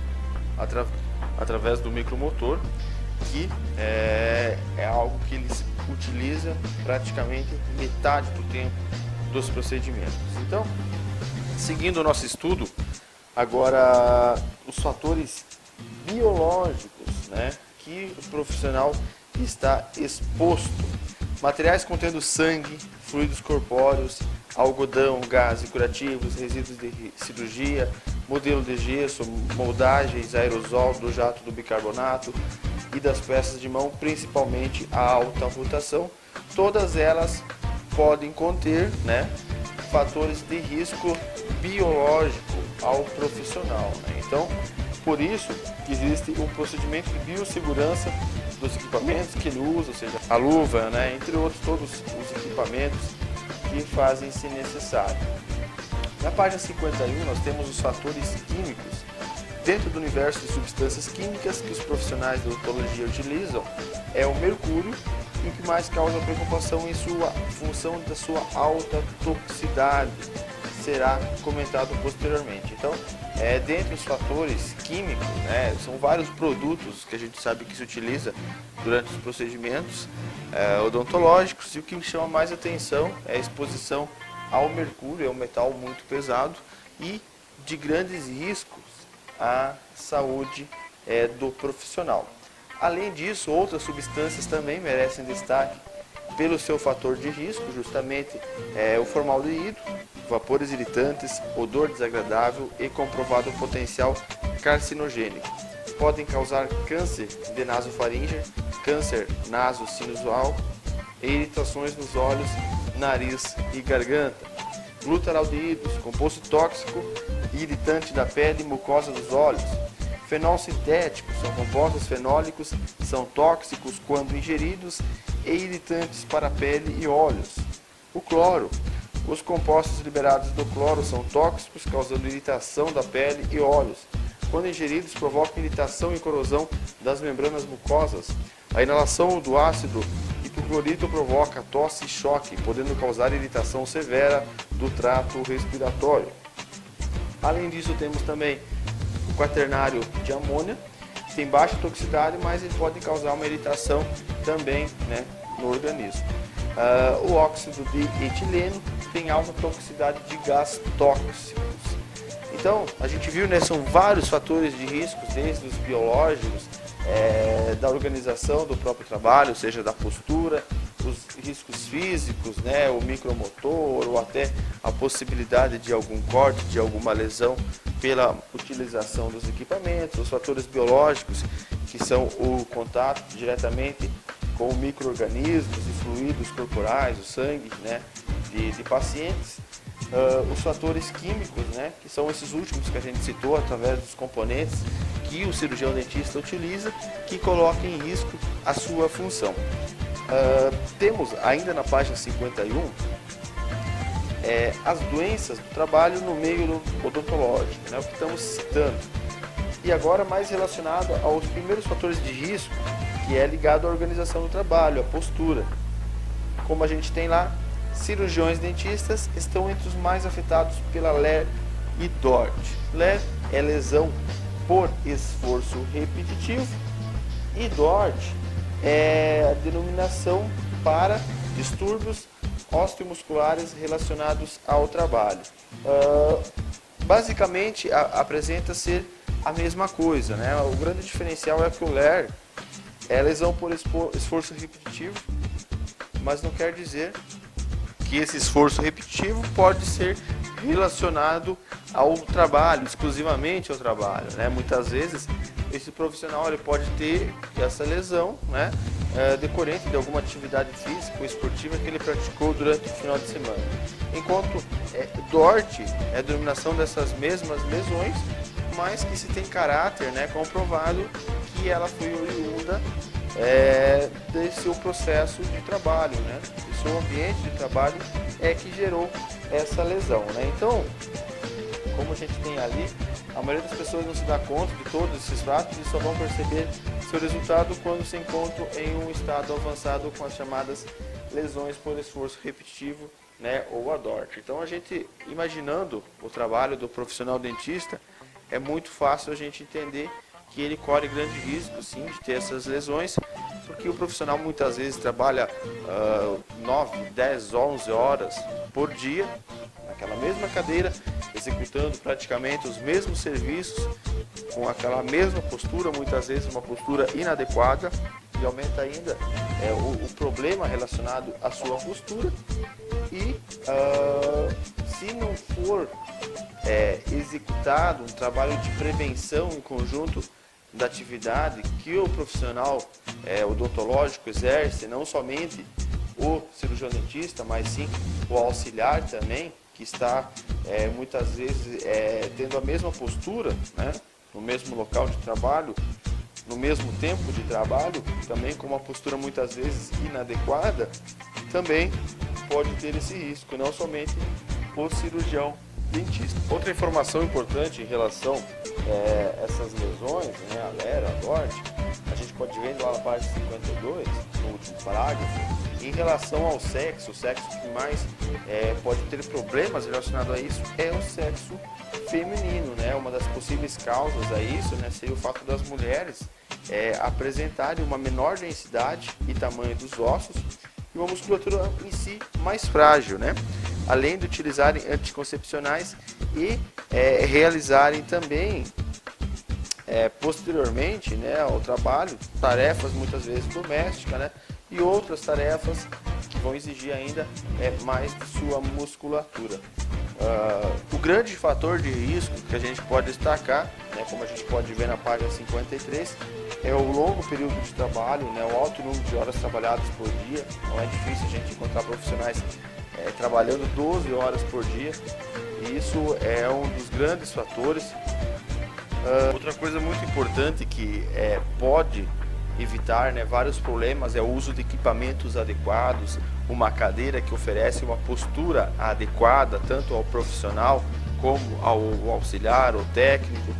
através do micromotor, que é algo que ele utiliza praticamente metade do tempo dos procedimentos. Então, seguindo o nosso estudo, agora os fatores biológicos, né, que o profissional está exposto. Materiais contendo sangue, fluidos corpóreos, algodão, gases curativos, resíduos de cirurgia, modelo de gesso, moldagens, aerosol do jato do bicarbonato e das peças de mão, principalmente a alta rotação. Todas elas podem conter, né, fatores de risco biológico ao profissional, né? Então, por isso que existe um procedimento de biossegurança dos equipamentos que ele usa, ou seja, a luva, né, entre outros, todos os equipamentos que fazem-se necessário. Na página 51 nós temos os fatores químicos. Dentro do universo de substâncias químicas que os profissionais de odontologia utilizam, é o mercúrio, e o que mais causa preocupação em sua função da sua alta toxicidade será comentado posteriormente. Então, dentre os fatores químicos, né, são vários produtos que a gente sabe que se utiliza durante os procedimentos odontológicos, e o que me chama mais atenção é a exposição ao mercúrio, é um metal muito pesado e de grandes riscos à saúde do profissional. Além disso, outras substâncias também merecem destaque pelo seu fator de risco, justamente o formaldeído, vapores irritantes, odor desagradável e comprovado potencial carcinogênico. Podem causar câncer de nasofaringe, câncer nasossinusoal e irritações nos olhos, nariz e garganta. Glutaraldeídos, composto tóxico e irritante da pele e mucosa dos olhos. Fenol sintético, são compostos fenólicos, são tóxicos quando ingeridos e irritantes para a pele e olhos. O cloro, os compostos liberados do cloro são tóxicos, causando irritação da pele e olhos. Quando ingeridos, provocam irritação e corrosão das membranas mucosas. A inalação do ácido hipoclorito provoca tosse e choque, podendo causar irritação severa do trato respiratório. Além disso, temos também o quaternário de amônia, que tem baixa toxicidade, mas ele pode causar uma irritação também, né, no organismo. O óxido de etileno tem alta toxicidade de gás tóxicos. Então, a gente viu, né, são vários fatores de risco, desde os biológicos, da organização do próprio trabalho, ou seja, da postura, os riscos físicos, né, o micromotor, ou até a possibilidade de algum corte, de alguma lesão pela utilização dos equipamentos, os fatores biológicos, que são o contato diretamente com micro-organismos e fluidos corporais, o sangue, né, de pacientes. Os fatores químicos, né, que são esses últimos que a gente citou, através dos componentes que o cirurgião dentista utiliza, que colocam em risco a sua função. Temos ainda na página 51 as doenças do trabalho no meio odontológico, né, o que estamos citando. E agora mais relacionado aos primeiros fatores de risco, que é ligado à organização do trabalho, à postura. Como a gente tem lá, cirurgiões dentistas estão entre os mais afetados pela LER e DORT. LER é lesão por esforço repetitivo e DORT é a denominação para distúrbios osteomusculares relacionados ao trabalho. Basicamente apresenta ser a mesma coisa, né? O grande diferencial é que o LER é lesão por esforço repetitivo, mas não quer dizer que esse esforço repetitivo pode ser relacionado ao trabalho, exclusivamente ao trabalho, né? Muitas vezes esse profissional ele pode ter essa lesão, né, decorrente de alguma atividade física ou esportiva que ele praticou durante o final de semana. Enquanto DORT é a denominação dessas mesmas lesões, mas que se tem caráter, né, comprovado que ela foi oriunda desse seu processo de trabalho, né? O seu ambiente de trabalho é que gerou essa lesão, né? Então, como a gente tem ali, a maioria das pessoas não se dá conta de todos esses fatos e só vão perceber seu resultado quando se encontram em um estado avançado com as chamadas lesões por esforço repetitivo, né, ou a DORT. Então, a gente, imaginando o trabalho do profissional dentista, é muito fácil a gente entender que ele corre grande risco, sim, de ter essas lesões, porque o profissional muitas vezes trabalha 9, 10, 11 horas por dia, naquela mesma cadeira, executando praticamente os mesmos serviços, com aquela mesma postura, muitas vezes uma postura inadequada, e aumenta ainda o problema relacionado à sua postura. E se não for executado um trabalho de prevenção em conjunto da atividade que o profissional odontológico exerce, não somente o cirurgião dentista, mas sim o auxiliar também, que está muitas vezes tendo a mesma postura, né, no mesmo local de trabalho, no mesmo tempo de trabalho, também com uma postura muitas vezes inadequada, também pode ter esse risco, não somente o cirurgião dentista. Outra informação importante em relação a essas lesões, né, a LERA, a DORT, a gente pode ver lá na página 52, no último parágrafo, em relação ao sexo, o sexo que mais pode ter problemas relacionados a isso é o sexo feminino, né? Uma das possíveis causas a isso, né, seria o fato das mulheres apresentarem uma menor densidade e tamanho dos ossos e uma musculatura em si mais frágil, né? Além de utilizarem anticoncepcionais e realizarem também posteriormente, né, ao trabalho, tarefas muitas vezes domésticas, né, e outras tarefas que vão exigir ainda mais de sua musculatura. O grande fator de risco que a gente pode destacar, né, como a gente pode ver na página 53, é o longo período de trabalho, né, o alto número de horas trabalhadas por dia. Não é difícil a gente encontrar profissionais trabalhando 12 horas por dia, e isso é um dos grandes fatores. Outra coisa muito importante que pode evitar, né, vários problemas é o uso de equipamentos adequados, uma cadeira que oferece uma postura adequada tanto ao profissional como ao auxiliar, ao técnico,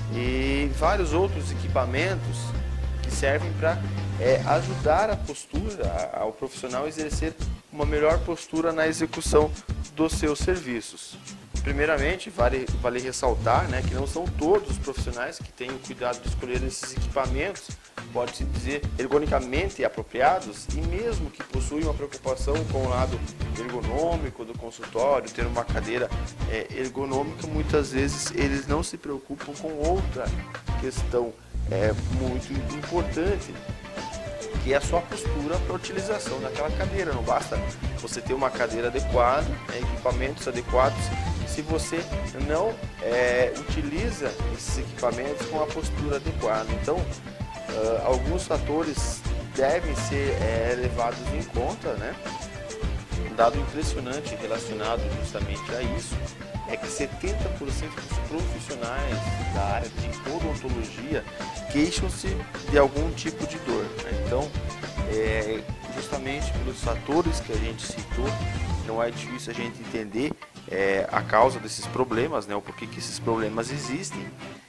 e vários outros equipamentos que servem para ajudar a postura, ao profissional exercer uma melhor postura na execução dos seus serviços. Primeiramente, vale ressaltar, né, que não são todos os profissionais que têm o cuidado de escolher esses equipamentos, pode-se dizer, ergonomicamente apropriados, e mesmo que possuem uma preocupação com o lado ergonômico do consultório, ter uma cadeira ergonômica, muitas vezes eles não se preocupam com outra questão muito importante, que é a sua postura para a utilização daquela cadeira. Não basta você ter uma cadeira adequada, equipamentos adequados, se você não utiliza esses equipamentos com a postura adequada. Então, alguns fatores devem ser levados em conta, né? Um dado impressionante relacionado justamente a isso é que 70% dos profissionais da área de odontologia queixam-se de algum tipo de dor, né? Então, justamente pelos fatores que a gente citou, não é difícil a gente entender a causa desses problemas, né? O porquê que esses problemas existem,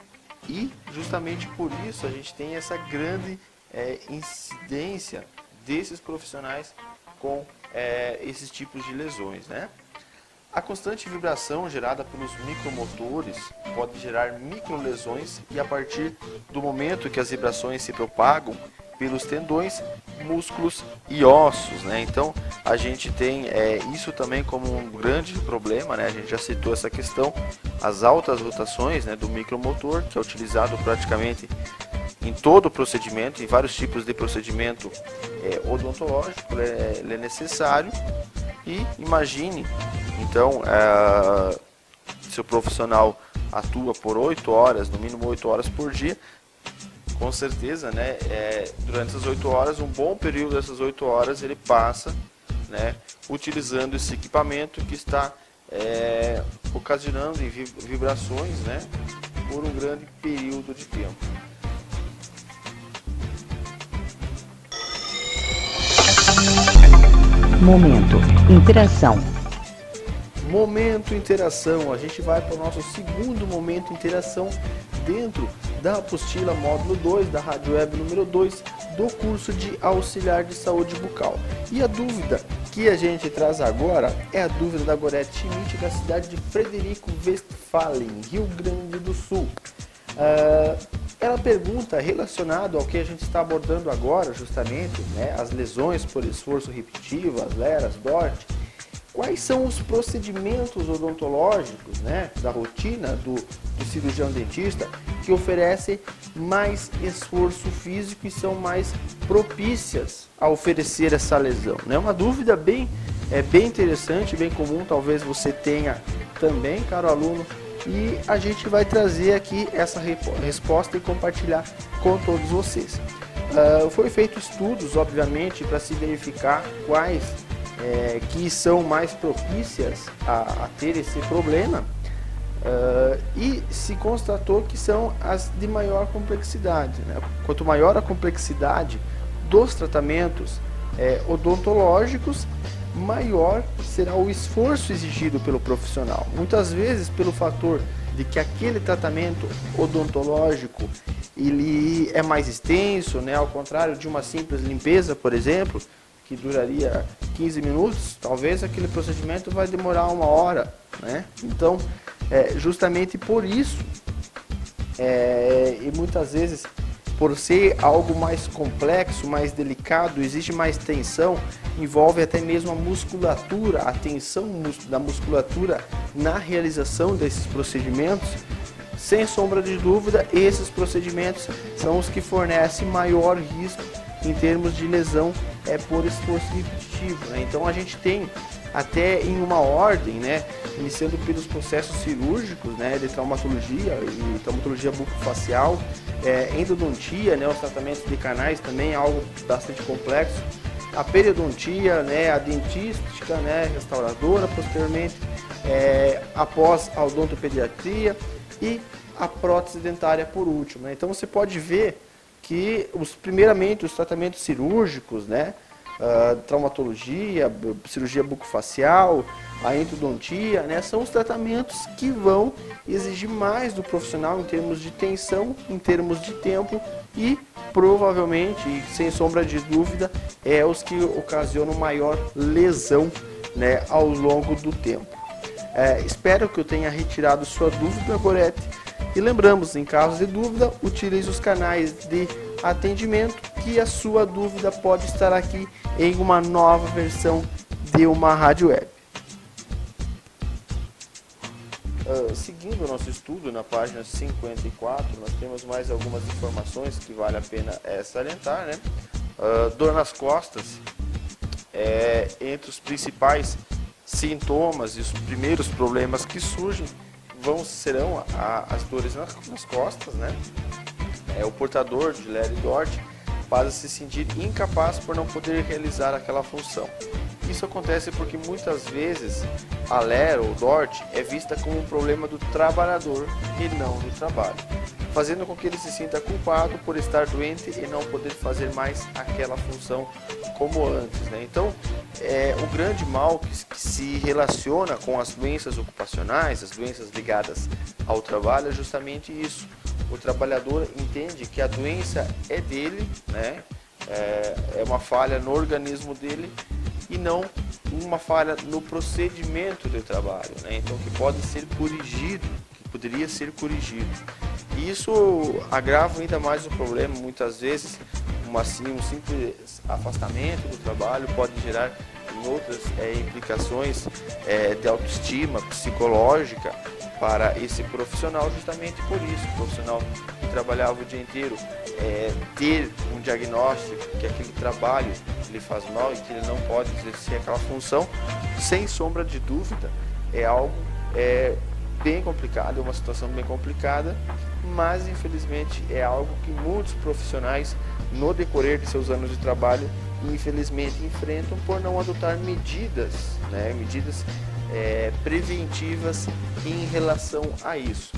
e justamente por isso a gente tem essa grande incidência desses profissionais com esses tipos de lesões, né? A constante vibração gerada pelos micromotores pode gerar microlesões, e a partir do momento que as vibrações se propagam pelos tendões, músculos e ossos, né? Então a gente tem isso também como um grande problema, né? A gente já citou essa questão, as altas rotações, né, do micromotor, que é utilizado praticamente em todo o procedimento, em vários tipos de procedimento odontológico, ele é necessário. E imagine, então, se o profissional atua por 8 horas, no mínimo 8 horas por dia, com certeza, né, durante essas 8 horas, um bom período dessas 8 horas ele passa, né, utilizando esse equipamento que está ocasionando vibrações, né, por um grande período de tempo. Momento. Interação. Momento interação. A gente vai para o nosso segundo momento interação dentro da apostila módulo 2 da Rádio Web número 2 do curso de auxiliar de saúde bucal. E a dúvida que a gente traz agora é a dúvida da Gorete Schmidt, da cidade de Frederico Westphalen, Rio Grande do Sul. Ela pergunta, relacionado ao que a gente está abordando agora, justamente, né, as lesões por esforço repetitivo, as LERAs, DORT, quais são os procedimentos odontológicos, né, da rotina do cirurgião dentista que oferecem mais esforço físico e são mais propícias a oferecer essa lesão? É uma dúvida bem interessante, bem comum, talvez você tenha também, caro aluno, e a gente vai trazer aqui essa resposta e compartilhar com todos vocês. Foi feito estudos, obviamente, para se verificar quais que são mais propícias a ter esse problema, e se constatou que são as de maior complexidade, né? Quanto maior a complexidade dos tratamentos odontológicos, maior será o esforço exigido pelo profissional. Muitas vezes, pelo fator de que aquele tratamento odontológico ele é mais extenso, né? Ao contrário de uma simples limpeza, por exemplo, que duraria 15 minutos, talvez aquele procedimento vai demorar 1 hora, né? Então, justamente por isso, e muitas vezes por ser algo mais complexo, mais delicado, existe mais tensão, envolve até mesmo a musculatura, a tensão da musculatura na realização desses procedimentos. Sem sombra de dúvida, esses procedimentos são os que fornecem maior risco em termos de lesão por esforço repetitivo, né? Então a gente tem até em uma ordem, né, iniciando pelos processos cirúrgicos, né, de traumatologia e traumatologia bucofacial, endodontia, né, os tratamentos de canais também é algo bastante complexo, a periodontia, né, a dentística, né, restauradora, posteriormente após a odontopediatria e a prótese dentária por último, né? Então você pode ver que primeiramente os tratamentos cirúrgicos, né, traumatologia, cirurgia bucofacial, a endodontia, né, são os tratamentos que vão exigir mais do profissional em termos de tensão, em termos de tempo e provavelmente, sem sombra de dúvida, os que ocasionam maior lesão, né, ao longo do tempo. Espero que eu tenha retirado sua dúvida, Gorete. E lembramos, em caso de dúvida, utilize os canais de atendimento, que a sua dúvida pode estar aqui em uma nova versão de uma rádio web. Seguindo o nosso estudo, na página 54, nós temos mais algumas informações que vale a pena salientar, né? Dor nas costas, entre os principais sintomas e os primeiros problemas que surgem, serão as dores nas costas, né? O portador de LER e DORT passa a se sentir incapaz por não poder realizar aquela função. Isso acontece porque muitas vezes a LER ou DORT é vista como um problema do trabalhador e não do trabalho, fazendo com que ele se sinta culpado por estar doente e não poder fazer mais aquela função como antes, né? Então, o grande mal que se relaciona com as doenças ocupacionais, as doenças ligadas ao trabalho, é justamente isso. O trabalhador entende que a doença é dele, né? É uma falha no organismo dele e não uma falha no procedimento do trabalho, né? Então, que pode ser corrigido, que poderia ser corrigido. E isso agrava ainda mais o problema. Muitas vezes, um simples afastamento do trabalho pode gerar outras implicações de autoestima psicológica para esse profissional. Justamente por isso, o profissional que trabalhava o dia inteiro ter um diagnóstico que aquele trabalho lhe faz mal e que ele não pode exercer aquela função, sem sombra de dúvida, é algo bem complicado, é uma situação bem complicada, mas infelizmente é algo que muitos profissionais no decorrer de seus anos de trabalho infelizmente enfrentam por não adotar medidas, né, preventivas em relação a isso.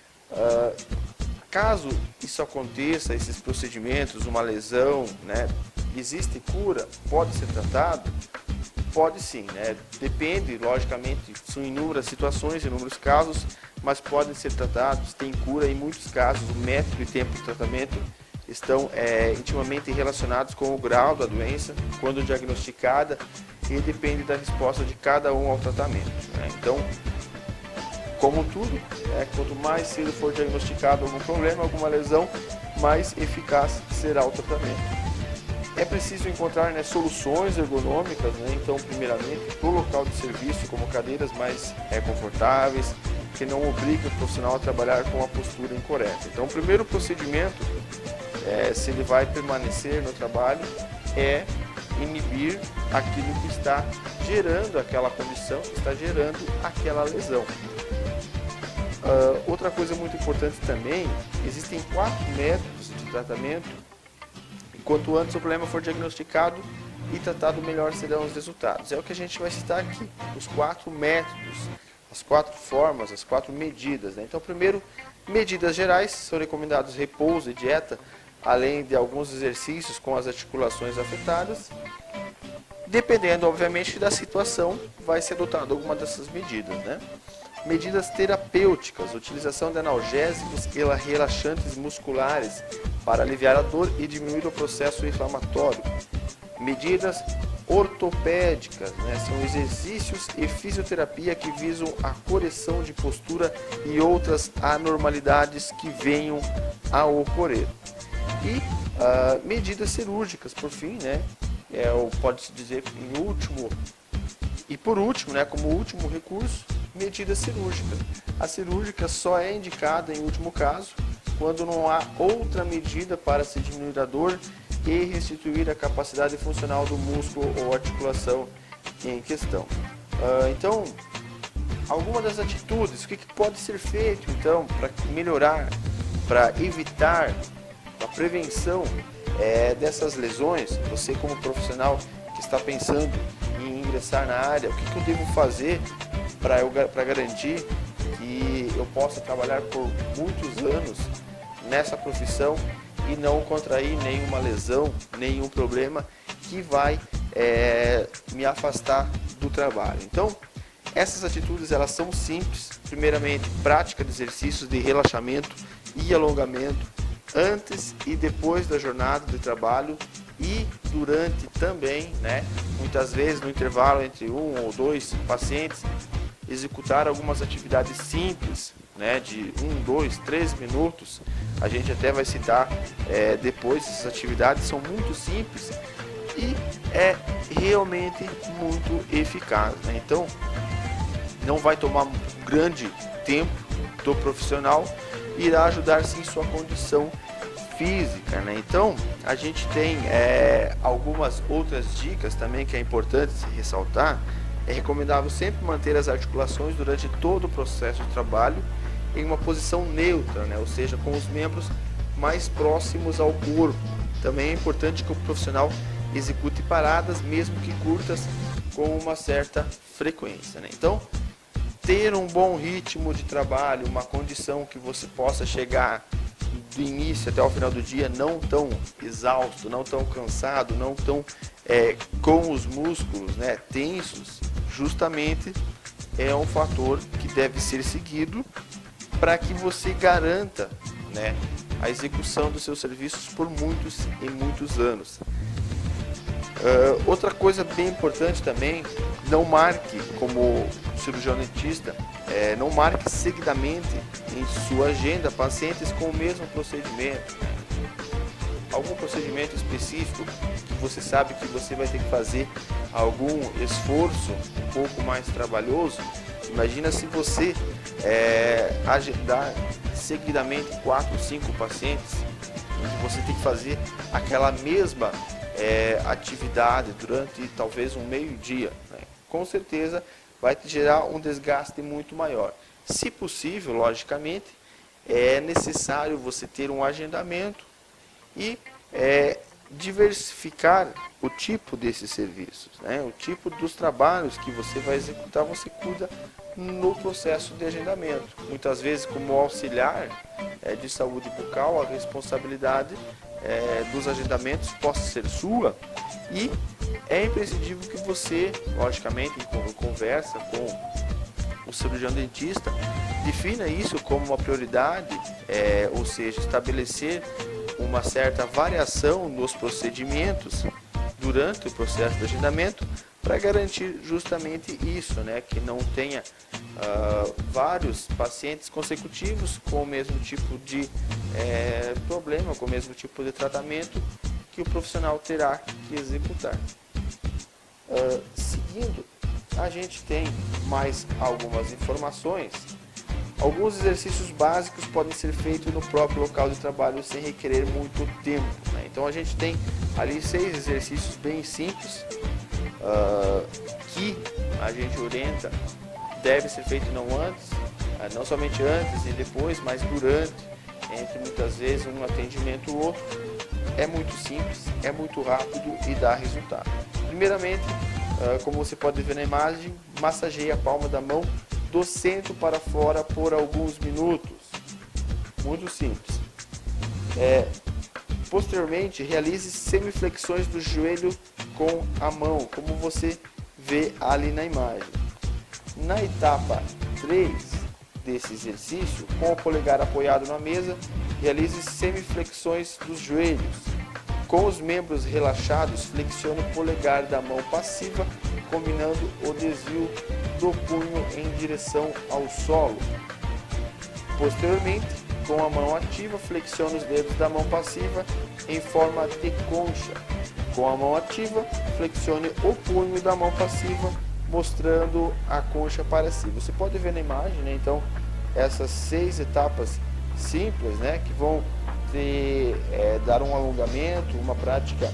Caso isso aconteça, esses procedimentos, uma lesão, né, existe cura, pode ser tratado, Pode sim, né? Depende, logicamente, são inúmeras situações, inúmeros casos, mas podem ser tratados, tem cura. Em muitos casos, o método e tempo de tratamento estão intimamente relacionados com o grau da doença, quando diagnosticada, e depende da resposta de cada um ao tratamento, né? Então, como tudo, quanto mais cedo for diagnosticado algum problema, alguma lesão, mais eficaz será o tratamento. É preciso encontrar, né, soluções ergonômicas, né? Então, primeiramente, para o local de serviço, como cadeiras mais confortáveis, que não obriguem o profissional a trabalhar com a postura incorreta. Então, o primeiro procedimento, se ele vai permanecer no trabalho, é inibir aquilo que está gerando aquela condição, que está gerando aquela lesão. Outra coisa muito importante também, existem 4 métodos de tratamento. Quanto antes o problema for diagnosticado e tratado, melhor serão os resultados. É o que a gente vai citar aqui, os 4 métodos, as 4 formas, as 4 medidas, né? Então, primeiro, medidas gerais, são recomendados repouso e dieta, além de alguns exercícios com as articulações afetadas. Dependendo, obviamente, da situação, vai ser adotada alguma dessas medidas, né? Medidas terapêuticas, utilização de analgésicos e relaxantes musculares para aliviar a dor e diminuir o processo inflamatório. Medidas ortopédicas, né? São exercícios e fisioterapia que visam a correção de postura e outras anormalidades que venham a ocorrer. E medidas cirúrgicas, por fim, né? Pode-se dizer em último e por último, né, como último recurso, medida cirúrgica. A cirúrgica só é indicada em último caso, quando não há outra medida para se diminuir a dor e restituir a capacidade funcional do músculo ou articulação em questão. Então, alguma das atitudes, o que pode ser feito então para melhorar, para evitar a prevenção dessas lesões? Você, como profissional que está pensando em ingressar na área, o que eu devo fazer para garantir que eu possa trabalhar por muitos anos nessa profissão e não contrair nenhuma lesão, nenhum problema que vai me afastar do trabalho? Então, essas atitudes, elas são simples. Primeiramente, prática de exercícios de relaxamento e alongamento antes e depois da jornada de trabalho, e durante também, né? Muitas vezes no intervalo entre 1 ou 2 pacientes, executar algumas atividades simples, né? De 1, 2, 3 minutos. A gente até vai citar depois. Essas atividades são muito simples e é realmente muito eficaz, né? Então, não vai tomar um grande tempo do profissional, irá ajudar sim sua condição física, né? Então, a gente tem algumas outras dicas também que é importante se ressaltar. É recomendável sempre manter as articulações durante todo o processo de trabalho em uma posição neutra, né? Ou seja, com os membros mais próximos ao corpo. Também é importante que o profissional execute paradas, mesmo que curtas, com uma certa frequência, né? Então, ter um bom ritmo de trabalho, uma condição que você possa chegar do início até o final do dia não tão exausto, não tão cansado, não tão com os músculos, né, tensos, justamente é um fator que deve ser seguido para que você garanta, né, a execução dos seus serviços por muitos e muitos anos. Outra coisa bem importante também, não marque, como cirurgião dentista, não marque seguidamente em sua agenda pacientes com o mesmo procedimento. Algum procedimento específico que você sabe que você vai ter que fazer algum esforço um pouco mais trabalhoso. Imagina se você agendar seguidamente 4, 5 pacientes, e você tem que fazer aquela mesma atividade durante talvez um meio-dia, né? Com certeza vai te gerar um desgaste muito maior. Se possível, logicamente, é necessário você ter um agendamento e diversificar o tipo desses serviços, né? O tipo dos trabalhos que você vai executar, você cuida no processo de agendamento. Muitas vezes, como auxiliar de saúde bucal, a responsabilidade dos agendamentos possa ser sua, E é imprescindível que você, logicamente, em conversa com o cirurgião dentista, defina isso como uma prioridade, ou seja, estabelecer uma certa variação nos procedimentos durante o processo de agendamento para garantir justamente isso, né, que não tenha vários pacientes consecutivos com o mesmo tipo de problema, com o mesmo tipo de tratamento que o profissional terá que executar. Seguindo, a gente tem mais algumas informações. Alguns exercícios básicos podem ser feitos no próprio local de trabalho sem requerer muito tempo, né? Então a gente tem ali 6 exercícios bem simples que a gente orienta, deve ser feito não somente antes e depois, mas durante, entre muitas vezes um atendimento ou outro. É muito simples, é muito rápido e dá resultado. Primeiramente, como você pode ver na imagem, massageie a palma da mão do centro para fora por alguns minutos. Muito simples. Posteriormente, realize semiflexões do joelho com a mão, como você vê ali na imagem. Na etapa 3 desse exercício, com o polegar apoiado na mesa, realize semiflexões dos joelhos. Com os membros relaxados, flexione o polegar da mão passiva, combinando o desvio do punho em direção ao solo. Posteriormente, com a mão ativa, flexione os dedos da mão passiva em forma de concha. Com a mão ativa, flexione o punho da mão passiva, mostrando a concha para si. Você pode ver na imagem, né? Então, essas 6 etapas simples, né, que vão dar um alongamento, uma prática,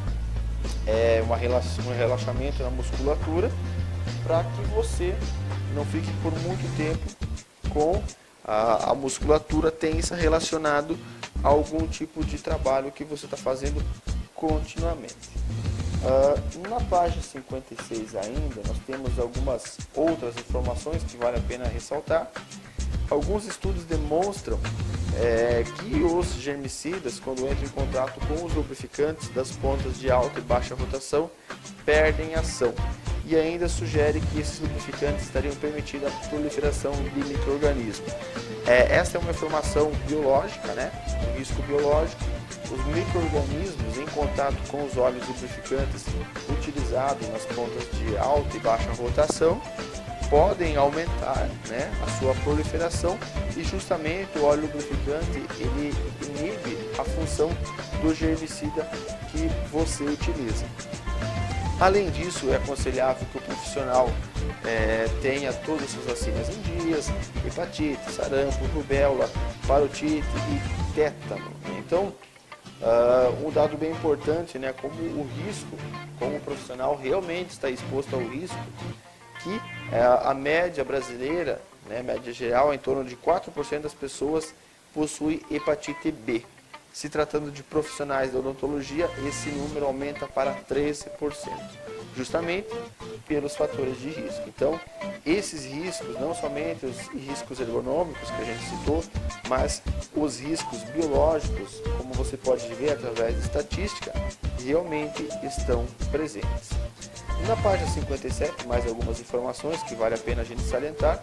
um relaxamento na musculatura, para que você não fique por muito tempo com a musculatura tensa relacionado a algum tipo de trabalho que você está fazendo continuamente. Na página 56 ainda, nós temos algumas outras informações que vale a pena ressaltar. Alguns estudos demonstram que os germicidas, quando entram em contato com os lubrificantes das pontas de alta e baixa rotação, perdem ação. E ainda sugere que esses lubrificantes estariam permitindo a proliferação de micro-organismos. Esta é uma informação biológica, né? Um risco biológico. Os micro-organismos em contato com os óleos lubrificantes utilizados nas pontas de alta e baixa rotação podem aumentar, né, a sua proliferação, e justamente o óleo lubrificante ele inibe a função do germicida que você utiliza. Além disso, é aconselhável que o profissional tenha todas as suas vacinas em dias: hepatite, sarampo, rubéola, parotite e tétano. Então, um dado bem importante, né, como o risco, como o profissional realmente está exposto ao risco, que a média brasileira, né, média geral, em torno de 4% das pessoas possui hepatite B. Se tratando de profissionais da odontologia, esse número aumenta para 13%, justamente pelos fatores de risco. Então, esses riscos, não somente os riscos ergonômicos que a gente citou, mas os riscos biológicos, como você pode ver através de estatística, realmente estão presentes. Na página 57, mais algumas informações que vale a pena a gente salientar.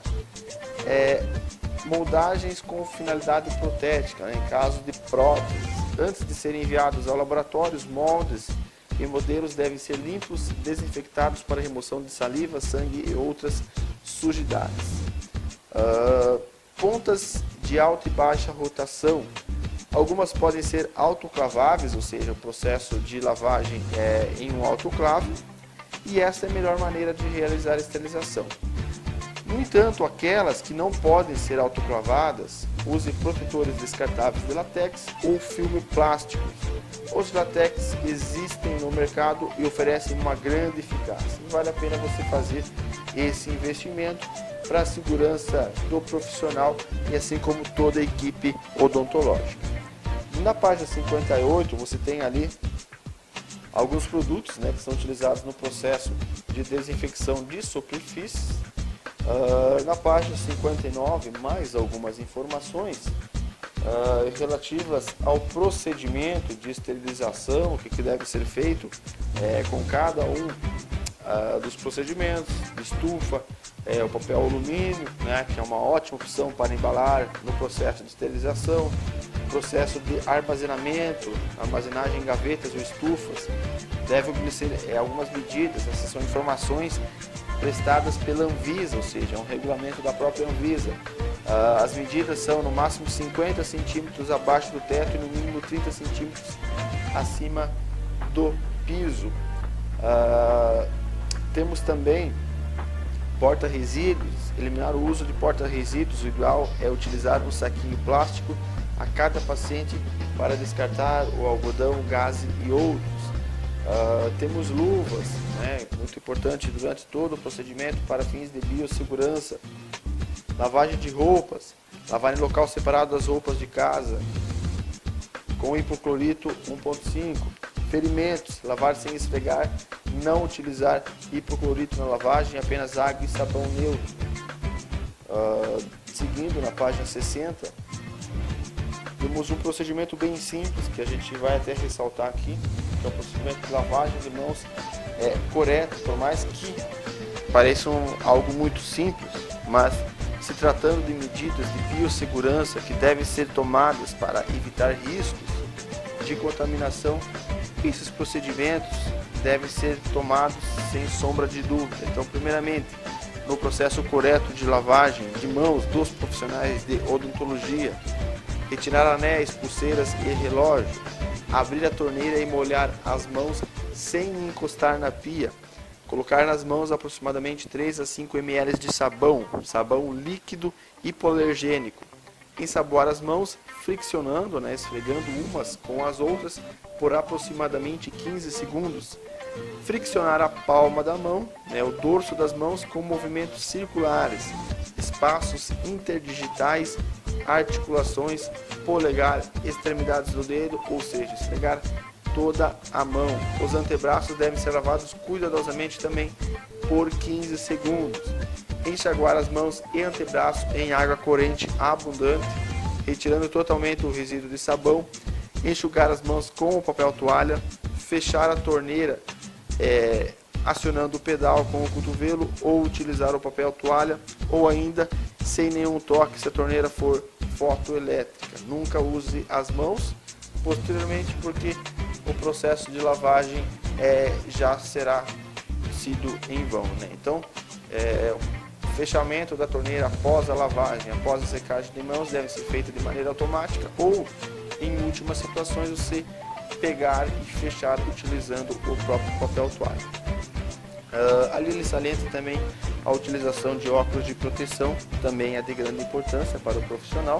Moldagens com finalidade protética, né, em caso de próteses. Antes de serem enviados ao laboratório, os moldes e modelos devem ser limpos, desinfectados para remoção de saliva, sangue e outras sujidades. Pontas de alta e baixa rotação. Algumas podem ser autoclaváveis, ou seja, o processo de lavagem em um autoclave, e essa é a melhor maneira de realizar a esterilização. No entanto, aquelas que não podem ser autoclavadas, use protetores descartáveis de látex ou filme plástico. Os látex existem no mercado e oferecem uma grande eficácia. Vale a pena você fazer esse investimento para a segurança do profissional e assim como toda a equipe odontológica. Na página 58 você tem ali alguns produtos, né, que são utilizados no processo de desinfecção de superfícies. Na página 59, mais algumas informações relativas ao procedimento de esterilização, o que deve ser feito com cada um dos procedimentos, de estufa, o papel alumínio, né, que é uma ótima opção para embalar no processo de esterilização, processo de armazenamento, armazenagem em gavetas ou estufas, deve obedecer algumas medidas. Essas são informações prestadas pela Anvisa, ou seja, é um regulamento da própria Anvisa. As medidas são no máximo 50 centímetros abaixo do teto e no mínimo 30 centímetros acima do piso. Temos também porta-resíduos. Eliminar o uso de porta-resíduos, o ideal é utilizar um saquinho plástico a cada paciente para descartar o algodão, o gaze e outros. Temos luvas, né, muito importante durante todo o procedimento para fins de biossegurança. Lavagem de roupas, lavar em local separado das roupas de casa, com hipoclorito 1.5. Ferimentos, lavar sem esfregar, não utilizar hipoclorito na lavagem, apenas água e sabão neutro. Seguindo na página 60, temos um procedimento bem simples, que a gente vai até ressaltar aqui, que é o procedimento de lavagem de mãos correto, por mais que pareça algo muito simples, mas se tratando de medidas de biossegurança que devem ser tomadas para evitar riscos de contaminação, esses procedimentos devem ser tomados sem sombra de dúvida. Então, primeiramente, no processo correto de lavagem de mãos dos profissionais de odontologia, retirar anéis, pulseiras e relógio, abrir a torneira e molhar as mãos sem encostar na pia, colocar nas mãos aproximadamente 3 a 5 ml de sabão líquido hipoalergênico, ensaboar as mãos friccionando, esfregando umas com as outras por aproximadamente 15 segundos, friccionar a palma da mão, o dorso das mãos com movimentos circulares, espaços interdigitais, articulações, polegar, extremidades do dedo, ou seja, esfregar toda a mão. Os antebraços devem ser lavados cuidadosamente também por 15 segundos. Enxaguar as mãos e antebraços em água corrente abundante, retirando totalmente o resíduo de sabão. Enxugar as mãos com o papel toalha, fechar a torneira acionando o pedal com o cotovelo ou utilizar o papel toalha, ou ainda sem nenhum toque se a torneira for fotoelétrica. Nunca use as mãos posteriormente, porque o processo de lavagem já será sido em vão, Então, o fechamento da torneira após a lavagem, após a secagem de mãos, deve ser feito de maneira automática ou, em últimas situações, você pegar e fechar utilizando o próprio papel toalha. Ali ele salienta também a utilização de óculos de proteção, também é de grande importância para o profissional.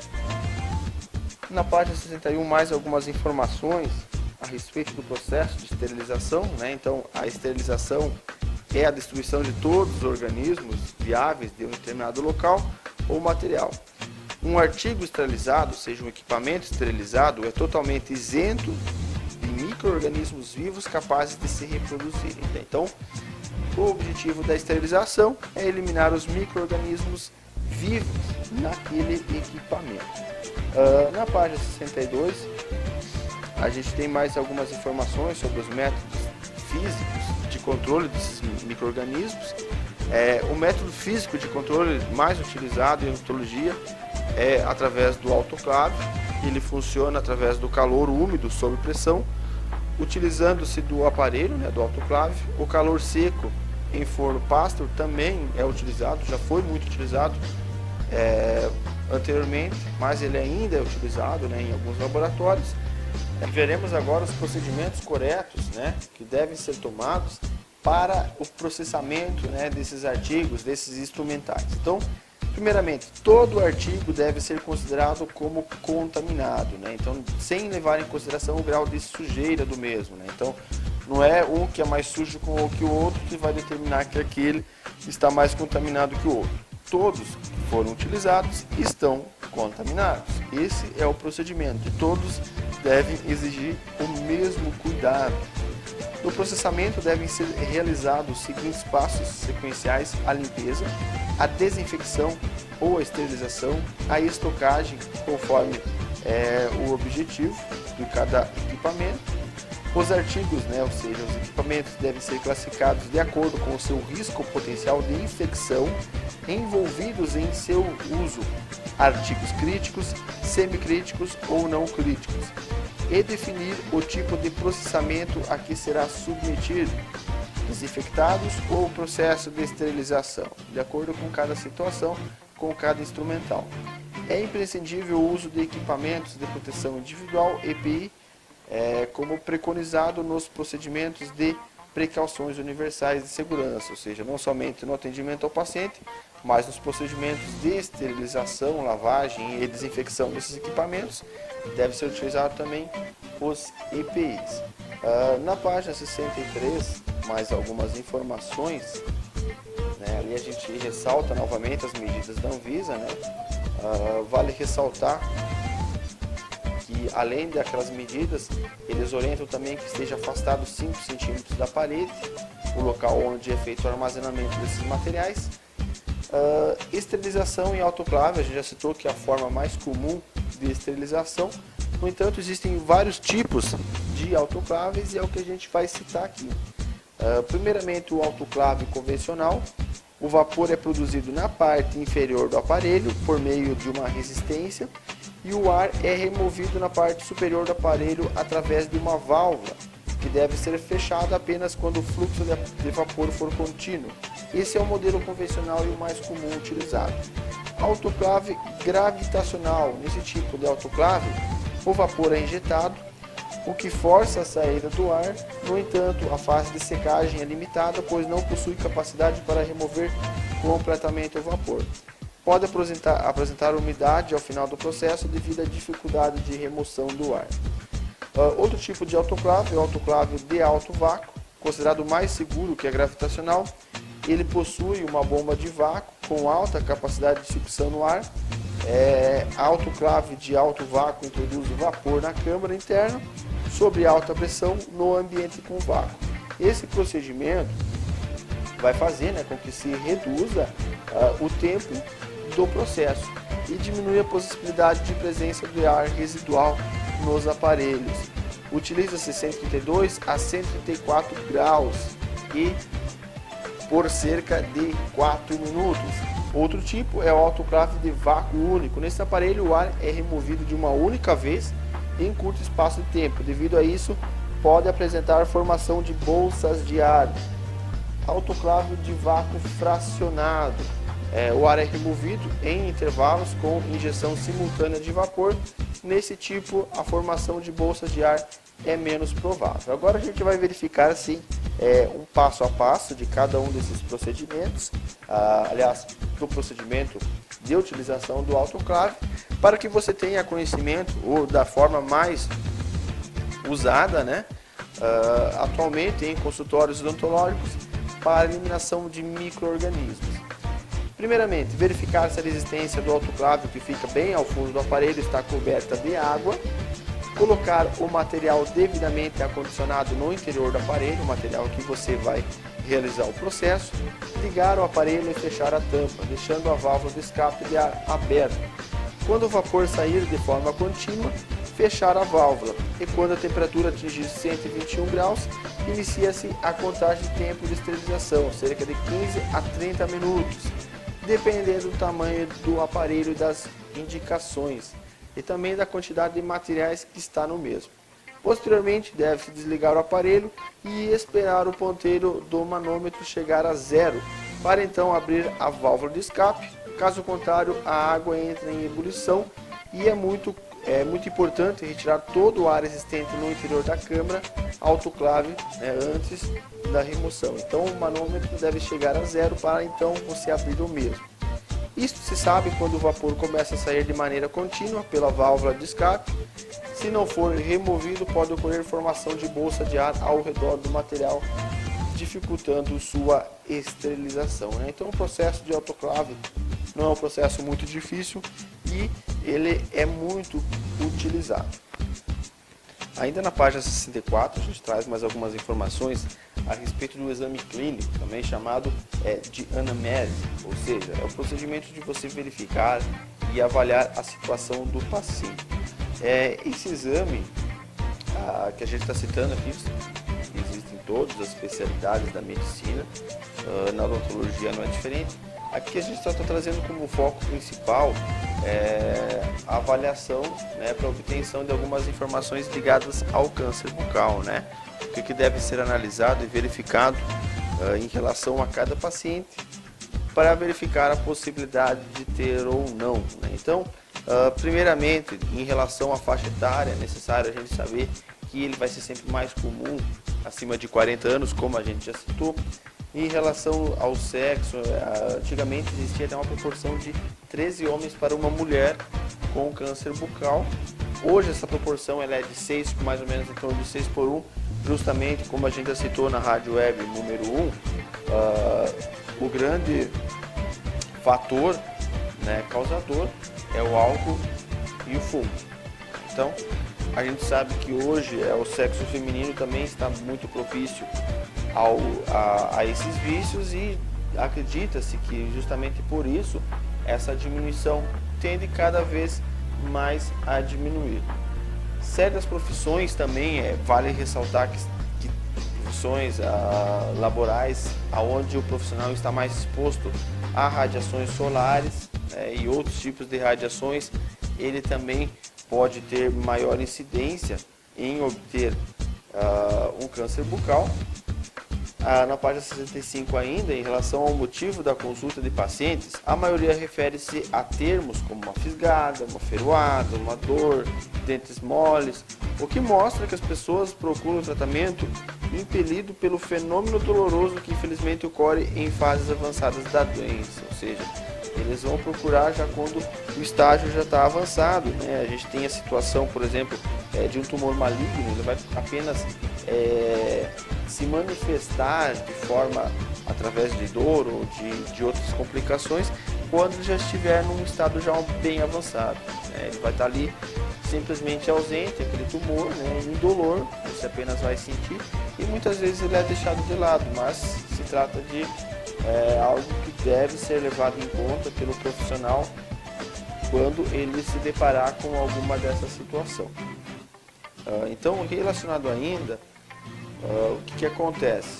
Na página 61, mais algumas informações a respeito do processo de esterilização, Então, a esterilização é a destruição de todos os organismos viáveis de um determinado local ou material. Um artigo esterilizado, seja um equipamento esterilizado, é totalmente isento de micro-organismos vivos capazes de se reproduzirem. Então, o objetivo da esterilização é eliminar os micro-organismos vivos naquele equipamento. Na página 62, a gente tem mais algumas informações sobre os métodos físicos de controle desses micro-organismos. O método físico de controle mais utilizado em odontologia é através do autoclave. Ele funciona através do calor úmido sob pressão, utilizando-se do aparelho, do autoclave. O calor seco em forno Pasteur também é utilizado, já foi muito utilizado anteriormente, mas ele ainda é utilizado em alguns laboratórios. Veremos agora os procedimentos corretos, que devem ser tomados para o processamento, desses artigos, desses instrumentais. Então, primeiramente, todo artigo deve ser considerado como contaminado, Então, sem levar em consideração o grau de sujeira do mesmo, Então, não é um que é mais sujo que o outro que vai determinar que aquele está mais contaminado que o outro. Todos que foram utilizados estão contaminados. Esse é o procedimento. Todos devem exigir o mesmo cuidado. No processamento devem ser realizados os seguintes passos sequenciais: a limpeza, a desinfecção, ou a esterilização, a estocagem, conforme o objetivo de cada equipamento. Os artigos, ou seja, os equipamentos devem ser classificados de acordo com o seu risco potencial de infecção envolvidos em seu uso, artigos críticos, semicríticos ou não críticos, e definir o tipo de processamento a que será submetido, desinfectados ou processo de esterilização, de acordo com cada situação, com cada instrumental. É imprescindível o uso de equipamentos de proteção individual, EPI, como preconizado nos procedimentos de precauções universais de segurança, ou seja, não somente no atendimento ao paciente, mas nos procedimentos de esterilização, lavagem e desinfecção desses equipamentos, deve ser utilizado também os EPIs. Na página 63, mais algumas informações, ali a gente ressalta novamente as medidas da Anvisa, vale ressaltar que além daquelas medidas, eles orientam também que esteja afastado 5 centímetros da parede, o local onde é feito o armazenamento desses materiais. Esterilização em autoclave, a gente já citou que é a forma mais comum de esterilização. No entanto, existem vários tipos de autoclaves e é o que a gente vai citar aqui. Primeiramente, o autoclave convencional. O vapor é produzido na parte inferior do aparelho por meio de uma resistência e o ar é removido na parte superior do aparelho através de uma válvula, que deve ser fechada apenas quando o fluxo de vapor for contínuo. Esse é o modelo convencional e o mais comum utilizado. Autoclave gravitacional. Nesse tipo de autoclave, o vapor é injetado, o que força a saída do ar. No entanto, a fase de secagem é limitada, pois não possui capacidade para remover completamente o vapor. Pode apresentar umidade ao final do processo devido à dificuldade de remoção do ar. Outro tipo de autoclave é o autoclave de alto vácuo, considerado mais seguro que a gravitacional. Ele possui uma bomba de vácuo com alta capacidade de sucção no ar. A autoclave de alto vácuo introduz o vapor na câmara interna sob alta pressão no ambiente com vácuo. Esse procedimento vai fazer com que se reduza o tempo do processo e diminui a possibilidade de presença de ar residual nos aparelhos. Utiliza-se 132 a 134 graus e por cerca de 4 minutos. Outro tipo é o autoclave de vácuo único. Nesse aparelho, o ar é removido de uma única vez em curto espaço de tempo. Devido a isso, pode apresentar formação de bolsas de ar. Autoclave de vácuo fracionado. O ar é removido em intervalos com injeção simultânea de vapor. Nesse tipo, a formação de bolsas de ar é menos provável. Agora a gente vai verificar assim, um passo a passo de cada um desses procedimentos, do procedimento de utilização do autoclave, para que você tenha conhecimento da forma mais usada, atualmente em consultórios odontológicos para a eliminação de micro-organismos. Primeiramente, verificar se a resistência do autoclave, que fica bem ao fundo do aparelho, está coberta de água. Colocar o material devidamente acondicionado no interior do aparelho, o material que você vai realizar o processo. Ligar o aparelho e fechar a tampa, deixando a válvula de escape de ar aberta. Quando o vapor sair de forma contínua, fechar a válvula. E quando a temperatura atingir 121 graus, inicia-se a contagem de tempo de esterilização, cerca de 15 a 30 minutos, dependendo do tamanho do aparelho e das indicações, e também da quantidade de materiais que está no mesmo. Posteriormente, deve-se desligar o aparelho e esperar o ponteiro do manômetro chegar a 0, para então abrir a válvula de escape. Caso contrário, a água entra em ebulição e é muito importante retirar todo o ar existente no interior da câmara autoclave antes da remoção. Então o manômetro deve chegar a 0 para então você abrir o mesmo. Isto se sabe quando o vapor começa a sair de maneira contínua pela válvula de escape. Se não for removido, pode ocorrer formação de bolsa de ar ao redor do material, dificultando sua esterilização. Então o processo de autoclave não é um processo muito difícil e ele é muito utilizado. Ainda na página 64, a gente traz mais algumas informações a respeito do exame clínico, também chamado de anamnese, ou seja, é o procedimento de você verificar e avaliar a situação do paciente. Esse exame que a gente está citando aqui, existe em todas as especialidades da medicina, na odontologia não é diferente. Aqui a gente só está trazendo como foco principal a avaliação, né, para obtenção de algumas informações ligadas ao câncer bucal, né? O que deve ser analisado e verificado em relação a cada paciente para verificar a possibilidade de ter ou não, né? Então, primeiramente, em relação à faixa etária, é necessário a gente saber que ele vai ser sempre mais comum acima de 40 anos, como a gente já citou. Em relação ao sexo, antigamente existia até uma proporção de 13 homens para uma mulher com câncer bucal. Hoje essa proporção ela é de 6, mais ou menos em torno de 6 por 1, justamente como a gente já citou na rádio web número 1, o grande fator, né, causador é o álcool e o fumo. Então, a gente sabe que hoje o sexo feminino também está muito propício a esses vícios e acredita-se que justamente por isso essa diminuição tende cada vez mais a diminuir. Certas profissões também, vale ressaltar que profissões laborais onde o profissional está mais exposto a radiações solares e outros tipos de radiações, ele também pode ter maior incidência em obter um câncer bucal. Na página 65 ainda, em relação ao motivo da consulta de pacientes, a maioria refere-se a termos como uma fisgada, uma ferroada, uma dor, dentes moles, o que mostra que as pessoas procuram o tratamento impelido pelo fenômeno doloroso que infelizmente ocorre em fases avançadas da doença, ou seja, eles vão procurar já quando o estágio já está avançado, né? A gente tem a situação, por exemplo, de um tumor maligno, ele vai apenas se manifestar de forma através de dor ou de outras complicações quando ele já estiver num estado já bem avançado, né? Ele vai estar ali simplesmente ausente, aquele tumor, né, indolor, você apenas vai sentir e muitas vezes ele é deixado de lado, mas se trata de algo que deve ser levado em conta pelo profissional quando ele se deparar com alguma dessa situação. Então, relacionado ainda, o que acontece?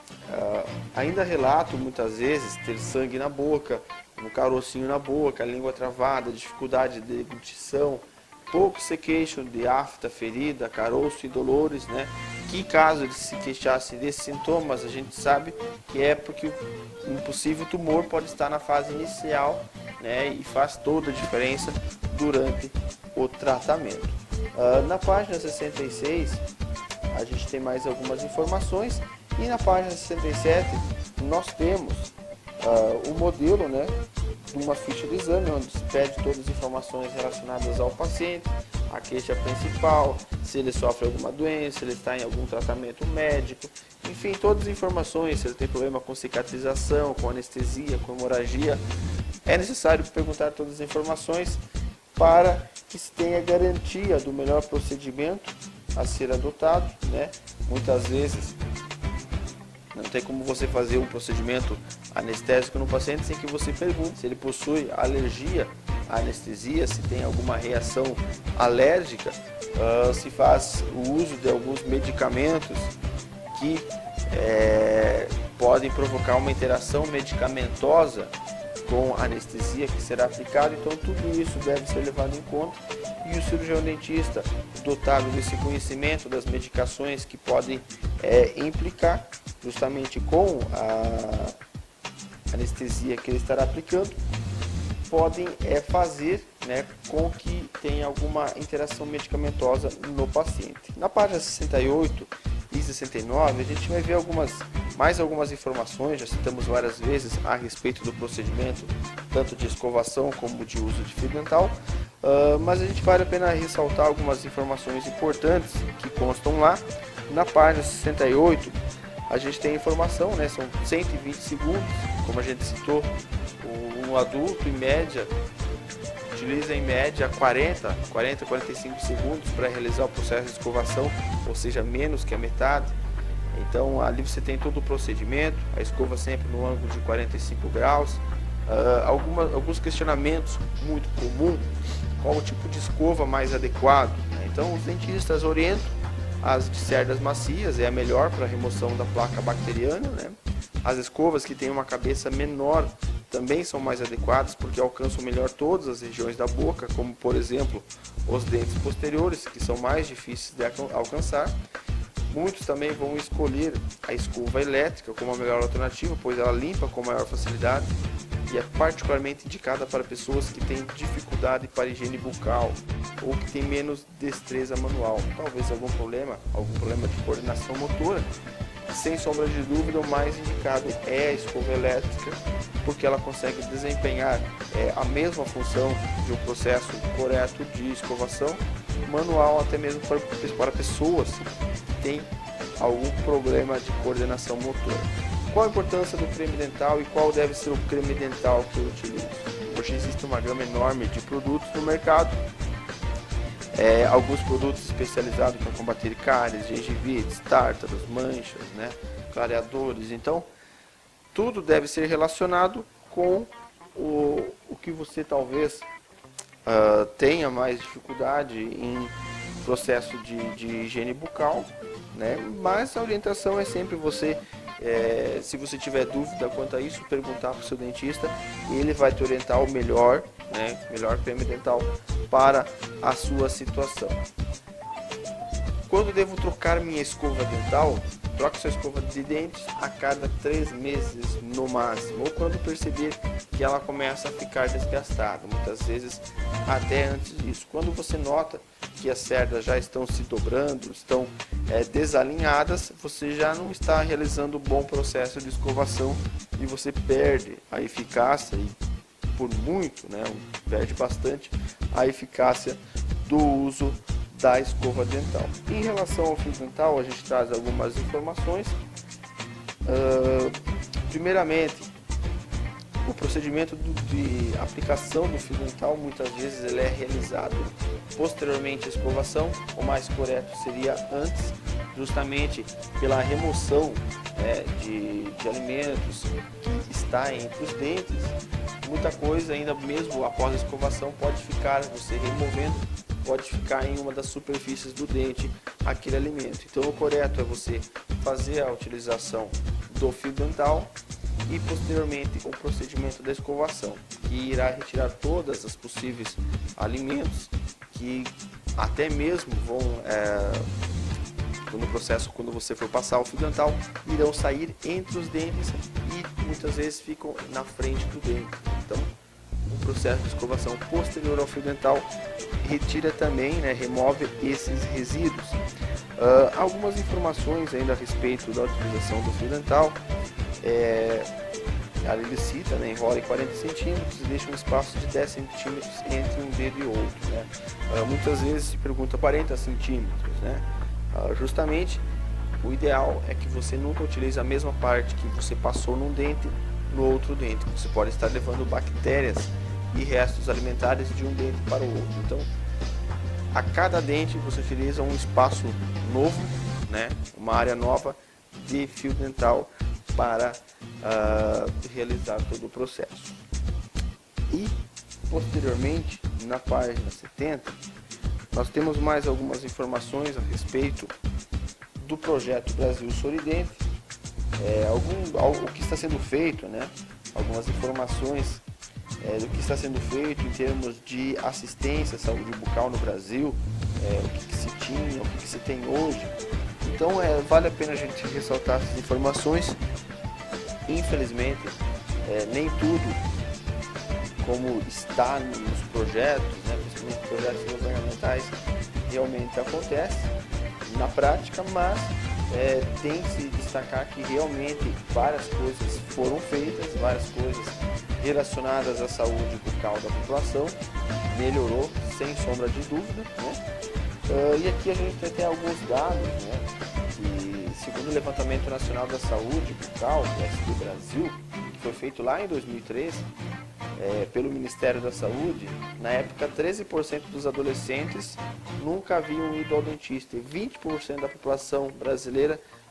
Ainda relato muitas vezes ter sangue na boca, um carocinho na boca, a língua travada, dificuldade de deglutição, pouco se queixam de afta, ferida, caroço e dolores, né? Que caso eles se queixassem desses sintomas, a gente sabe que é porque um possível tumor pode estar na fase inicial, né? E faz toda a diferença durante o tratamento. Na página 66, a gente tem mais algumas informações e na página 67 nós temos o modelo, né, de uma ficha de exame onde se pede todas as informações relacionadas ao paciente, a queixa principal, se ele sofre alguma doença, se ele está em algum tratamento médico, enfim, todas as informações, se ele tem problema com cicatrização, com anestesia, com hemorragia. É necessário perguntar todas as informações para que se tenha garantia do melhor procedimento a ser adotado, né? Muitas vezes não tem como você fazer um procedimento anestésico no paciente sem que você pergunte se ele possui alergia à anestesia, se tem alguma reação alérgica, se faz o uso de alguns medicamentos que podem provocar uma interação medicamentosa com a anestesia que será aplicada. Então tudo isso deve ser levado em conta e o cirurgião dentista, dotado desse conhecimento das medicações que podem implicar justamente com a anestesia que ele estará aplicando, podem fazer, né, com que tenha alguma interação medicamentosa no paciente. Na página 68 e 69 a gente vai ver mais algumas informações, já citamos várias vezes a respeito do procedimento, tanto de escovação como de uso de fio dental, mas a gente vale a pena ressaltar algumas informações importantes que constam lá. Na página 68 a gente tem informação, né, são 120 segundos, como a gente citou, um adulto em média utiliza em média 45 segundos para realizar o processo de escovação, ou seja, menos que a metade. Então ali você tem todo o procedimento, a escova sempre no ângulo de 45 graus, alguns questionamentos muito comuns, qual o tipo de escova mais adequado, né? Então os dentistas orientam as de cerdas macias, é a melhor para remoção da placa bacteriana, né? As escovas que têm uma cabeça menor também são mais adequadas porque alcançam melhor todas as regiões da boca, como por exemplo os dentes posteriores, que são mais difíceis de alcançar. Muitos também vão escolher a escova elétrica como a melhor alternativa, pois ela limpa com maior facilidade e é particularmente indicada para pessoas que têm dificuldade para higiene bucal ou que têm menos destreza manual, talvez algum problema de coordenação motora. Sem sombra de dúvida, o mais indicado é a escova elétrica, porque ela consegue desempenhar a mesma função de um processo correto de escovação manual, até mesmo para pessoas que têm algum problema de coordenação motora. Qual a importância do creme dental e qual deve ser o creme dental que eu utilizo? Hoje existe uma gama enorme de produtos no mercado, alguns produtos especializados para combater cáries, gengivites, tártaros, manchas, né, clareadores. Então, tudo deve ser relacionado com o que você talvez tenha mais dificuldade em processo de higiene bucal, né? Mas a orientação é sempre você, se você tiver dúvida quanto a isso, perguntar para o seu dentista, e ele vai te orientar o melhor, né, melhor creme dental para a sua situação. Quando devo trocar minha escova dental? Troque sua escova de dentes a cada 3 meses no máximo, ou quando perceber que ela começa a ficar desgastada, muitas vezes até antes disso. Quando você nota que as cerdas já estão se dobrando, estão desalinhadas, você já não está realizando um bom processo de escovação e você perde a eficácia, e por muito, né, perde bastante a eficácia do uso da escova dental. Em relação ao fio dental, a gente traz algumas informações. Primeiramente, o procedimento de aplicação do fio dental muitas vezes ele é realizado posteriormente à escovação. O mais correto seria antes, justamente pela remoção de alimentos que está entre os dentes. Muita coisa, ainda mesmo após a escovação, pode ficar, você removendo, pode ficar em uma das superfícies do dente aquele alimento. Então o correto é você fazer a utilização do fio dental e posteriormente o procedimento da escovação, que irá retirar todas as possíveis alimentos que até mesmo vão no processo, quando você for passar o fio dental, irão sair entre os dentes e muitas vezes ficam na frente do dente. Então o processo de escovação posterior ao fio dental retira também, né, remove esses resíduos. Algumas informações ainda a respeito da utilização do fio dental. Ele cita, né, enrola em 40 centímetros e deixa um espaço de 10 centímetros entre um dedo e outro, né? Muitas vezes se pergunta 40 centímetros, né? Justamente o ideal é que você nunca utilize a mesma parte que você passou num dente no outro dente. Você pode estar levando bactérias e restos alimentares de um dente para o outro. Então, a cada dente você utiliza um espaço novo, né, uma área nova de fio dental para realizar todo o processo. E posteriormente, na página 70, nós temos mais algumas informações a respeito do projeto Brasil Sorridente, o que está sendo feito, né? Algumas informações do que está sendo feito em termos de assistência à saúde bucal no Brasil, o que se tinha, o que se tem hoje. Então vale a pena a gente ressaltar essas informações. Infelizmente, nem tudo como está nos projetos, né, principalmente projetos governamentais, realmente acontece na prática, mas tem que se destacar que realmente várias coisas foram feitas, várias coisas relacionadas à saúde bucal da população, melhorou sem sombra de dúvida, né? E aqui a gente tem alguns dados, né, que segundo o Levantamento Nacional da Saúde Bucal, o SB Brasil, que foi feito lá em 2013, pelo Ministério da Saúde, na época 13% dos adolescentes nunca haviam ido ao dentista e 20% da população brasileira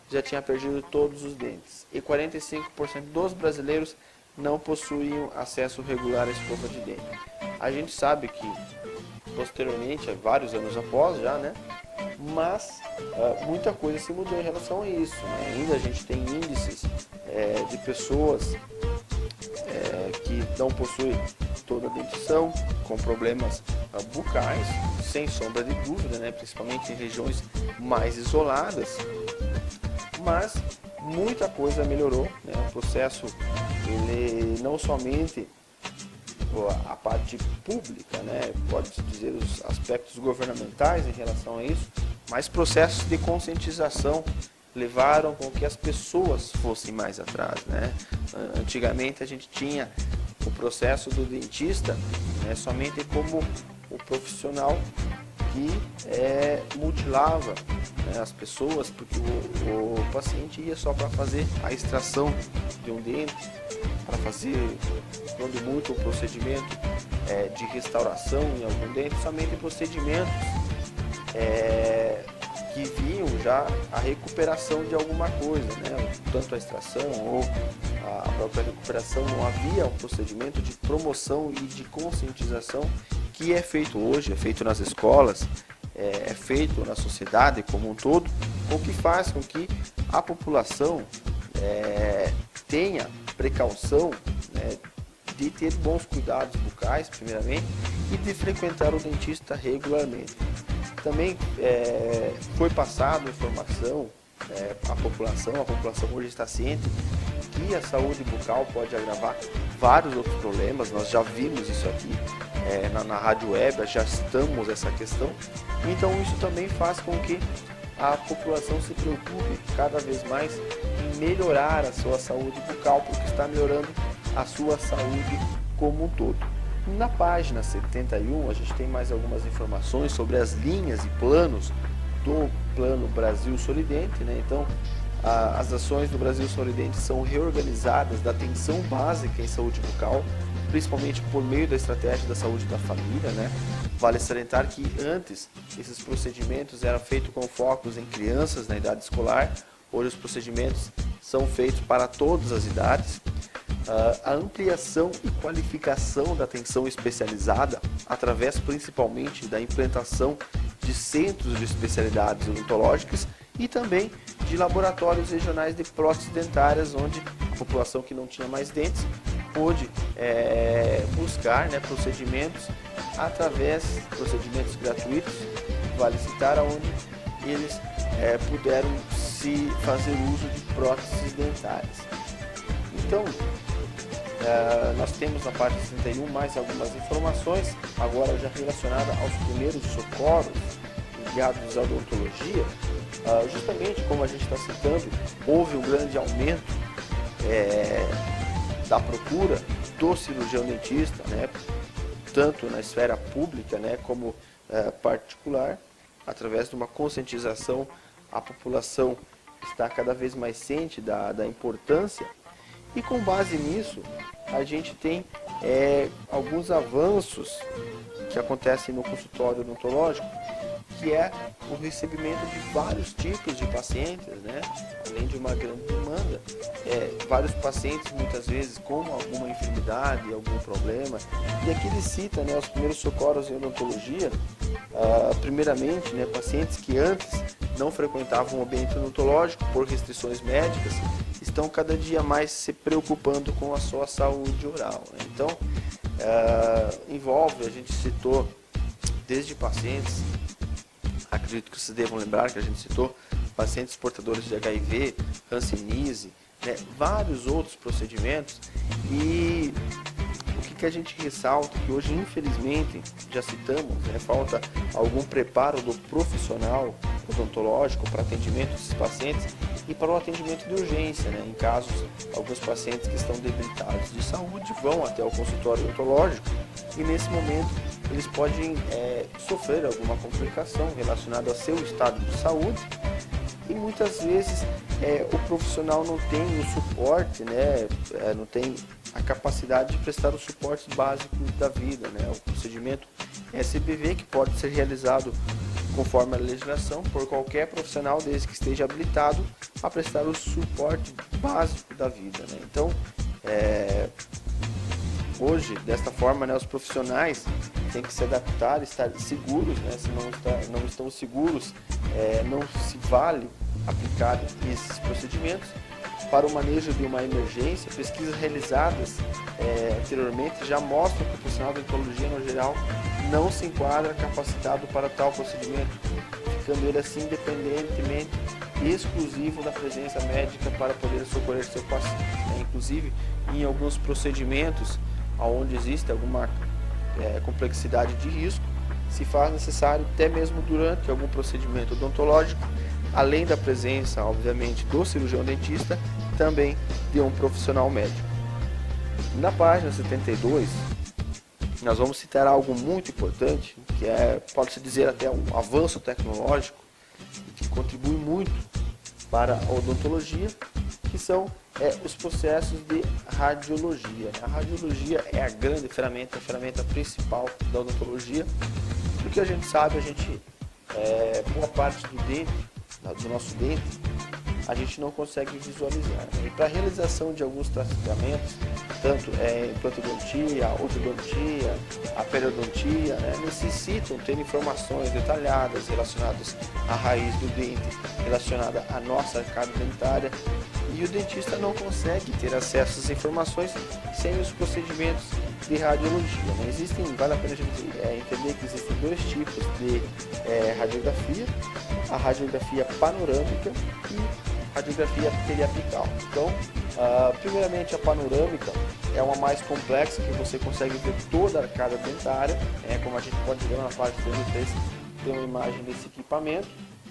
já tinha perdido todos os dentes. E 45% dos brasileiros não possuíam acesso regular à escova de dente. A gente sabe que, posteriormente, vários anos após já, né? Mas muita coisa se mudou em relação a isso, né? Ainda a gente tem índices de pessoas que não possuem toda a dentição, com problemas bucais, sem sombra de dúvida, né? Principalmente em regiões mais isoladas, mas muita coisa melhorou, né? O processo, ele não somente a parte pública, né? Pode-se dizer os aspectos governamentais em relação a isso, mas processos de conscientização levaram com que as pessoas fossem mais atrás, né? Antigamente a gente tinha o processo do dentista, né, somente como o profissional que mutilava, né, as pessoas, porque o paciente ia só para fazer a extração de um dente, para fazer, quando muito, o procedimento de restauração em algum dente, somente procedimentos que viam já a recuperação de alguma coisa, né? Tanto a extração ou a própria recuperação. Não havia um procedimento de promoção e de conscientização que é feito hoje, é feito nas escolas, é feito na sociedade como um todo, o que faz com que a população tenha precaução, né, de ter bons cuidados bucais, primeiramente, e de frequentar o dentista regularmente. Também foi passado informação à população, a população hoje está ciente que a saúde bucal pode agravar vários outros problemas. Nós já vimos isso aqui na rádio web, já citamos essa questão. Então isso também faz com que a população se preocupe cada vez mais em melhorar a sua saúde bucal, porque está melhorando a sua saúde como um todo. Na página 71 a gente tem mais algumas informações sobre as linhas e planos do Plano Brasil Sorridente, né? Então, as ações do Brasil Sorridente são reorganizadas da atenção básica em saúde bucal, principalmente por meio da estratégia da saúde da família, né? Vale salientar que antes esses procedimentos eram feitos com focos em crianças na idade escolar. Hoje os procedimentos são feitos para todas as idades. A ampliação e qualificação da atenção especializada, através principalmente da implantação de centros de especialidades odontológicas e também de laboratórios regionais de próteses dentárias, onde a população que não tinha mais dentes pôde buscar, né, procedimentos procedimentos gratuitos, vale citar, onde eles puderam se fazer uso de próteses dentárias. Então, nós temos na página 61 mais algumas informações, agora já relacionada aos primeiros socorros ligados à odontologia. Justamente como a gente está citando, houve um grande aumento da procura do cirurgião dentista, né, tanto na esfera pública, né, como particular, através de uma conscientização. A população está cada vez mais ciente da importância. E com base nisso, a gente tem alguns avanços que acontecem no consultório odontológico, que é o recebimento de vários tipos de pacientes, né? Além de uma grande demanda. Vários pacientes, muitas vezes, com alguma enfermidade, algum problema. E aqui ele cita, né, os primeiros socorros em odontologia, primeiramente, né, pacientes que antes não frequentavam o ambiente odontológico por restrições médicas, estão cada dia mais se preocupando com a sua saúde oral, né? Então, envolve, a gente citou, desde pacientes, acredito que vocês devam lembrar que a gente citou, pacientes portadores de HIV, hanseníase, né? Vários outros procedimentos. E o que a gente ressalta, que hoje, infelizmente, já citamos, né, falta algum preparo do profissional odontológico para atendimento desses pacientes e para o atendimento de urgência, né? Em casos, alguns pacientes que estão debilitados de saúde vão até o consultório odontológico e nesse momento eles podem sofrer alguma complicação relacionada ao seu estado de saúde e muitas vezes o profissional não tem o suporte, né? Não tem a capacidade de prestar os suportes básicos da vida, né? O procedimento SBV, que pode ser realizado conforme a legislação, por qualquer profissional, desde que esteja habilitado a prestar o suporte básico da vida, né? Então, hoje, desta forma, né, os profissionais têm que se adaptar, estar seguros, né? Se não estão seguros, não se vale aplicar esses procedimentos. Para o manejo de uma emergência, pesquisas realizadas anteriormente já mostram que o profissional de odontologia, no geral, não se enquadra capacitado para tal procedimento, ficando ele assim independentemente exclusivo da presença médica para poder socorrer seu paciente. Inclusive, em alguns procedimentos onde existe alguma complexidade de risco, se faz necessário, até mesmo durante algum procedimento odontológico, além da presença, obviamente, do cirurgião dentista, também de um profissional médico. Na página 72, nós vamos citar algo muito importante, que pode-se dizer até um avanço tecnológico, que contribui muito para a odontologia, que são os processos de radiologia. A radiologia é a grande ferramenta, a ferramenta principal da odontologia, porque a gente sabe, boa parte do nosso dente, a gente não consegue visualizar. E para a realização de alguns tratamentos, tanto implantodontia, ortodontia, a periodontia, necessitam ter informações detalhadas relacionadas à raiz do dente, relacionada à nossa arcada dentária, e o dentista não consegue ter acesso a essas informações sem os procedimentos de radiologia. Vale a pena a gente entender que existem dois tipos de radiografia: a radiografia panorâmica e radiografia periapical. Então, primeiramente, a panorâmica é uma mais complexa, que você consegue ver toda a arcada dentária, como a gente pode ver na parte 33, tem uma imagem desse equipamento.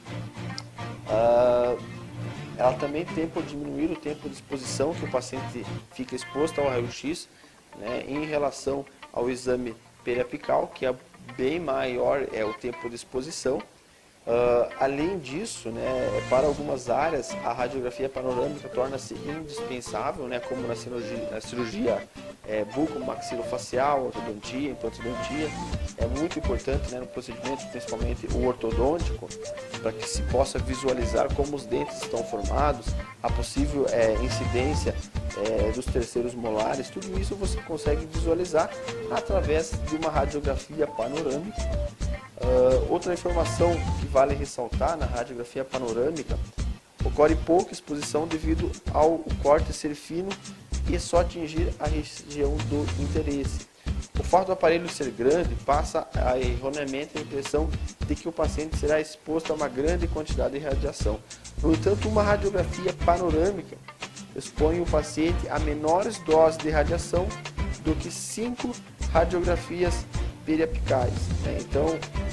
Ela também tem por diminuir o tempo de exposição que o paciente fica exposto ao raio-x, em relação ao exame periapical, que é bem maior o tempo de exposição. Além disso, para algumas áreas, a radiografia panorâmica torna-se indispensável, como na cirurgia bucomaxilofacial, ortodontia, implantodontia. É muito importante no procedimento, principalmente o ortodôntico, para que se possa visualizar como os dentes estão formados, a possível incidência dos terceiros molares. Tudo isso você consegue visualizar através de uma radiografia panorâmica. Outra informação que vale ressaltar na radiografia panorâmica: ocorre pouca exposição devido ao corte ser fino e só atingir a região do interesse. O fato do aparelho ser grande passa erroneamente a impressão de que o paciente será exposto a uma grande quantidade de radiação. No entanto, uma radiografia panorâmica expõe o paciente a menores doses de radiação do que 5 radiografias periapicais. Então,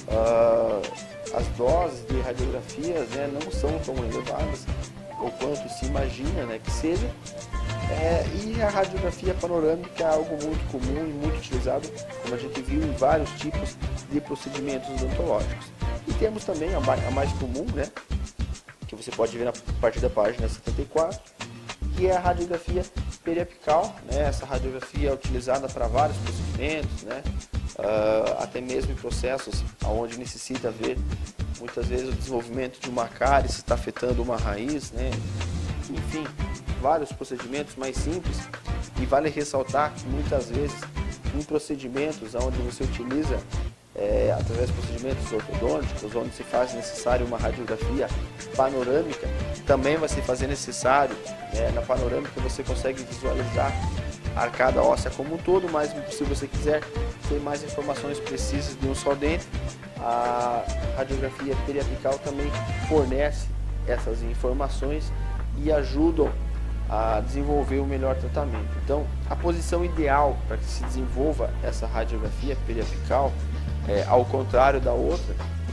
as doses de radiografias não são tão elevadas ou quanto se imagina que seja, e a radiografia panorâmica é algo muito comum e muito utilizado, como a gente viu, em vários tipos de procedimentos odontológicos. E temos também a mais comum, que você pode ver a partir da página 74, que é a radiografia periapical. Essa radiografia é utilizada para vários procedimentos, até mesmo em processos onde necessita ver muitas vezes o desenvolvimento de uma cárie, se está afetando uma raiz, enfim, vários procedimentos mais simples. E vale ressaltar que muitas vezes em procedimentos onde você utiliza através de procedimentos ortodônticos, onde se faz necessário uma radiografia panorâmica, também vai se fazer necessário, na panorâmica você consegue visualizar a arcada óssea como um todo, mas se você quiser ter mais informações precisas de um só dente, a radiografia periapical também fornece essas informações e ajudam a desenvolver o melhor tratamento. Então, a posição ideal para que se desenvolva essa radiografia periapical, ao contrário da outra,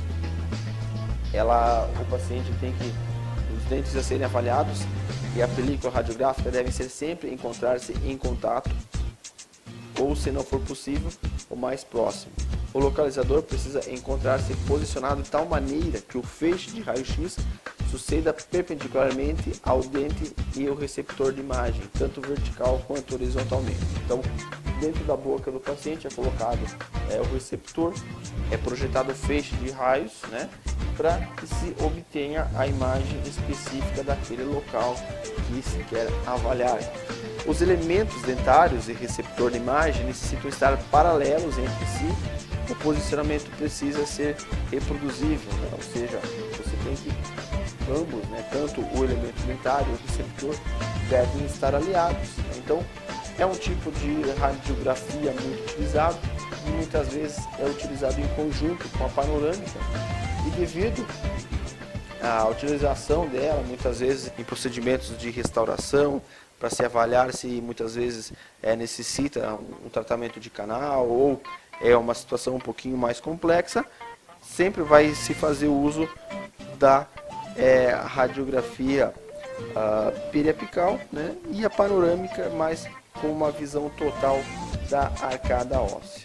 o paciente tem que, os dentes a serem avaliados e a película radiográfica devem ser sempre encontrar-se em contato, ou, se não for possível, o mais próximo. O localizador precisa encontrar-se posicionado de tal maneira que o feixe de raio-x suceda perpendicularmente ao dente e ao receptor de imagem, tanto vertical quanto horizontalmente. Então, dentro da boca do paciente é colocado o receptor, é projetado o feixe de raios, né, para que se obtenha a imagem específica daquele local que se quer avaliar. Os elementos dentários e receptor de imagem necessitam estar paralelos entre si. O posicionamento precisa ser reproduzível, né? Ou seja, você tem que ambos, né, tanto o elemento dentário e o receptor, devem estar aliados. Então, é um tipo de radiografia muito utilizado e muitas vezes é utilizado em conjunto com a panorâmica, e devido à utilização dela, muitas vezes em procedimentos de restauração, para se avaliar se muitas vezes necessita um tratamento de canal ou é uma situação um pouquinho mais complexa, sempre vai se fazer uso da radiografia periapical, né, e a panorâmica, mas com uma visão total da arcada óssea.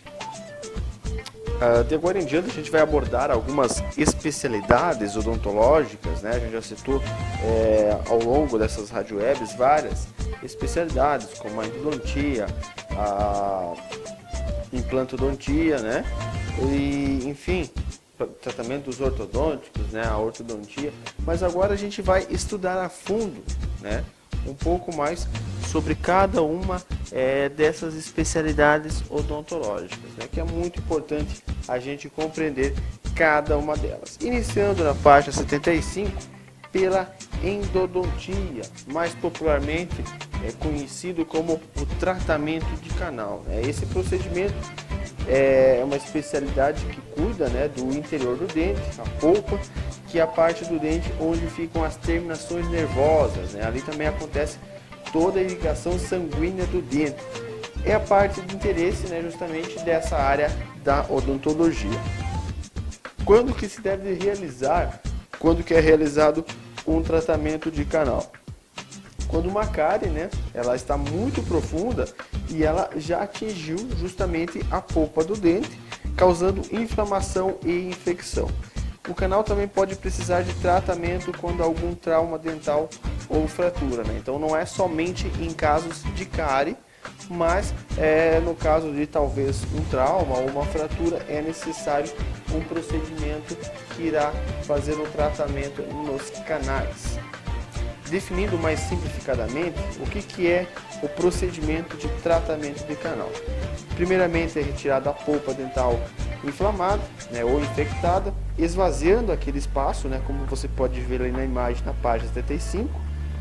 De agora em diante a gente vai abordar algumas especialidades odontológicas, né? A gente já citou ao longo dessas radiowebs várias especialidades, como a endodontia, a implantodontia, né? E, enfim, tratamentos ortodônticos, né? A ortodontia. Mas agora a gente vai estudar a fundo, né, um pouco mais sobre cada uma dessas especialidades odontológicas, né, que é muito importante a gente compreender cada uma delas. Iniciando na página 75 pela endodontia, mais popularmente conhecido como o tratamento de canal, né? Esse procedimento é uma especialidade que cuida, né, do interior do dente, a polpa, que é a parte do dente onde ficam as terminações nervosas, né? Ali também acontece toda a irrigação sanguínea do dente. É a parte de interesse, né, justamente dessa área da odontologia. Quando que se deve realizar, quando que é realizado um tratamento de canal? Quando uma cárie, né, ela está muito profunda e ela já atingiu justamente a polpa do dente, causando inflamação e infecção. O canal também pode precisar de tratamento quando há algum trauma dental ou fratura, né? Então não é somente em casos de cárie, mas no caso de talvez um trauma ou uma fratura é necessário um procedimento que irá fazer o tratamento nos canais. Definindo mais simplificadamente, o que é o procedimento de tratamento de canal? Primeiramente é retirada a polpa dental inflamada, né, ou infectada, esvaziando aquele espaço, né, como você pode ver ali na imagem na página 75.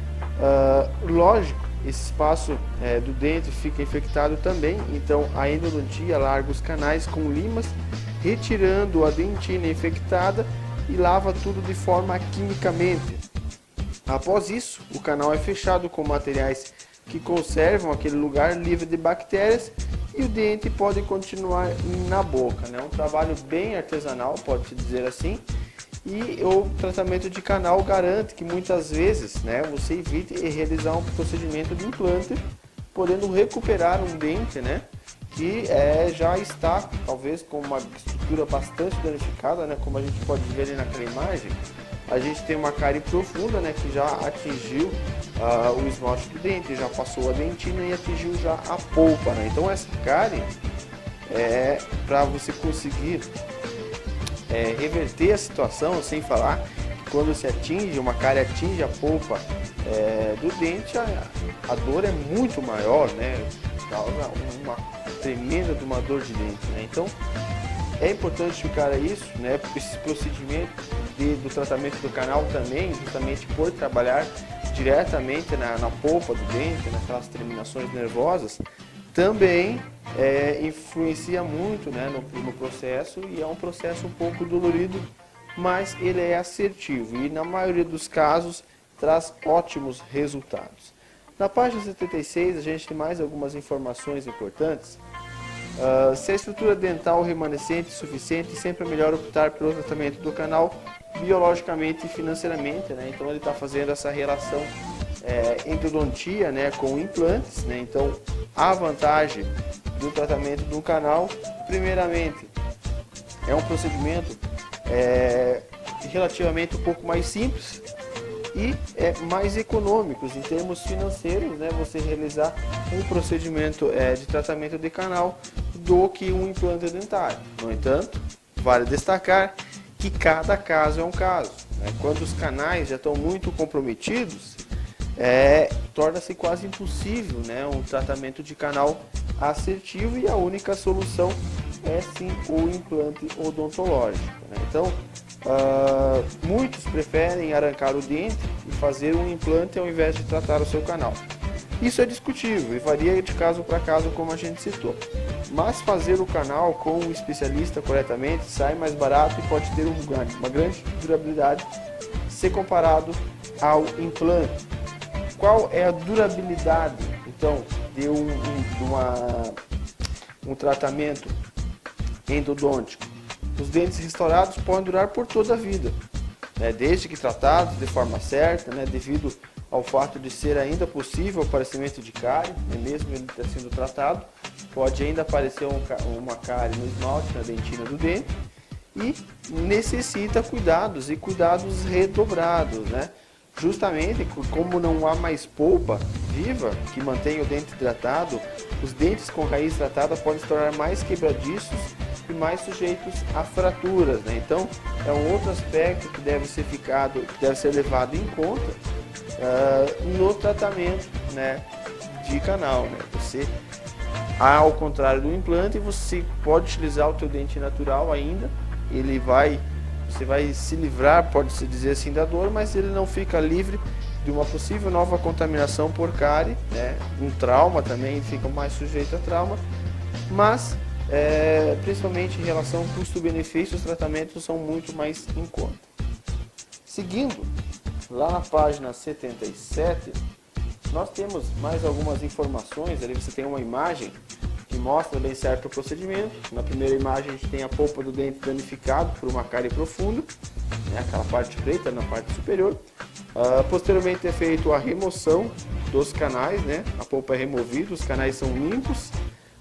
Lógico, esse espaço do dente fica infectado também, então a endodontia larga os canais com limas, retirando a dentina infectada e lava tudo de forma quimicamente. Após isso, o canal é fechado com materiais que conservam aquele lugar livre de bactérias e o dente pode continuar na boca, né? Um trabalho bem artesanal, pode-se dizer assim, e o tratamento de canal garante que muitas vezes, né, você evite realizar um procedimento de implante, podendo recuperar um dente, né, que já está talvez com uma estrutura bastante danificada, né, como a gente pode ver ali naquela imagem. A gente tem uma cárie profunda, né, que já atingiu o esmalte do dente, já passou a dentina e atingiu já a polpa, né? Então essa cárie, para você conseguir reverter a situação, sem falar que quando se atinge, uma cárie atinge a polpa do dente, a dor é muito maior, né? Causa uma tremenda de uma dor de dente, né? Então é importante ficar isso, né? Esse procedimento do tratamento do canal também, justamente por trabalhar diretamente na polpa do dente, naquelas terminações nervosas, também influencia muito, né, no processo, e é um processo um pouco dolorido, mas ele é assertivo e na maioria dos casos traz ótimos resultados. Na página 76 a gente tem mais algumas informações importantes. Se a estrutura dental remanescente suficiente, sempre é melhor optar pelo tratamento do canal biologicamente e financeiramente, né? Então ele está fazendo essa relação endodontia, né, com implantes, né? Então a vantagem do tratamento do canal, primeiramente, é um procedimento relativamente um pouco mais simples, e é mais econômicos em termos financeiros, né, você realizar um procedimento de tratamento de canal do que um implante dentário. No entanto, vale destacar que cada caso é um caso, né? Quando os canais já estão muito comprometidos, torna-se quase impossível, né, um tratamento de canal assertivo, e a única solução é sim o implante odontológico, né? Então, muitos preferem arrancar o dente e fazer um implante ao invés de tratar o seu canal. Isso é discutível e varia de caso para caso, como a gente citou. Mas fazer o canal com um especialista corretamente sai mais barato e pode ter uma grande durabilidade se comparado ao implante. Qual é a durabilidade, então, de um tratamento endodôntico? Os dentes restaurados podem durar por toda a vida, né, desde que tratados de forma certa, né, devido ao fato de ser ainda possível o aparecimento de cárie, né, mesmo ele ter sido tratado, pode ainda aparecer uma cárie no esmalte, na dentina do dente, e necessita cuidados redobrados, né? Justamente como não há mais polpa viva que mantém o dente hidratado, os dentes com raiz tratada podem se tornar mais quebradiços e mais sujeitos a fraturas, né? Então é um outro aspecto que deve ser levado em conta no tratamento, né, de canal, né? Você, ao contrário do implante, você pode utilizar o teu dente natural ainda, você vai se livrar, pode-se dizer assim, da dor, mas ele não fica livre de uma possível nova contaminação por cárie, né? Um trauma também, fica mais sujeito a trauma, mas principalmente em relação ao custo-benefício, os tratamentos são muito mais em conta. Seguindo, lá na página 77, nós temos mais algumas informações. Ali você tem uma imagem que mostra bem certo o procedimento. Na primeira imagem a gente tem a polpa do dente danificado por uma cárie profunda, né, aquela parte preta na parte superior. Posteriormente é feita a remoção dos canais, né, a polpa é removida, os canais são limpos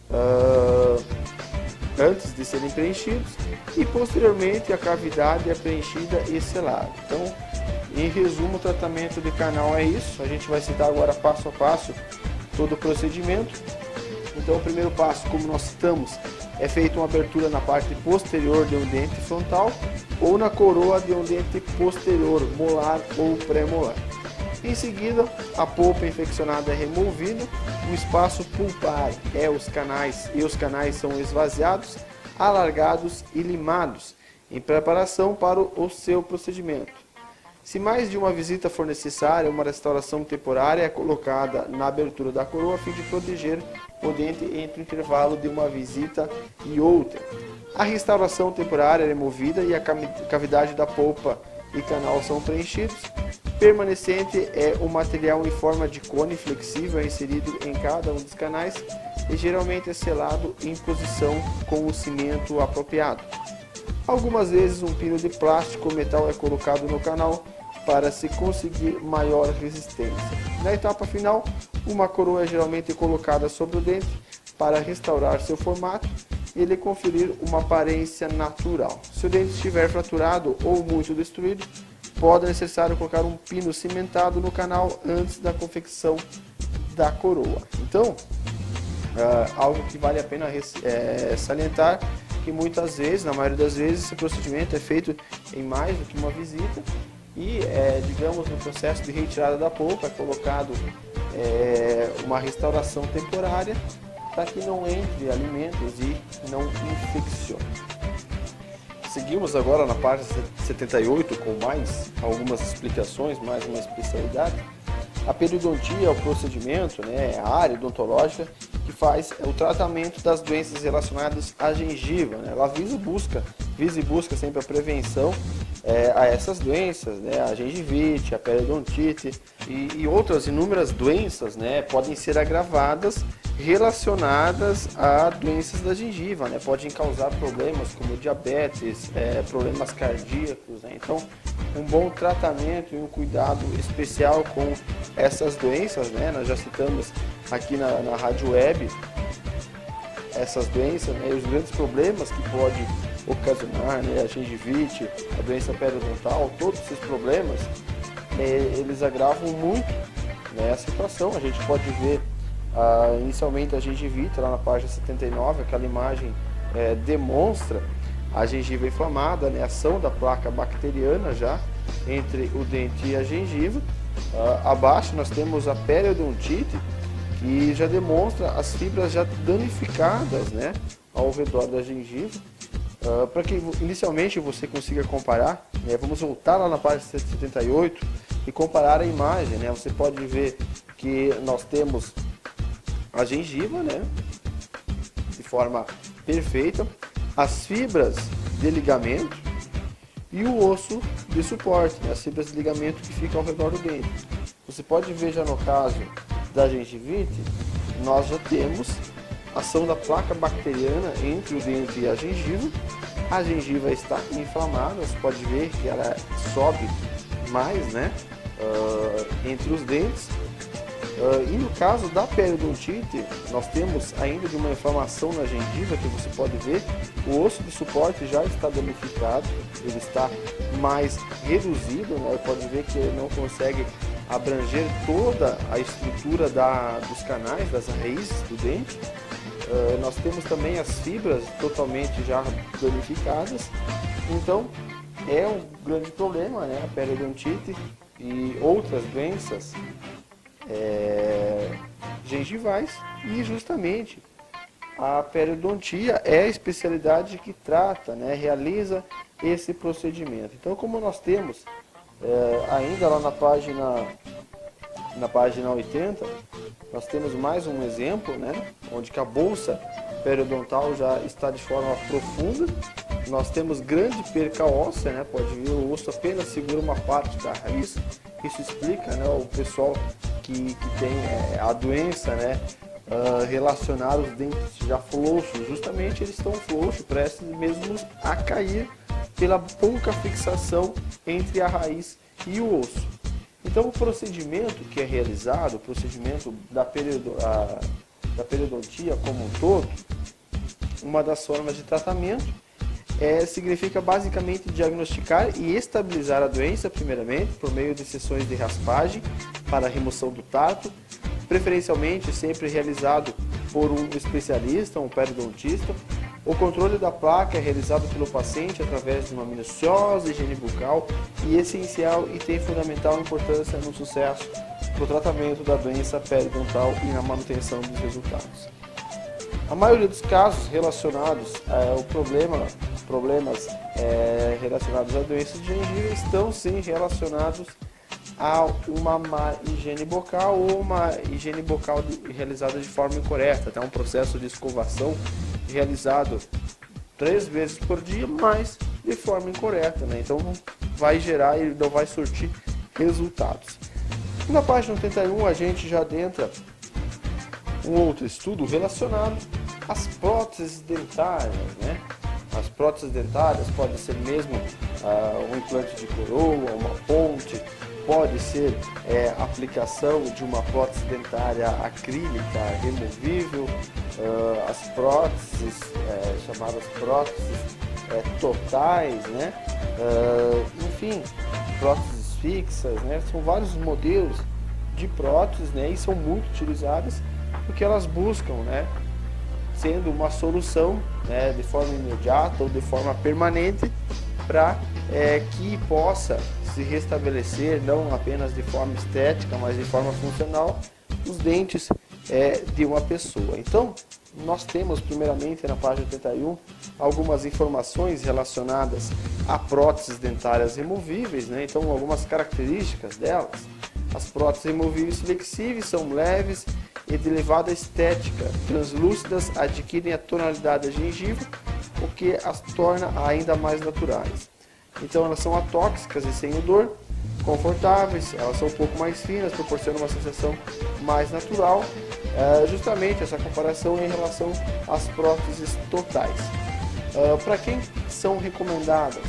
antes de serem preenchidos, e posteriormente a cavidade é preenchida e selada. Então, em resumo, o tratamento de canal é isso. A gente vai citar agora passo a passo todo o procedimento. Então, o primeiro passo, como nós citamos, é feita uma abertura na parte posterior de um dente frontal ou na coroa de um dente posterior, molar ou pré-molar. Em seguida, a polpa infeccionada é removida, o espaço pulpar os canais são esvaziados, alargados e limados, em preparação para o seu procedimento. Se mais de uma visita for necessária, uma restauração temporária é colocada na abertura da coroa a fim de proteger o dente entre o intervalo de uma visita e outra. A restauração temporária é removida e a cavidade da polpa e canal são preenchidos. Permanecente é o material em forma de cone flexível inserido em cada um dos canais e geralmente é selado em posição com o cimento apropriado. Algumas vezes um pino de plástico ou metal é colocado no canal para se conseguir maior resistência. Na etapa final, uma coroa é geralmente colocada sobre o dente para restaurar seu formato e lhe conferir uma aparência natural. Se o dente estiver fraturado ou muito destruído, pode ser necessário colocar um pino cimentado no canal antes da confecção da coroa. Então, algo que vale a pena salientar, que muitas vezes, na maioria das vezes, esse procedimento é feito em mais do que uma visita e, digamos, no processo de retirada da polpa é colocado uma restauração temporária para que não entre alimentos e não infeccione. Seguimos agora na página 78 com mais algumas explicações, mais uma especialidade. A periodontia é o procedimento, né, a área odontológica que faz o tratamento das doenças relacionadas à gengiva, né? Ela visa e busca sempre a prevenção a essas doenças, né? A gengivite, a periodontite e outras inúmeras doenças, né, podem ser agravadas relacionadas a doenças da gengiva, né? Podem causar problemas como diabetes, problemas cardíacos, né? Então, um bom tratamento e um cuidado especial com essas doenças, né? Nós já citamos aqui na rádio web essas doenças, né? E os grandes problemas que pode ocasionar, né? A gengivite, a doença periodontal, todos esses problemas. eles agravam muito, né, a situação. A gente pode ver inicialmente a gengivite lá na página 79, aquela imagem demonstra a gengiva inflamada, né, a ação da placa bacteriana já entre o dente e a gengiva. Abaixo nós temos a periodontite, que já demonstra as fibras já danificadas, né, ao redor da gengiva. Para que inicialmente você consiga comparar, né, vamos voltar lá na página 78 e comparar a imagem, né. Você pode ver que nós temos a gengiva, né, de forma perfeita, as fibras de ligamento e o osso de suporte, né, as fibras de ligamento que ficam ao redor do dente. Você pode ver já no caso da gengivite, nós já temos ação da placa bacteriana entre o dente e a gengiva está inflamada, você pode ver que ela sobe mais, né, entre os dentes. E no caso da periodontite, nós temos ainda de uma inflamação na gengiva, que você pode ver, o osso de suporte já está danificado, ele está mais reduzido, né? Pode ver que ele não consegue abranger toda a estrutura dos canais, das raízes do dente. Nós temos também as fibras totalmente já danificadas, então é um grande problema, né, a periodontite e outras doenças gengivais, e justamente a periodontia é a especialidade que trata, né, realiza esse procedimento. Então, como nós temos ainda lá na página 80, nós temos mais um exemplo, né, onde que a bolsa periodontal já está de forma profunda. Nós temos grande perca óssea, né, pode ver, o osso apenas segura uma parte da raiz. Isso explica, né, o pessoal que tem a doença, né, relacionada aos dentes já frouxos. Justamente eles estão frouxos, prestes mesmo a cair pela pouca fixação entre a raiz e o osso. Então, o procedimento que é realizado, o procedimento da periodontia como um todo, uma das formas de tratamento significa basicamente diagnosticar e estabilizar a doença, primeiramente, por meio de sessões de raspagem para a remoção do tato, preferencialmente sempre realizado por um especialista, um periodontista. O controle da placa é realizado pelo paciente através de uma minuciosa higiene bucal e essencial e tem fundamental importância no sucesso do tratamento da doença periodontal e na manutenção dos resultados. A maioria dos casos relacionados ao problemas relacionados à doença de gengiva estão sim relacionados a uma má higiene bucal ou uma higiene bucal realizada de forma incorreta, até um processo de escovação realizado 3 vezes por dia, mas de forma incorreta, né? Então vai gerar e não vai surtir resultados. Na página 81 a gente já adentra um outro estudo relacionado às próteses dentárias, né? As próteses dentárias podem ser mesmo um implante de coroa, uma ponte, pode ser aplicação de uma prótese dentária acrílica removível, as próteses chamadas próteses totais, né? Enfim, próteses fixas, né? São vários modelos de próteses, né? E são muito utilizadas porque elas buscam, né, sendo uma solução, né, de forma imediata ou de forma permanente para que possa se restabelecer, não apenas de forma estética, mas de forma funcional, os dentes de uma pessoa. Então, nós temos primeiramente na página 81 algumas informações relacionadas a próteses dentárias removíveis, né? Então, algumas características delas. As próteses removíveis flexíveis são leves e de elevada estética, translúcidas, adquirem a tonalidade da gengiva, o que as torna ainda mais naturais. Então elas são atóxicas e sem odor, confortáveis, elas são um pouco mais finas, proporcionam uma sensação mais natural. Justamente essa comparação em relação às próteses totais. Para quem são recomendadas?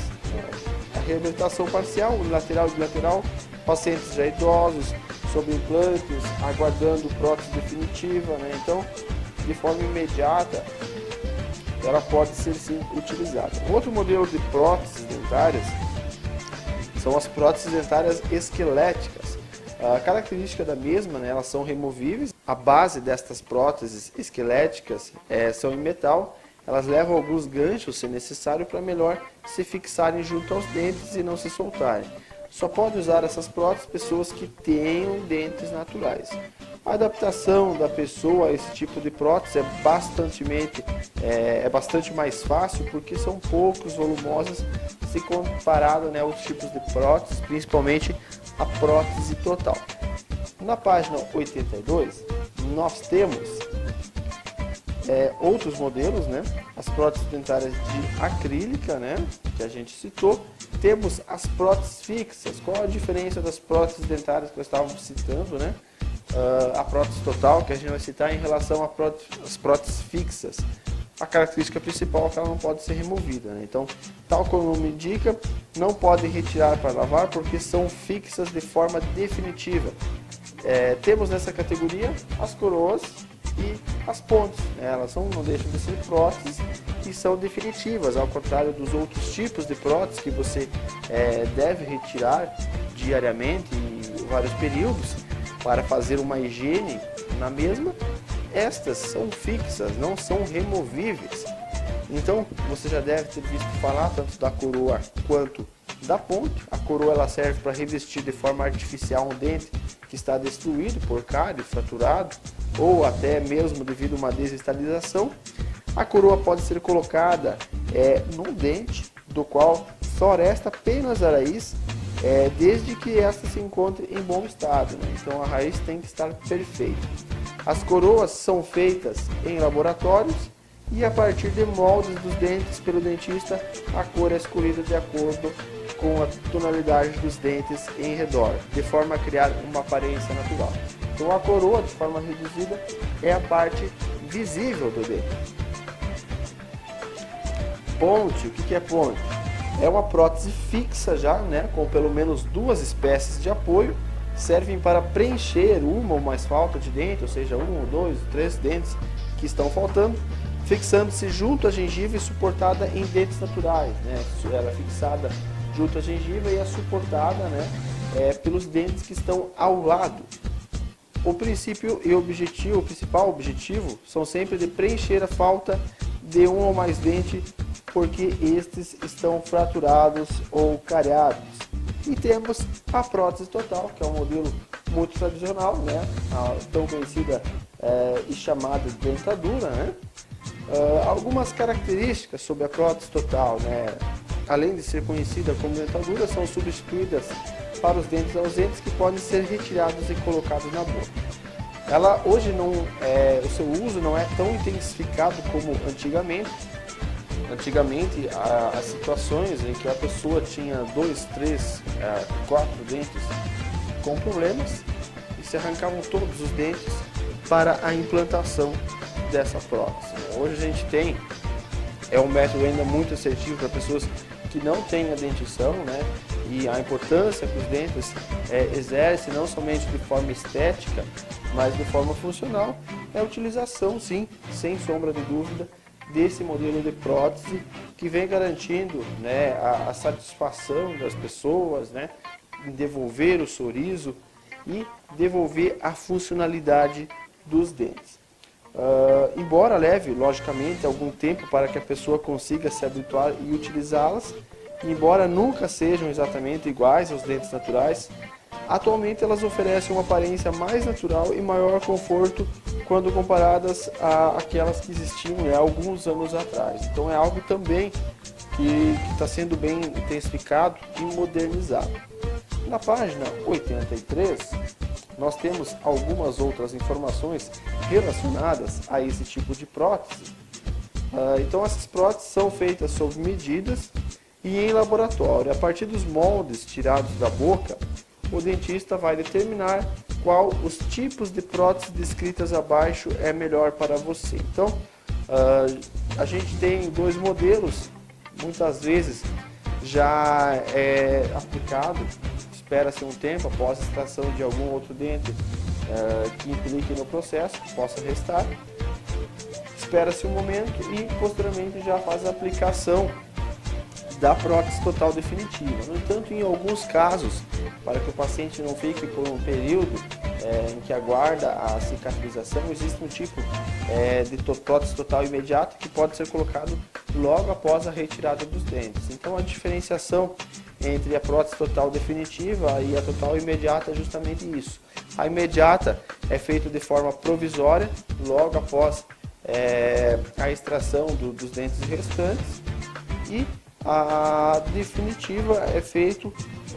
A reabilitação parcial, unilateral e bilateral, pacientes já idosos, sob implantes, aguardando prótese definitiva, né? Então, de forma imediata, ela pode ser sim utilizada. Outro modelo de próteses dentárias são as próteses dentárias esqueléticas. A característica da mesma, né, elas são removíveis. A base destas próteses esqueléticas são em metal. Elas levam alguns ganchos, se necessário, para melhor se fixarem junto aos dentes e não se soltarem. Só pode usar essas próteses pessoas que tenham dentes naturais. A adaptação da pessoa a esse tipo de prótese é bastante mais fácil, porque são poucos volumosas se comparado, né, aos tipos de próteses, principalmente a prótese total. Na página 82, nós temos outros modelos, né? As próteses dentárias de acrílica, né, que a gente citou. Temos as próteses fixas. Qual a diferença das próteses dentárias que nós estávamos citando, né? A prótese total, que a gente vai citar, em relação às próteses fixas. A característica principal é que ela não pode ser removida, né? Então, tal como o nome indica, não pode retirar para lavar porque são fixas de forma definitiva. Temos nessa categoria as coroas e as pontes, né? Elas não deixam de ser próteses e são definitivas, ao contrário dos outros tipos de próteses que você deve retirar diariamente em vários períodos para fazer uma higiene na mesma. Estas são fixas, não são removíveis. Então você já deve ter visto falar tanto da coroa quanto da ponte. A coroa ela serve para revestir de forma artificial um dente que está destruído por cárie, fraturado ou até mesmo devido a uma desestabilização. A coroa pode ser colocada num dente do qual só resta apenas a raiz, desde que esta se encontre em bom estado, né? Então a raiz tem que estar perfeita. As coroas são feitas em laboratórios e a partir de moldes dos dentes pelo dentista, a cor é escolhida de acordo com a tonalidade dos dentes em redor, de forma a criar uma aparência natural. Então a coroa, de forma reduzida, é a parte visível do dente. Ponte, o que é ponte? É uma prótese fixa já, né, com pelo menos duas espécies de apoio, servem para preencher uma ou mais falta de dente, ou seja, um ou dois, três dentes que estão faltando, fixando-se junto à gengiva e suportada em dentes naturais, né? Ela é fixada junto à gengiva e é suportada, né, pelos dentes que estão ao lado. O princípio e o principal objetivo são sempre de preencher a falta de um ou mais dente, porque estes estão fraturados ou cariados. E temos a prótese total, que é um modelo muito tradicional, né? Tão conhecida e chamada de dentadura, né? Algumas características sobre a prótese total, né? Além de ser conhecida como dentadura, são substituídas para os dentes ausentes que podem ser retirados e colocados na boca. Ela hoje o seu uso não é tão intensificado como antigamente. Antigamente, as situações em que a pessoa tinha 2, 3, 4 dentes com problemas e se arrancavam todos os dentes para a implantação dessa prótese. Hoje a gente tem um método ainda muito assertivo para pessoas que não têm a dentição, né? E a importância que os dentes exercem, não somente de forma estética, mas de forma funcional, é a utilização, sim, sem sombra de dúvida, desse modelo de prótese que vem garantindo, né, a satisfação das pessoas, né, em devolver o sorriso e devolver a funcionalidade dos dentes. Embora leve, logicamente, algum tempo para que a pessoa consiga se habituar e utilizá-las, embora nunca sejam exatamente iguais aos dentes naturais, atualmente elas oferecem uma aparência mais natural e maior conforto quando comparadas àquelas que existiam há alguns anos atrás. Então é algo também que está sendo bem intensificado e modernizado. Na página 83, nós temos algumas outras informações relacionadas a esse tipo de prótese. Então essas próteses são feitas sob medidas e em laboratório. A partir dos moldes tirados da boca, o dentista vai determinar qual os tipos de próteses descritas abaixo é melhor para você. Então, a gente tem dois modelos, muitas vezes já é aplicado, espera-se um tempo após a extração de algum outro dente que implique no processo, que possa restar. Espera-se um momento e posteriormente já faz a aplicação da prótese total definitiva. No entanto, em alguns casos, para que o paciente não fique por um período em que aguarda a cicatrização, existe um tipo de prótese total imediata que pode ser colocado logo após a retirada dos dentes. Então, a diferenciação entre a prótese total definitiva e a total imediata é justamente isso. A imediata é feita de forma provisória, logo após a extração dos dentes restantes, e a definitiva é feita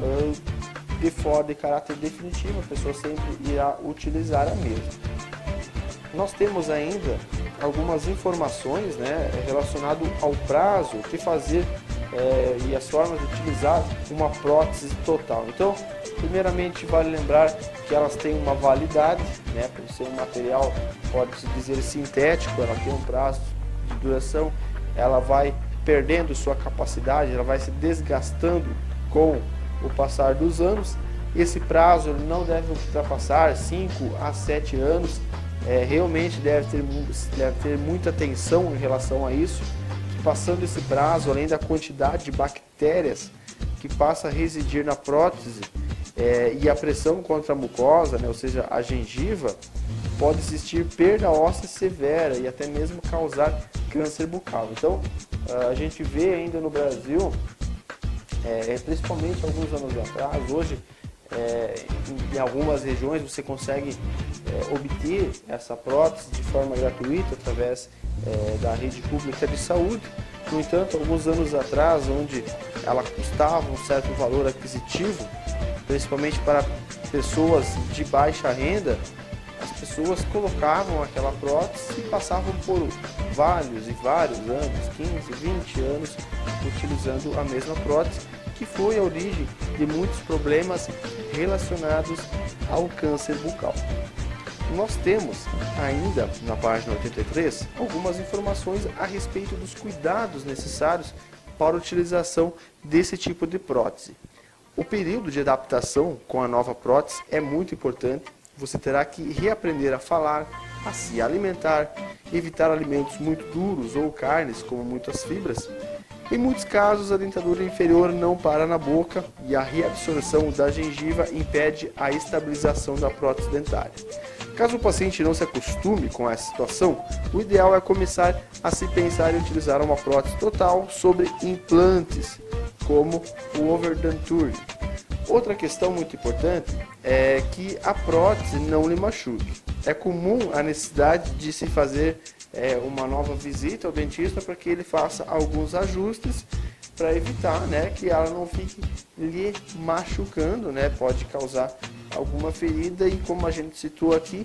de caráter definitivo, a pessoa sempre irá utilizar a mesma. Nós temos ainda algumas informações, né, relacionadas ao prazo que fazer e as formas de utilizar uma prótese total. Então, primeiramente, vale lembrar que elas têm uma validade, né, por ser um material, pode-se dizer, sintético, ela tem um prazo de duração, ela vai perdendo sua capacidade, ela vai se desgastando com o passar dos anos. Esse prazo ele não deve ultrapassar 5 a 7 anos, realmente deve ter muita atenção em relação a isso, que passando esse prazo, além da quantidade de bactérias que passa a residir na prótese e a pressão contra a mucosa, né, ou seja, a gengiva, pode existir perda óssea severa e até mesmo causar câncer bucal. Então, a gente vê ainda no Brasil, principalmente alguns anos atrás, hoje em algumas regiões você consegue obter essa prótese de forma gratuita através da rede pública de saúde. No entanto, alguns anos atrás, onde ela custava um certo valor aquisitivo, principalmente para pessoas de baixa renda, as pessoas colocavam aquela prótese e passavam por vários e vários anos, 15, 20 anos, utilizando a mesma prótese, que foi a origem de muitos problemas relacionados ao câncer bucal. Nós temos ainda na página 83 algumas informações a respeito dos cuidados necessários para a utilização desse tipo de prótese. O período de adaptação com a nova prótese é muito importante. Você terá que reaprender a falar, a se alimentar, evitar alimentos muito duros ou carnes como muitas fibras. Em muitos casos, a dentadura inferior não para na boca e a reabsorção da gengiva impede a estabilização da prótese dentária. Caso o paciente não se acostume com essa situação, o ideal é começar a se pensar em utilizar uma prótese total sobre implantes, como o overdenture. Outra questão muito importante é que a prótese não lhe machuque. É comum a necessidade de se fazer uma nova visita ao dentista para que ele faça alguns ajustes para evitar, né, que ela não fique lhe machucando, né, pode causar alguma ferida e, como a gente citou aqui,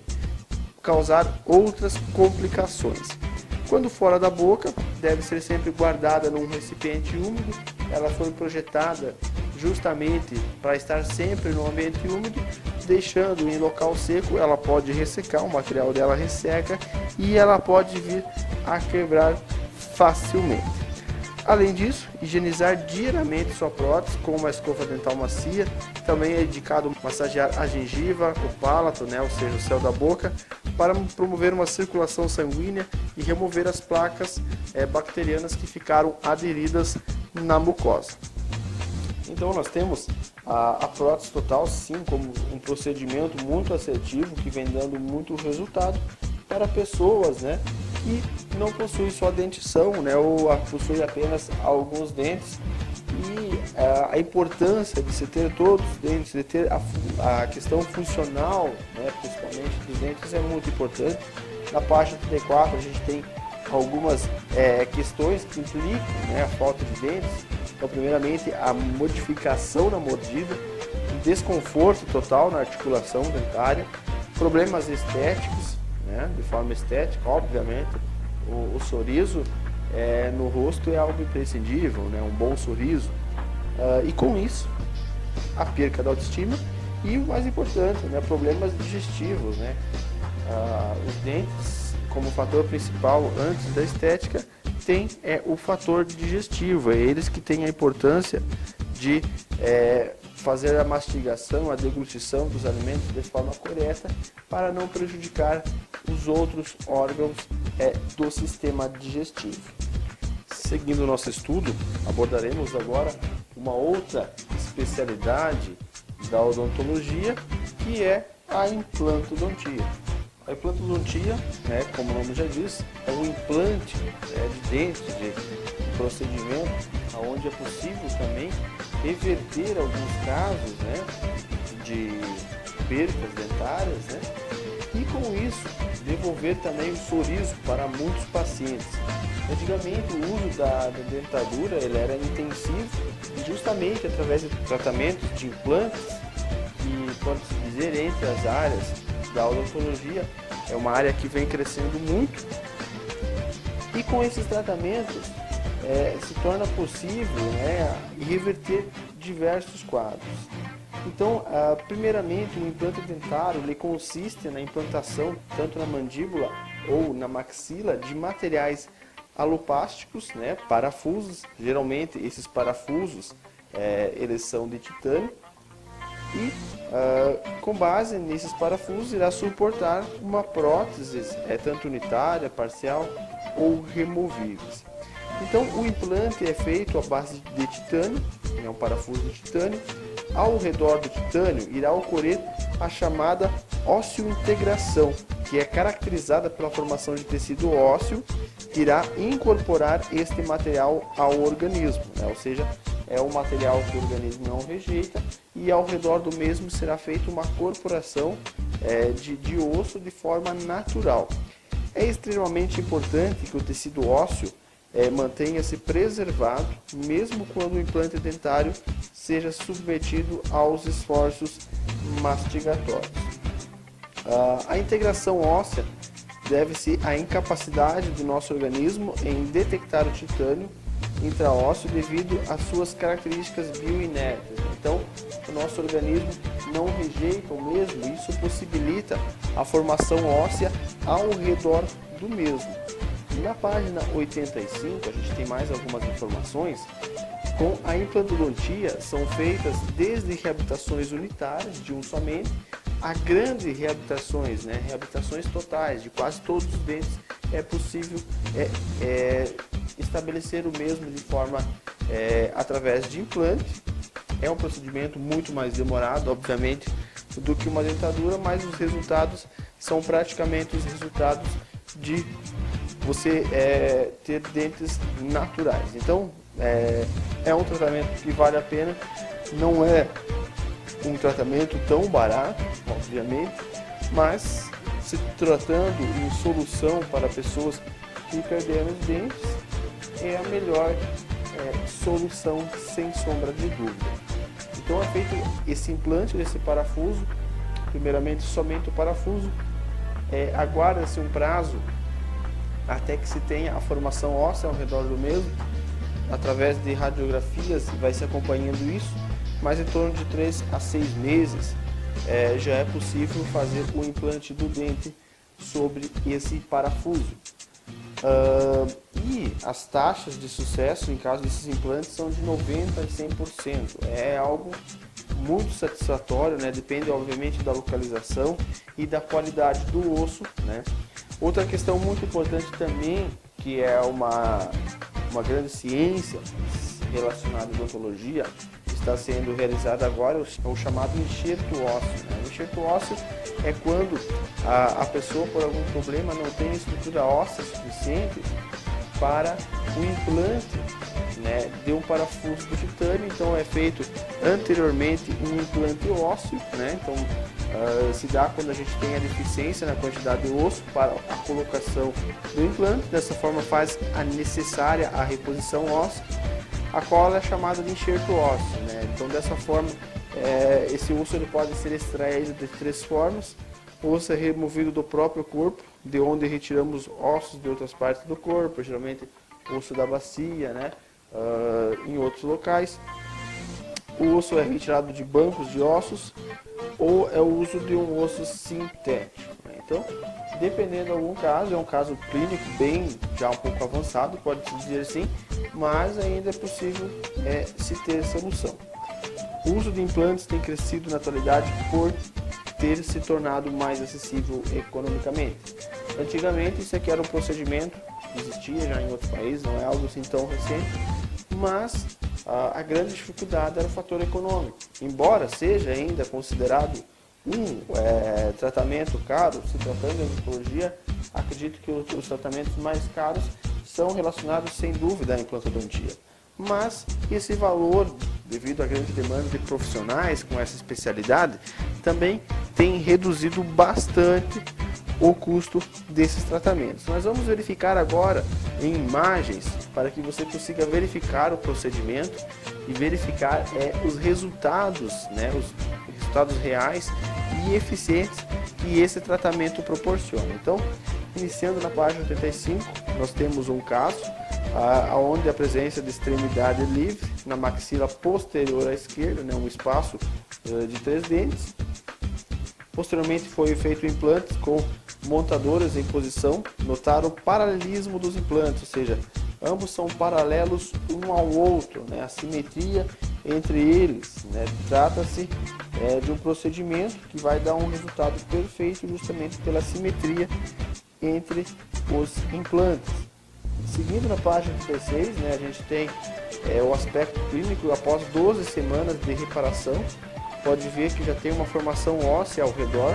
causar outras complicações. Quando fora da boca, deve ser sempre guardada num recipiente úmido. Ela foi projetada justamente para estar sempre no ambiente úmido, deixando em local seco, ela pode ressecar, o material dela resseca e ela pode vir a quebrar facilmente. Além disso, higienizar diariamente sua prótese com uma escova dental macia. Também é indicado massagear a gengiva, o palato, né, ou seja, o céu da boca, para promover uma circulação sanguínea e remover as placas bacterianas que ficaram aderidas na mucosa. Então nós temos a prótese total, sim, como um procedimento muito assertivo que vem dando muito resultado para pessoas, né, que não possuem só dentição, né, ou possuem apenas alguns dentes. E a importância de se ter todos os dentes, de ter a questão funcional, né, principalmente dos dentes, é muito importante. Na página 34 a gente tem algumas questões que implicam, né, a falta de dentes. Então, primeiramente, a modificação na mordida, o desconforto total na articulação dentária, problemas estéticos, né, de forma estética, obviamente, o sorriso no rosto é algo imprescindível, né, um bom sorriso, e com isso, a perca da autoestima e, o mais importante, né, problemas digestivos, né, os dentes, como fator principal antes da estética, tem o fator digestivo, é eles que têm a importância de fazer a mastigação, a deglutição dos alimentos de forma correta para não prejudicar os outros órgãos do sistema digestivo. seguindo o nosso estudo, abordaremos agora uma outra especialidade da odontologia, que é a implantodontia. A implantodontia, né, como o nome já diz, é um implante de dentes, de procedimento, onde é possível também reverter alguns casos, né, de percas dentárias, né, e com isso devolver também o sorriso para muitos pacientes. Antigamente o uso da dentadura ele era intensivo justamente através de tratamentos de implantes, que pode-se dizer entre as áreas da odontologia é uma área que vem crescendo muito, e com esses tratamentos se torna possível, né, reverter diversos quadros. Então, primeiramente, o implante dentário ele consiste na implantação, tanto na mandíbula ou na maxila, de materiais aloplásticos, né, parafusos. Geralmente, esses parafusos eles são de titânio e, com base nesses parafusos, irá suportar uma prótese, tanto unitária, parcial ou removíveis. Então, o implante é feito à base de titânio, é um parafuso de titânio. Ao redor do titânio irá ocorrer a chamada ósseo-integração, que é caracterizada pela formação de tecido ósseo, que irá incorporar este material ao organismo, né? Ou seja, é um material que o organismo não rejeita, e ao redor do mesmo será feita uma corporação de osso de forma natural. É extremamente importante que o tecido ósseo mantenha-se preservado, mesmo quando o implante dentário seja submetido aos esforços mastigatórios. A integração óssea deve-se à incapacidade do nosso organismo em detectar o titânio intraósseo devido às suas características bioinertes. Então, o nosso organismo não rejeita o mesmo, e isso possibilita a formação óssea ao redor do mesmo. Na página 85, a gente tem mais algumas informações. Com a implantodontia, são feitas desde reabilitações unitárias, de um somente, a grandes reabilitações, né? Reabilitações totais, de quase todos os dentes. É possível estabelecer o mesmo de forma através de implante. É um procedimento muito mais demorado, obviamente, do que uma dentadura, mas os resultados são praticamente os resultados de você ter dentes naturais. Então, é um tratamento que vale a pena, não é um tratamento tão barato, obviamente, mas se tratando em solução para pessoas que perderam os dentes, é a melhor solução, sem sombra de dúvida. Então é feito esse implante desse parafuso, primeiramente somente o parafuso, aguarda-se um prazo até que se tenha a formação óssea ao redor do mesmo, através de radiografias, vai se acompanhando isso, mas em torno de 3 a 6 meses já é possível fazer o implante do dente sobre esse parafuso. E as taxas de sucesso em caso desses implantes são de 90% a 100%. É algo muito satisfatório, né? Depende obviamente da localização e da qualidade do osso, né? Outra questão muito importante também, que é uma grande ciência relacionada à odontologia, está sendo realizada agora, é o chamado enxerto ósseo, né? O enxerto ósseo é quando a pessoa, por algum problema, não tem estrutura óssea suficiente para o implante, né, de um parafuso do titânio. Então é feito anteriormente um implante ósseo, né? Então se dá quando a gente tem a deficiência na quantidade de osso para a colocação do implante. Dessa forma faz a necessária a reposição óssea, a qual é chamada de enxerto ósseo, né? Então dessa forma esse osso ele pode ser extraído de 3 formas. O osso é removido do próprio corpo, de onde retiramos ossos de outras partes do corpo, geralmente osso da bacia, né? Em outros locais. O osso é retirado de bancos de ossos ou é o uso de um osso sintético, né? Então, dependendo de algum caso, é um caso clínico bem já um pouco avançado, pode-se dizer assim, mas ainda é possível se ter solução. O uso de implantes tem crescido na atualidade por ter se tornado mais acessível economicamente. Antigamente isso aqui era um procedimento que existia já em outros países, não é algo assim tão recente, mas a grande dificuldade era o fator econômico. Embora seja ainda considerado um tratamento caro, se tratando de odontologia, acredito que os tratamentos mais caros são relacionados sem dúvida à implantodontia. Mas esse valor, devido à grande demanda de profissionais com essa especialidade, também tem reduzido bastante o custo desses tratamentos. Nós vamos verificar agora em imagens para que você consiga verificar o procedimento e verificar os resultados, os resultados reais e eficientes que esse tratamento proporciona. Então, iniciando na página 85, nós temos um caso onde a presença de extremidade livre na maxila posterior à esquerda, um espaço de 3 dentes. Posteriormente foi feito implantes com montadoras em posição. Notar o paralelismo dos implantes, ou seja, ambos são paralelos um ao outro, a simetria entre eles. Trata-se de um procedimento que vai dar um resultado perfeito justamente pela simetria entre os implantes. Seguindo na página 16, a gente tem o aspecto clínico após 12 semanas de reparação. Pode ver que já tem uma formação óssea ao redor,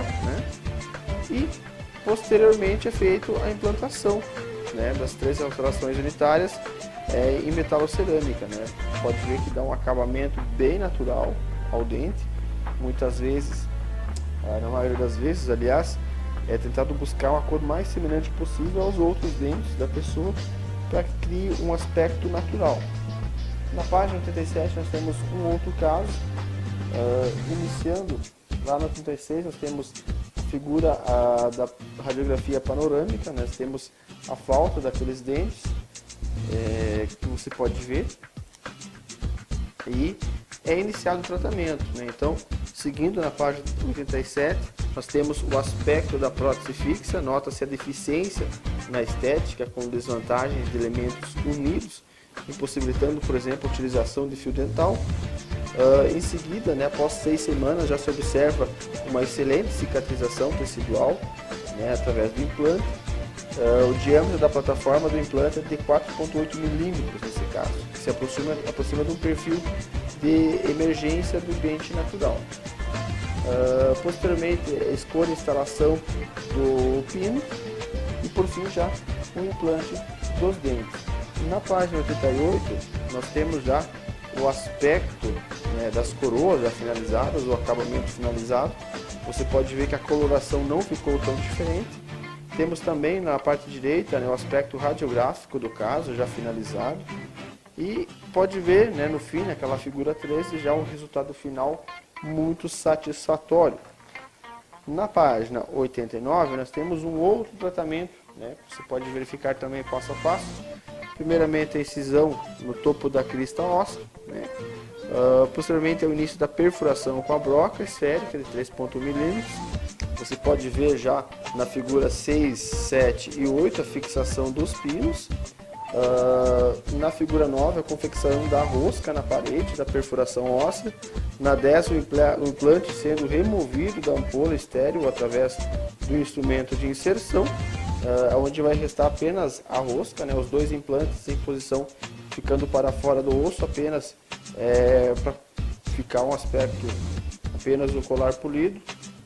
e posteriormente é feito a implantação das 3 alterações unitárias em metalocerâmica. Pode ver que dá um acabamento bem natural ao dente. Muitas vezes, na maioria das vezes, aliás, é tentado buscar uma cor mais semelhante possível aos outros dentes da pessoa para que crie um aspecto natural. Na página 87 nós temos um outro caso. Iniciando lá no 36 nós temos a figura da radiografia panorâmica. Nós temos a falta daqueles dentes que você pode ver e é iniciado o tratamento. Então, seguindo na página 87, nós temos o aspecto da prótese fixa. Nota-se a deficiência na estética com desvantagens de elementos unidos, impossibilitando, por exemplo, a utilização de fio dental. Em seguida, após 6 semanas, já se observa uma excelente cicatrização tecidual através do implante. O diâmetro da plataforma do implante é de 4,8 milímetros nesse caso, que se aproxima de um perfil de emergência do dente natural. Posteriormente, escolha a instalação do pino e, por fim, já o implante dos dentes. Na página 88, nós temos já o aspecto das coroas já finalizadas, o acabamento finalizado. Você pode ver que a coloração não ficou tão diferente. Temos também na parte direita o aspecto radiográfico do caso já finalizado. E pode ver no fim, naquela figura 13, já um resultado final muito satisfatório. Na página 89 nós temos um outro tratamento, você pode verificar também passo a passo. Primeiramente a incisão no topo da crista óssea, posteriormente é o início da perfuração com a broca esférica de 3,1 milímetros. Você pode ver já na figura 6, 7 e 8 a fixação dos pinos. Na figura 9 a confecção da rosca na parede da perfuração óssea. Na 10 o implante sendo removido da ampola estéril através do instrumento de inserção, onde vai restar apenas a rosca, os 2 implantes em posição ficando para fora do osso, apenas para ficar um aspecto apenas do colar polido.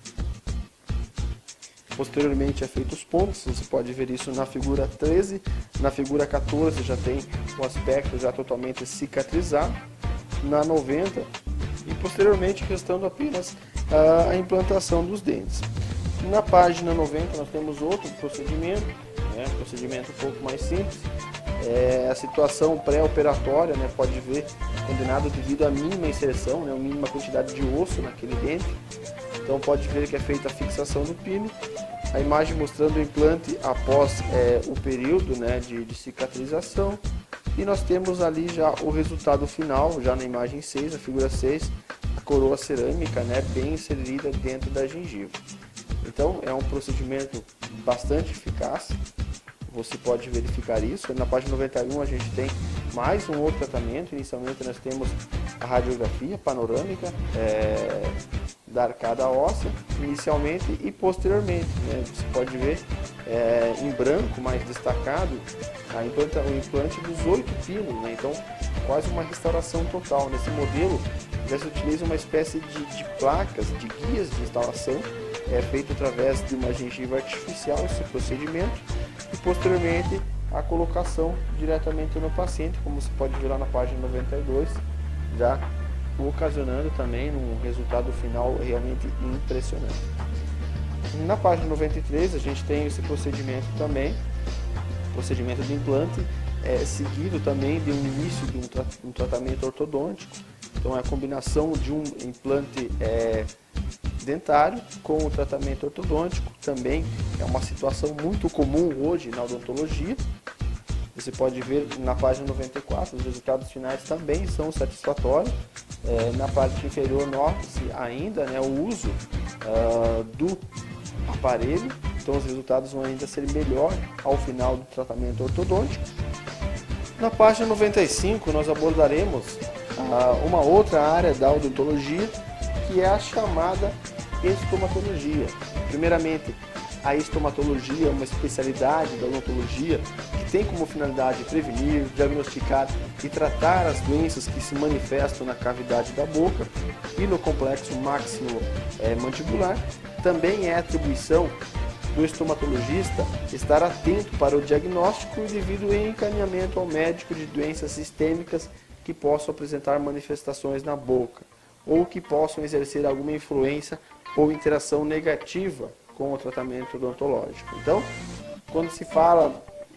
Posteriormente é feito os pontos, você pode ver isso na figura 13, na figura 14 já tem o aspecto já totalmente cicatrizado, na 90 e posteriormente restando apenas a implantação dos dentes. Na página 90 nós temos outro procedimento, procedimento um pouco mais simples, a situação pré-operatória, pode ver condenado devido à mínima inserção, a mínima quantidade de osso naquele dente. Então pode ver que é feita a fixação do pino, a imagem mostrando o implante após o período de cicatrização, e nós temos ali já o resultado final, já na imagem 6, a figura 6, a coroa cerâmica bem inserida dentro da gengiva. Então é um procedimento bastante eficaz, você pode verificar isso. Na página 91 a gente tem mais um outro tratamento. Inicialmente nós temos a radiografia panorâmica da arcada óssea, inicialmente e posteriormente. Você pode ver em branco, mais destacado, o implante dos 8 pinos, né? Então quase uma restauração total. Nesse modelo já se utiliza uma espécie de placas, de guias de instalação, feito através de uma gengiva artificial esse procedimento, e posteriormente a colocação diretamente no paciente, como você pode ver lá na página 92, já ocasionando também um resultado final realmente impressionante. Na página 93 a gente tem esse procedimento também, procedimento de implante, seguido também de um início de um tratamento ortodôntico. Então é a combinação de um implante dentário com o tratamento ortodôntico, também é uma situação muito comum hoje na odontologia. Você pode ver na página 94, os resultados finais também são satisfatórios. Na parte inferior nota-se ainda, né, o uso do aparelho, então os resultados vão ainda ser melhor ao final do tratamento ortodôntico. Na página 95 nós abordaremos uma outra área da odontologia, que é a chamada estomatologia. Primeiramente, a estomatologia é uma especialidade da odontologia que tem como finalidade prevenir, diagnosticar e tratar as doenças que se manifestam na cavidade da boca e no complexo máximo-mandibular. Também é atribuição do estomatologista estar atento para o diagnóstico e devido encaminhamento ao médico de doenças sistêmicas que possam apresentar manifestações na boca ou que possam exercer alguma influência ou interação negativa com o tratamento odontológico. Então, quando se fala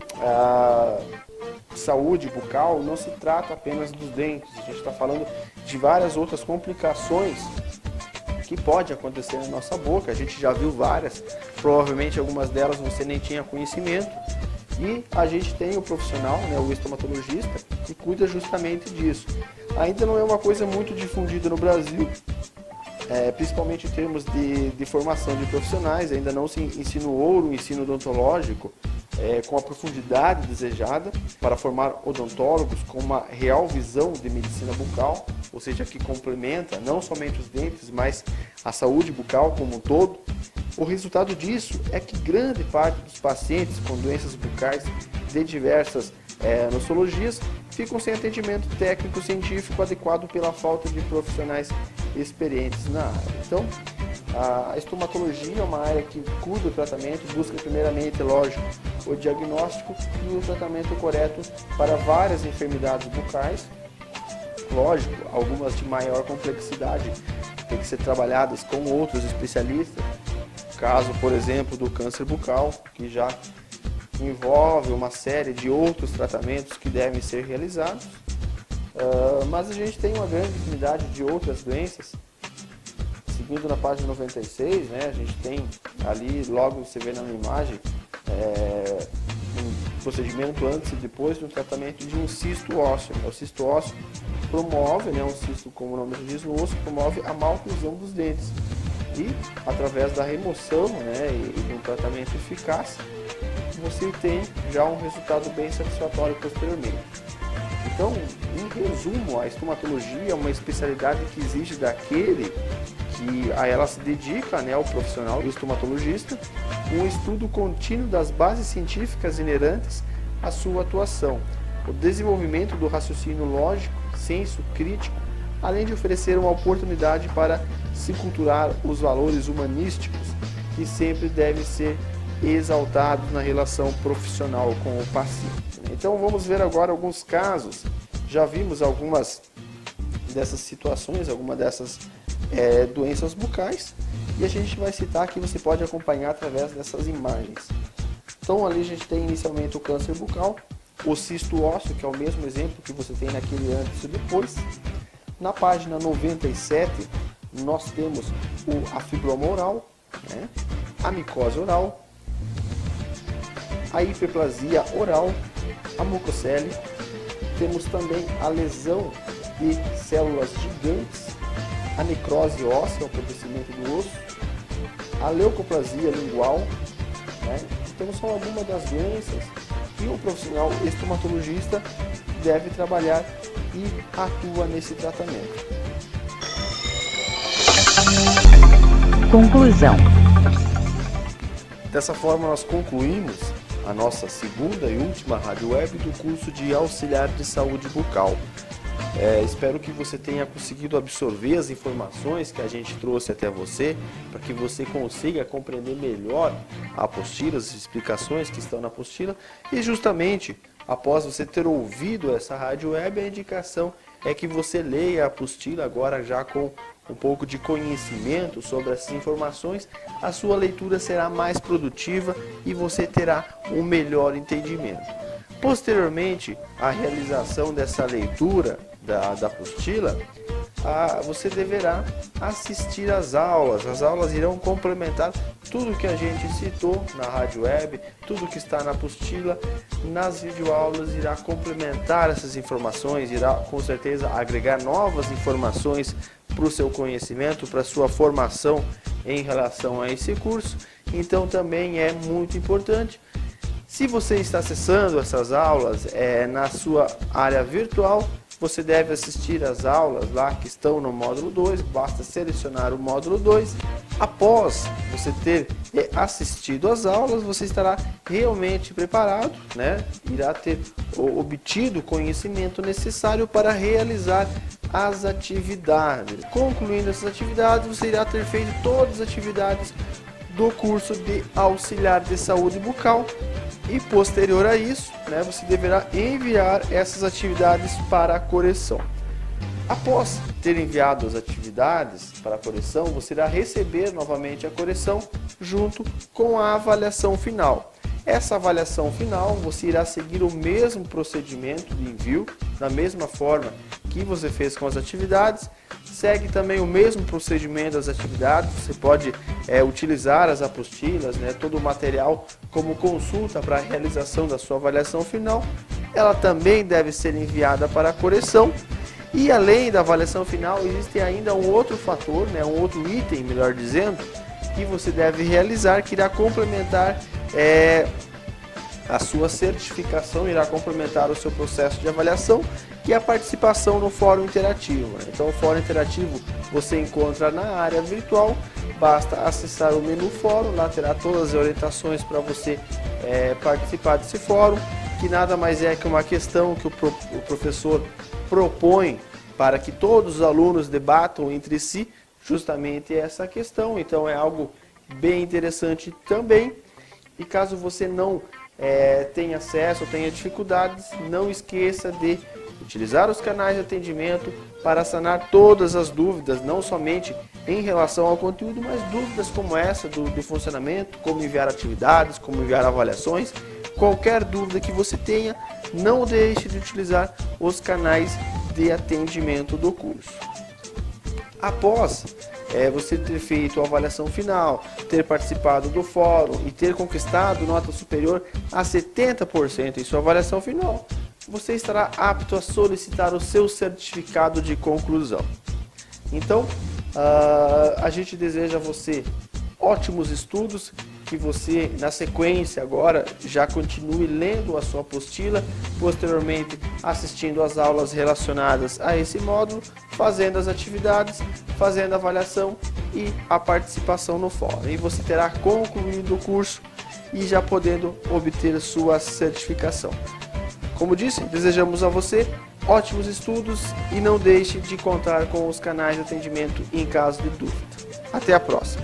saúde bucal, não se trata apenas dos dentes, a gente está falando de várias outras complicações que pode acontecer na nossa boca. A gente já viu várias, provavelmente algumas delas você nem tinha conhecimento, e a gente tem o profissional, né, o estomatologista, que cuida justamente disso. Ainda não é uma coisa muito difundida no Brasil, principalmente em termos de formação de profissionais, ainda não se insinuou o ensino odontológico com a profundidade desejada para formar odontólogos com uma real visão de medicina bucal, ou seja, que complementa não somente os dentes, mas a saúde bucal como um todo. O resultado disso é que grande parte dos pacientes com doenças bucais de diversas nosologias ficam sem atendimento técnico-científico adequado pela falta de profissionais experientes na área. Então, a estomatologia é uma área que cuida do tratamento, busca primeiramente, lógico, o diagnóstico e o tratamento correto para várias enfermidades bucais. Lógico, algumas de maior complexidade têm que ser trabalhadas com outros especialistas. Caso, por exemplo, do câncer bucal, que já envolve uma série de outros tratamentos que devem ser realizados. Mas a gente tem uma grande infinidade de outras doenças. Seguindo na página 96, né, a gente tem ali, logo você vê na imagem, um procedimento antes e depois do tratamento de um cisto ósseo. O cisto ósseo promove, né, um cisto, como o nome diz, no osso, promove a maloclusão dos dentes. E através da remoção, né, e de um tratamento eficaz, você tem já um resultado bem satisfatório posteriormente. Então, em resumo, a estomatologia é uma especialidade que exige daquele que a ela se dedica, né, ao profissional do estomatologista, um estudo contínuo das bases científicas inerentes à sua atuação, o desenvolvimento do raciocínio lógico, senso crítico, além de oferecer uma oportunidade para se culturar os valores humanísticos que sempre devem ser exaltados na relação profissional com o paciente. Então vamos ver agora alguns casos. Já vimos algumas dessas situações, algumas dessas doenças bucais, e a gente vai citar que você pode acompanhar através dessas imagens. Então ali a gente tem inicialmente o câncer bucal, o cisto ósseo, que é o mesmo exemplo que você tem naquele antes e depois. Na página 97 nós temos a fibroma oral, né, a micose oral, a hiperplasia oral, a mucocele. Temos também a lesão de células gigantes, a necrose óssea, o apodrecimento do osso, a leucoplasia lingual, né? Então são algumas das doenças que o profissional estomatologista deve trabalhar e atua nesse tratamento. Conclusão. Dessa forma, nós concluímos a nossa segunda e última rádio web do curso de auxiliar de saúde bucal. Espero que você tenha conseguido absorver as informações que a gente trouxe até você, para que você consiga compreender melhor a apostila, as explicações que estão na apostila, e justamente após você ter ouvido essa rádio web, a indicação é que você leia a apostila agora já com um pouco de conhecimento sobre essas informações. A sua leitura será mais produtiva e você terá um melhor entendimento. Posteriormente à realização dessa leitura da apostila, você deverá assistir às aulas. As aulas irão complementar tudo que a gente citou na rádio web, tudo que está na apostila. Nas videoaulas irá complementar essas informações, irá com certeza agregar novas informações para o seu conhecimento, para a sua formação em relação a esse curso. Então também é muito importante. Se você está acessando essas aulas na sua área virtual, você deve assistir às aulas lá que estão no módulo 2, basta selecionar o módulo 2. Após você ter assistido às aulas, você estará realmente preparado, irá ter obtido o conhecimento necessário para realizar as atividades. Concluindo essas atividades, você irá ter feito todas as atividades do curso de auxiliar de saúde bucal. E posterior a isso, você deverá enviar essas atividades para a correção. Após ter enviado as atividades para a correção, você irá receber novamente a correção junto com a avaliação final. Essa avaliação final, você irá seguir o mesmo procedimento de envio, da mesma forma que você fez com as atividades. Segue também o mesmo procedimento das atividades. Você pode utilizar as apostilas, todo o material como consulta para a realização da sua avaliação final. Ela também deve ser enviada para a correção. E além da avaliação final, existe ainda um outro fator, um outro item, melhor dizendo, que você deve realizar, que irá complementar a sua certificação, irá complementar o seu processo de avaliação, que é a participação no Fórum Interativo. Então o Fórum Interativo você encontra na área virtual, basta acessar o menu Fórum, lá terá todas as orientações para você participar desse fórum, que nada mais é que uma questão que o professor propõe para que todos os alunos debatam entre si justamente essa questão. Então é algo bem interessante também. E caso você não tenha acesso, tenha dificuldades, não esqueça de utilizar os canais de atendimento para sanar todas as dúvidas, não somente em relação ao conteúdo, mas dúvidas como essa do funcionamento, como enviar atividades, como enviar avaliações. Qualquer dúvida que você tenha, não deixe de utilizar os canais de atendimento do curso. Após você ter feito a avaliação final, ter participado do fórum e ter conquistado nota superior a 70% em sua avaliação final, você estará apto a solicitar o seu certificado de conclusão. Então, a gente deseja a você ótimos estudos, que você, na sequência agora, já continue lendo a sua apostila, posteriormente assistindo às aulas relacionadas a esse módulo, fazendo as atividades, fazendo a avaliação e a participação no fórum. E você terá concluído o curso e já podendo obter sua certificação. Como disse, desejamos a você ótimos estudos e não deixe de contar com os canais de atendimento em caso de dúvida. Até a próxima!